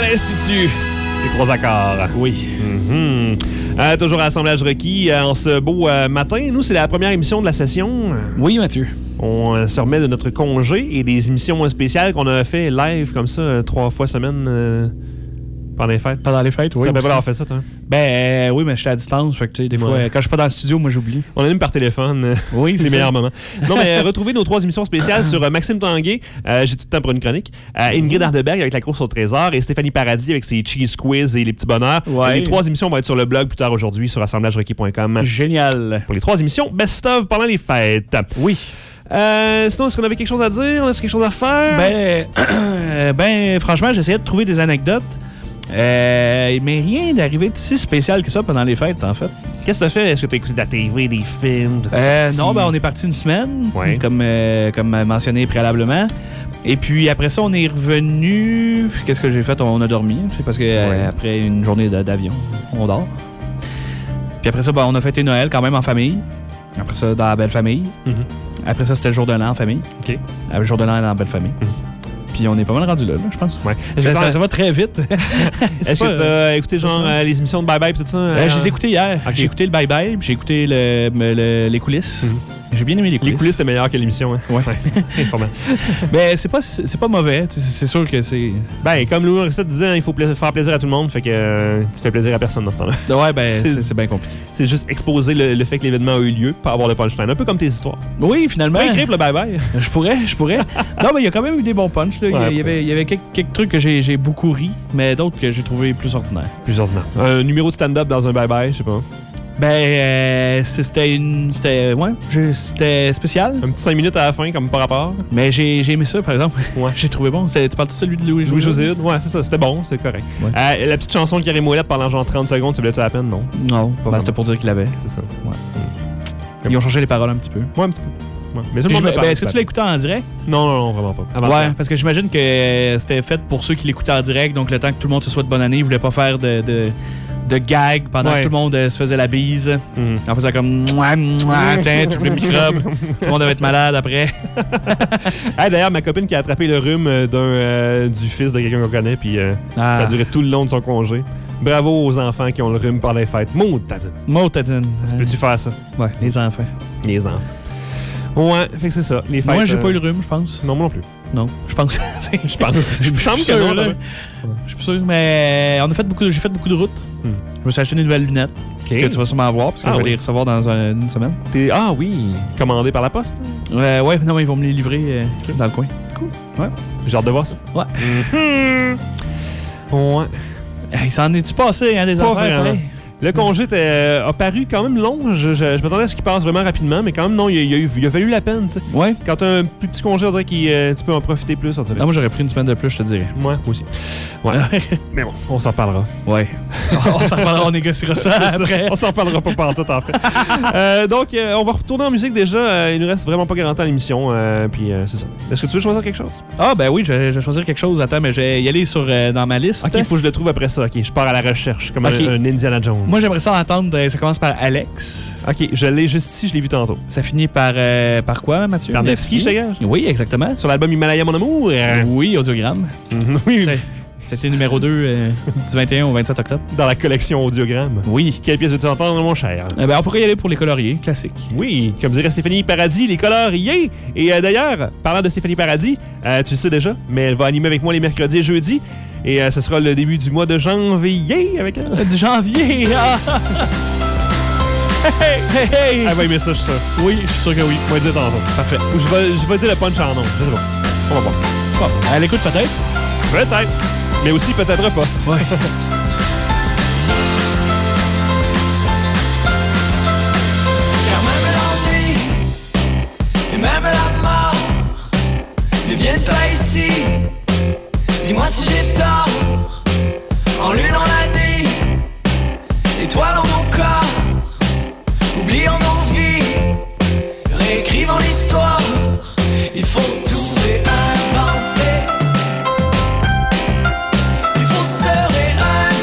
l'Institut. Les 3 accords. Oui. Toujours à Assemblage requis en ce beau matin. Nous, c'est la première émission de la session. Oui, Mathieu. On se remet de notre congé et des émissions spéciales qu'on a fait live comme ça 3 fois semaine pendant les fêtes. Pendant les fêtes, oui. Ça fait pas l'avoir fait ça, toi? Ben oui, mais je suis à distance. Fait que, tu sais, des fois, quand je suis pas dans le studio, moi, j'oublie. On anime par téléphone. Oui, c'est les meilleurs moments. Non, mais retrouvez nos 3 émissions spéciales sur Maxime Tanguay. J'ai tout le temps pour une chronique. Ingrid Ardeberg avec la course au trésor et Stéphanie Paradis avec ses cheese quiz et les petits bonheurs. Ouais. Les 3 émissions vont être sur le blog plus tard aujourd'hui sur assemblagerequis.com. Génial. Pour les 3 émissions best-of pendant les fêtes. Oui. Sinon, est-ce qu'on avait quelque chose à dire? Est-ce quelque chose à faire? Ben, franchement, j'essayais de trouver des anecdotes. Mais rien d'arrivé de si spécial que ça pendant les fêtes, en fait. Qu'est-ce que tu as fait? Est-ce que tu as écouté de la TV, des films? Non, ben on est parti une semaine, ouais. comme mentionné préalablement. Et puis après ça, on est revenu. Qu'est-ce que j'ai fait? On a dormi. C'est parce que après une journée d'avion, on dort. Puis après ça, ben, on a fêté Noël quand même en famille. Après ça, dans la belle famille. Après ça, c'était le jour de l'an en famille. OK. Le jour de l'an dans la belle famille. Puis on est pas mal rendu là, je pense. Ouais. Ça va très vite. Est-ce que tu as écouté genre les émissions de Bye Bye et tout ça? Je les ai écoutées hier. Okay. J'ai écouté le Bye Bye, puis j'ai écouté les coulisses. J'ai bien aimé les coulisses. Les coulisses, c'était meilleur que l'émission. Hein? Ouais. Pas mal. Mais c'est pas mauvais. C'est sûr que c'est... Ben, comme Louis Morissette disait, il faut faire plaisir à tout le monde. Fait que tu fais plaisir à personne dans ce temps-là. Ouais, ben, c'est bien compliqué. C'est juste exposer le fait que l'événement a eu lieu, pas avoir de punchline. Un peu comme tes histoires. Oui, finalement. Tu peux écrire le bye-bye. Je pourrais. Non, mais il y a quand même eu des bons punchs. Là. Ouais, il y avait quelques trucs que j'ai beaucoup ri, mais d'autres que j'ai trouvé plus ordinaires. Plus ordinaires. Un numéro de stand-up dans un bye-bye, je sais pas. Ben, c'était spécial. Un petit 5 minutes à la fin, comme par rapport. Mais j'ai aimé ça, par exemple. Ouais. J'ai trouvé bon. Tu parles de celui de Louis-José Hood? Ouais, c'est ça. C'était bon, c'est correct. Ouais. La petite chanson de Carré Moellette pendant genre 30 secondes, ça valait-tu la peine? Non. Non, c'était pour dire qu'il avait. C'est ça. Ouais. Ils ont changé les paroles un petit peu. Ouais, un petit peu. Ouais. Mais tout le monde est-ce que tu l'as écouté en direct? Non, vraiment pas. Ouais, parce que j'imagine que c'était fait pour ceux qui l'écoutaient en direct, donc le temps que tout le monde se souhaite bonne année, ils voulaient pas faire de gag pendant que tout le monde se faisait la bise. En faisant comme tiens, tu le microbe. Tout le monde devait être malade après. D'ailleurs, ma copine qui a attrapé le rhume du fils de quelqu'un qu'on connaît, puis ça a duré tout le long de son congé. Bravo aux enfants qui ont le rhume pendant les fêtes. Maudine. Peux-tu faire ça? Ouais, les enfants. Les enfants. Ouais, fait que c'est ça. Les fêtes. Moi, j'ai pas eu le rhume, je pense. Non, moi non plus. Non, je pense. Je pense que non. Je suis plus sûr, mais j'ai fait beaucoup de routes. Je me suis acheté des nouvelles lunettes que tu vas sûrement avoir parce que je vais les recevoir dans une semaine. Ah oui, commandé par la poste? Ouais, non, ils vont me les livrer dans le coin. Cool. Ouais. J'ai hâte de voir ça. Ouais. Ouais. Il s'en est-tu passé, des affaires? Le congé a paru quand même long. Je m'attendais à ce qu'il passe vraiment rapidement, mais quand même, non, il a fallu la peine. T'sais. Ouais. Quand t'as un plus petit congé, on dirait que tu peux en profiter plus. On dirait. Non, moi, j'aurais pris une semaine de plus, je te dirais. Moi aussi. Ouais. Mais bon, on s'en parlera. Ouais. On s'en reparlera, on négociera ça après. On s'en parlera pas partout, en fait. Donc, on va retourner en musique déjà. Il nous reste vraiment pas grand temps à l'émission. Puis, c'est ça. Est-ce que tu veux choisir quelque chose? Ah, ben oui, je vais choisir quelque chose. Attends, mais je vais y aller dans ma liste. Ok, il faut que je le trouve après ça. Ok, je pars à la recherche, comme un Indiana Jones. Moi, j'aimerais ça entendre. Ça commence par Alex. Ok, je l'ai juste ici, je l'ai vu tantôt. Ça finit par quoi, Mathieu? Par Nevsky, je te gage. Oui, exactement. Sur l'album Himalaya, mon amour. Oui, audiogramme. Oui. C'était le numéro 2 du 21 au 27 octobre. Dans la collection audiogramme. Oui. Quelle pièce veux-tu entendre, mon cher? On pourrait y aller pour les coloriers, classique. Oui, comme dirait Stéphanie Paradis, les coloriers. Et d'ailleurs, parlant de Stéphanie Paradis, tu le sais déjà, mais elle va animer avec moi les mercredis et jeudis. Et ce sera le début du mois de janvier avec elle. De janvier! Hey! Elle va aimer ça, je suis sûr. Oui, je suis sûr que oui. On va dire tantôt. Parfait. Ou je vais dire le punch en nom. Je sais pas. On va voir. Bon, elle écoute peut-être? Peut-être. Mais aussi peut-être pas. Ouais. Car même l'ennui et même la mort ne viennent pas ici. Dis-moi si j'ai tort. En lune dans la nuit, étoiles dans mon corps. Oublions nos vies, réécrivons l'histoire. Il faut tout réinventer. Il faut se réinventer.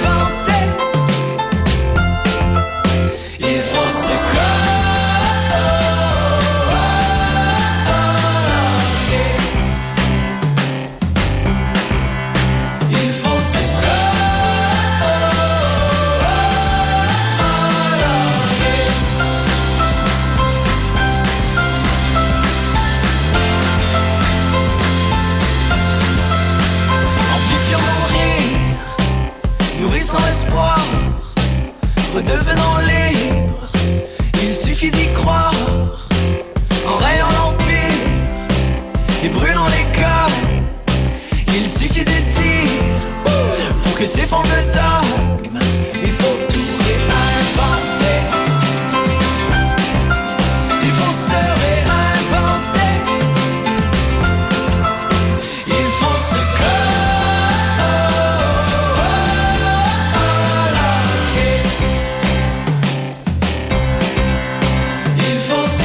que ces formes de dogme, il faut tout réinventer. Il faut se réinventer. Il faut se coller. Il faut se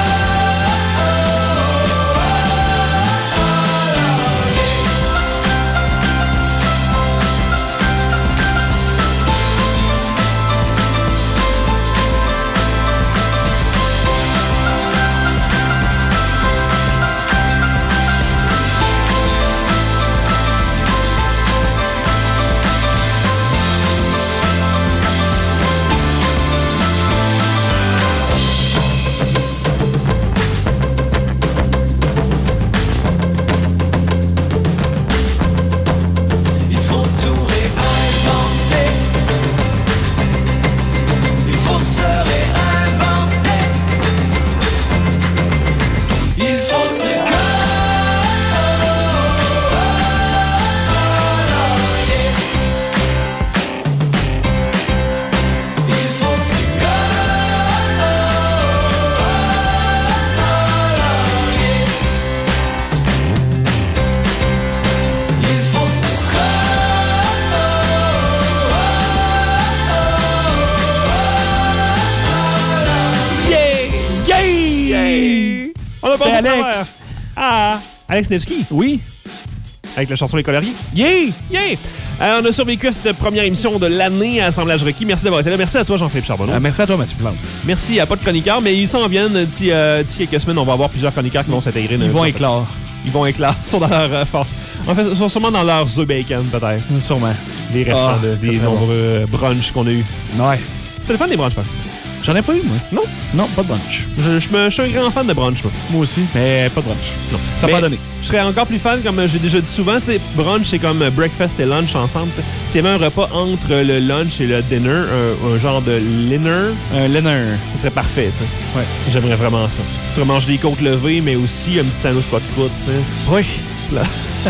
Alex. Ah, Alex Nevsky. Oui. Avec la chanson Les Coloriers. Yeah! Yeah! On a survécu à cette première émission de l'année à Assemblage requis. Merci d'avoir été là. Merci à toi, Jean-Philippe Charbonneau. Merci à toi, Mathieu Plante. Merci à pas de chroniqueurs, mais ils s'en viennent. D'ici quelques semaines, on va avoir plusieurs chroniqueurs qui vont s'intégrer. Ils vont éclore. Ils vont éclore. Ils sont dans leur force. En fait, ils sont sûrement dans leurs œufs bacon, peut-être. Sûrement. Les restants des nombreux brunchs qu'on a eu. Ouais. C'était le fun des brunchs, pas? J'en ai pas eu, moi. Non? Non, pas de brunch. Je suis un grand fan de brunch, moi. Moi aussi, mais pas de brunch. Non. Ça m'a pas donné. Je serais encore plus fan, comme j'ai déjà dit souvent, tu sais, brunch, c'est comme breakfast et lunch ensemble. T'sais. S'il y avait un repas entre le lunch et le dinner, un genre de dinner. Un dinner. Ce serait parfait, tu sais. Ouais. J'aimerais vraiment ça. Tu manges des côtes levées, mais aussi un petit sandwich pas de croûte, tu sais. Oui. Là.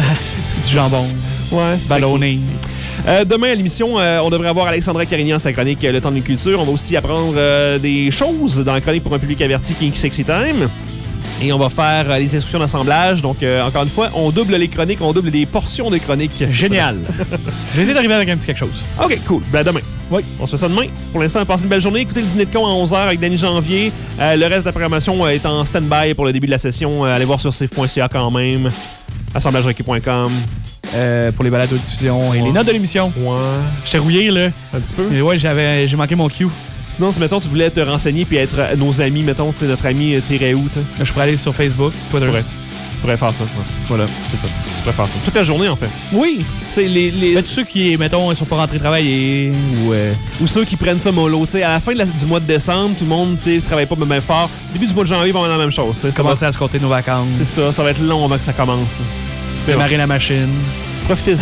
Du jambon. Ouais. Ballonné. Demain à l'émission, on devrait avoir Alexandra Carignan, sa chronique Le temps d'une culture. On va aussi apprendre des choses dans la chronique pour un public averti qui est Sexy Time. Et on va faire les instructions d'assemblage. Donc, encore une fois, on double les chroniques, on double des portions de chroniques. Génial. J'essaie d'arriver avec un petit quelque chose. OK, cool. Ben, demain. Oui, on se fait ça demain. Pour l'instant, passez une belle journée. Écoutez le dîner de con à 11h avec Danny Janvier. Le reste de la programmation est en stand-by pour le début de la session. Allez voir sur sif.ca quand même. assemblagerequis.com. Pour les balades de diffusion et les notes de l'émission. Ouais. J'étais rouillé, là. Un petit peu. Mais ouais, j'ai manqué mon cue. Sinon, si, mettons, tu voulais te renseigner puis être nos amis, mettons, tu sais, notre ami t'irais où, tu sais? Je pourrais aller sur Facebook, Twitter. Tu pourrais faire ça. Ouais. Voilà, c'est ça. Tu pourrais faire ça. Toute la journée, en fait. Oui. Tu sais, tous ceux qui, mettons, ils sont pas rentrés travailler ou ceux qui prennent ça mollo. Tu sais, à la fin du mois de décembre, tout le monde, tu sais, travaille pas même fort. Au début du mois de janvier, ils vont faire la même chose. Commencer à se compter nos vacances. C'est ça. Ça va être long avant que ça commence. Démarrer la machine. Profitez-en.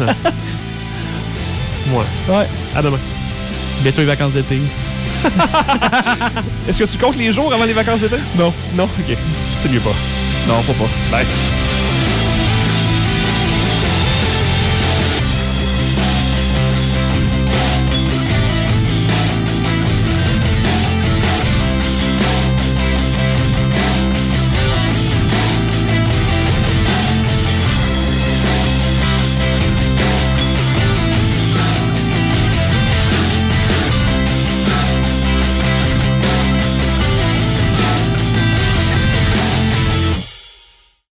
Ouais. À demain. Bientôt les vacances d'été. Est-ce que tu comptes les jours avant les vacances d'été? Non. Non? OK. C'est mieux pas. Non, faut pas. Bye.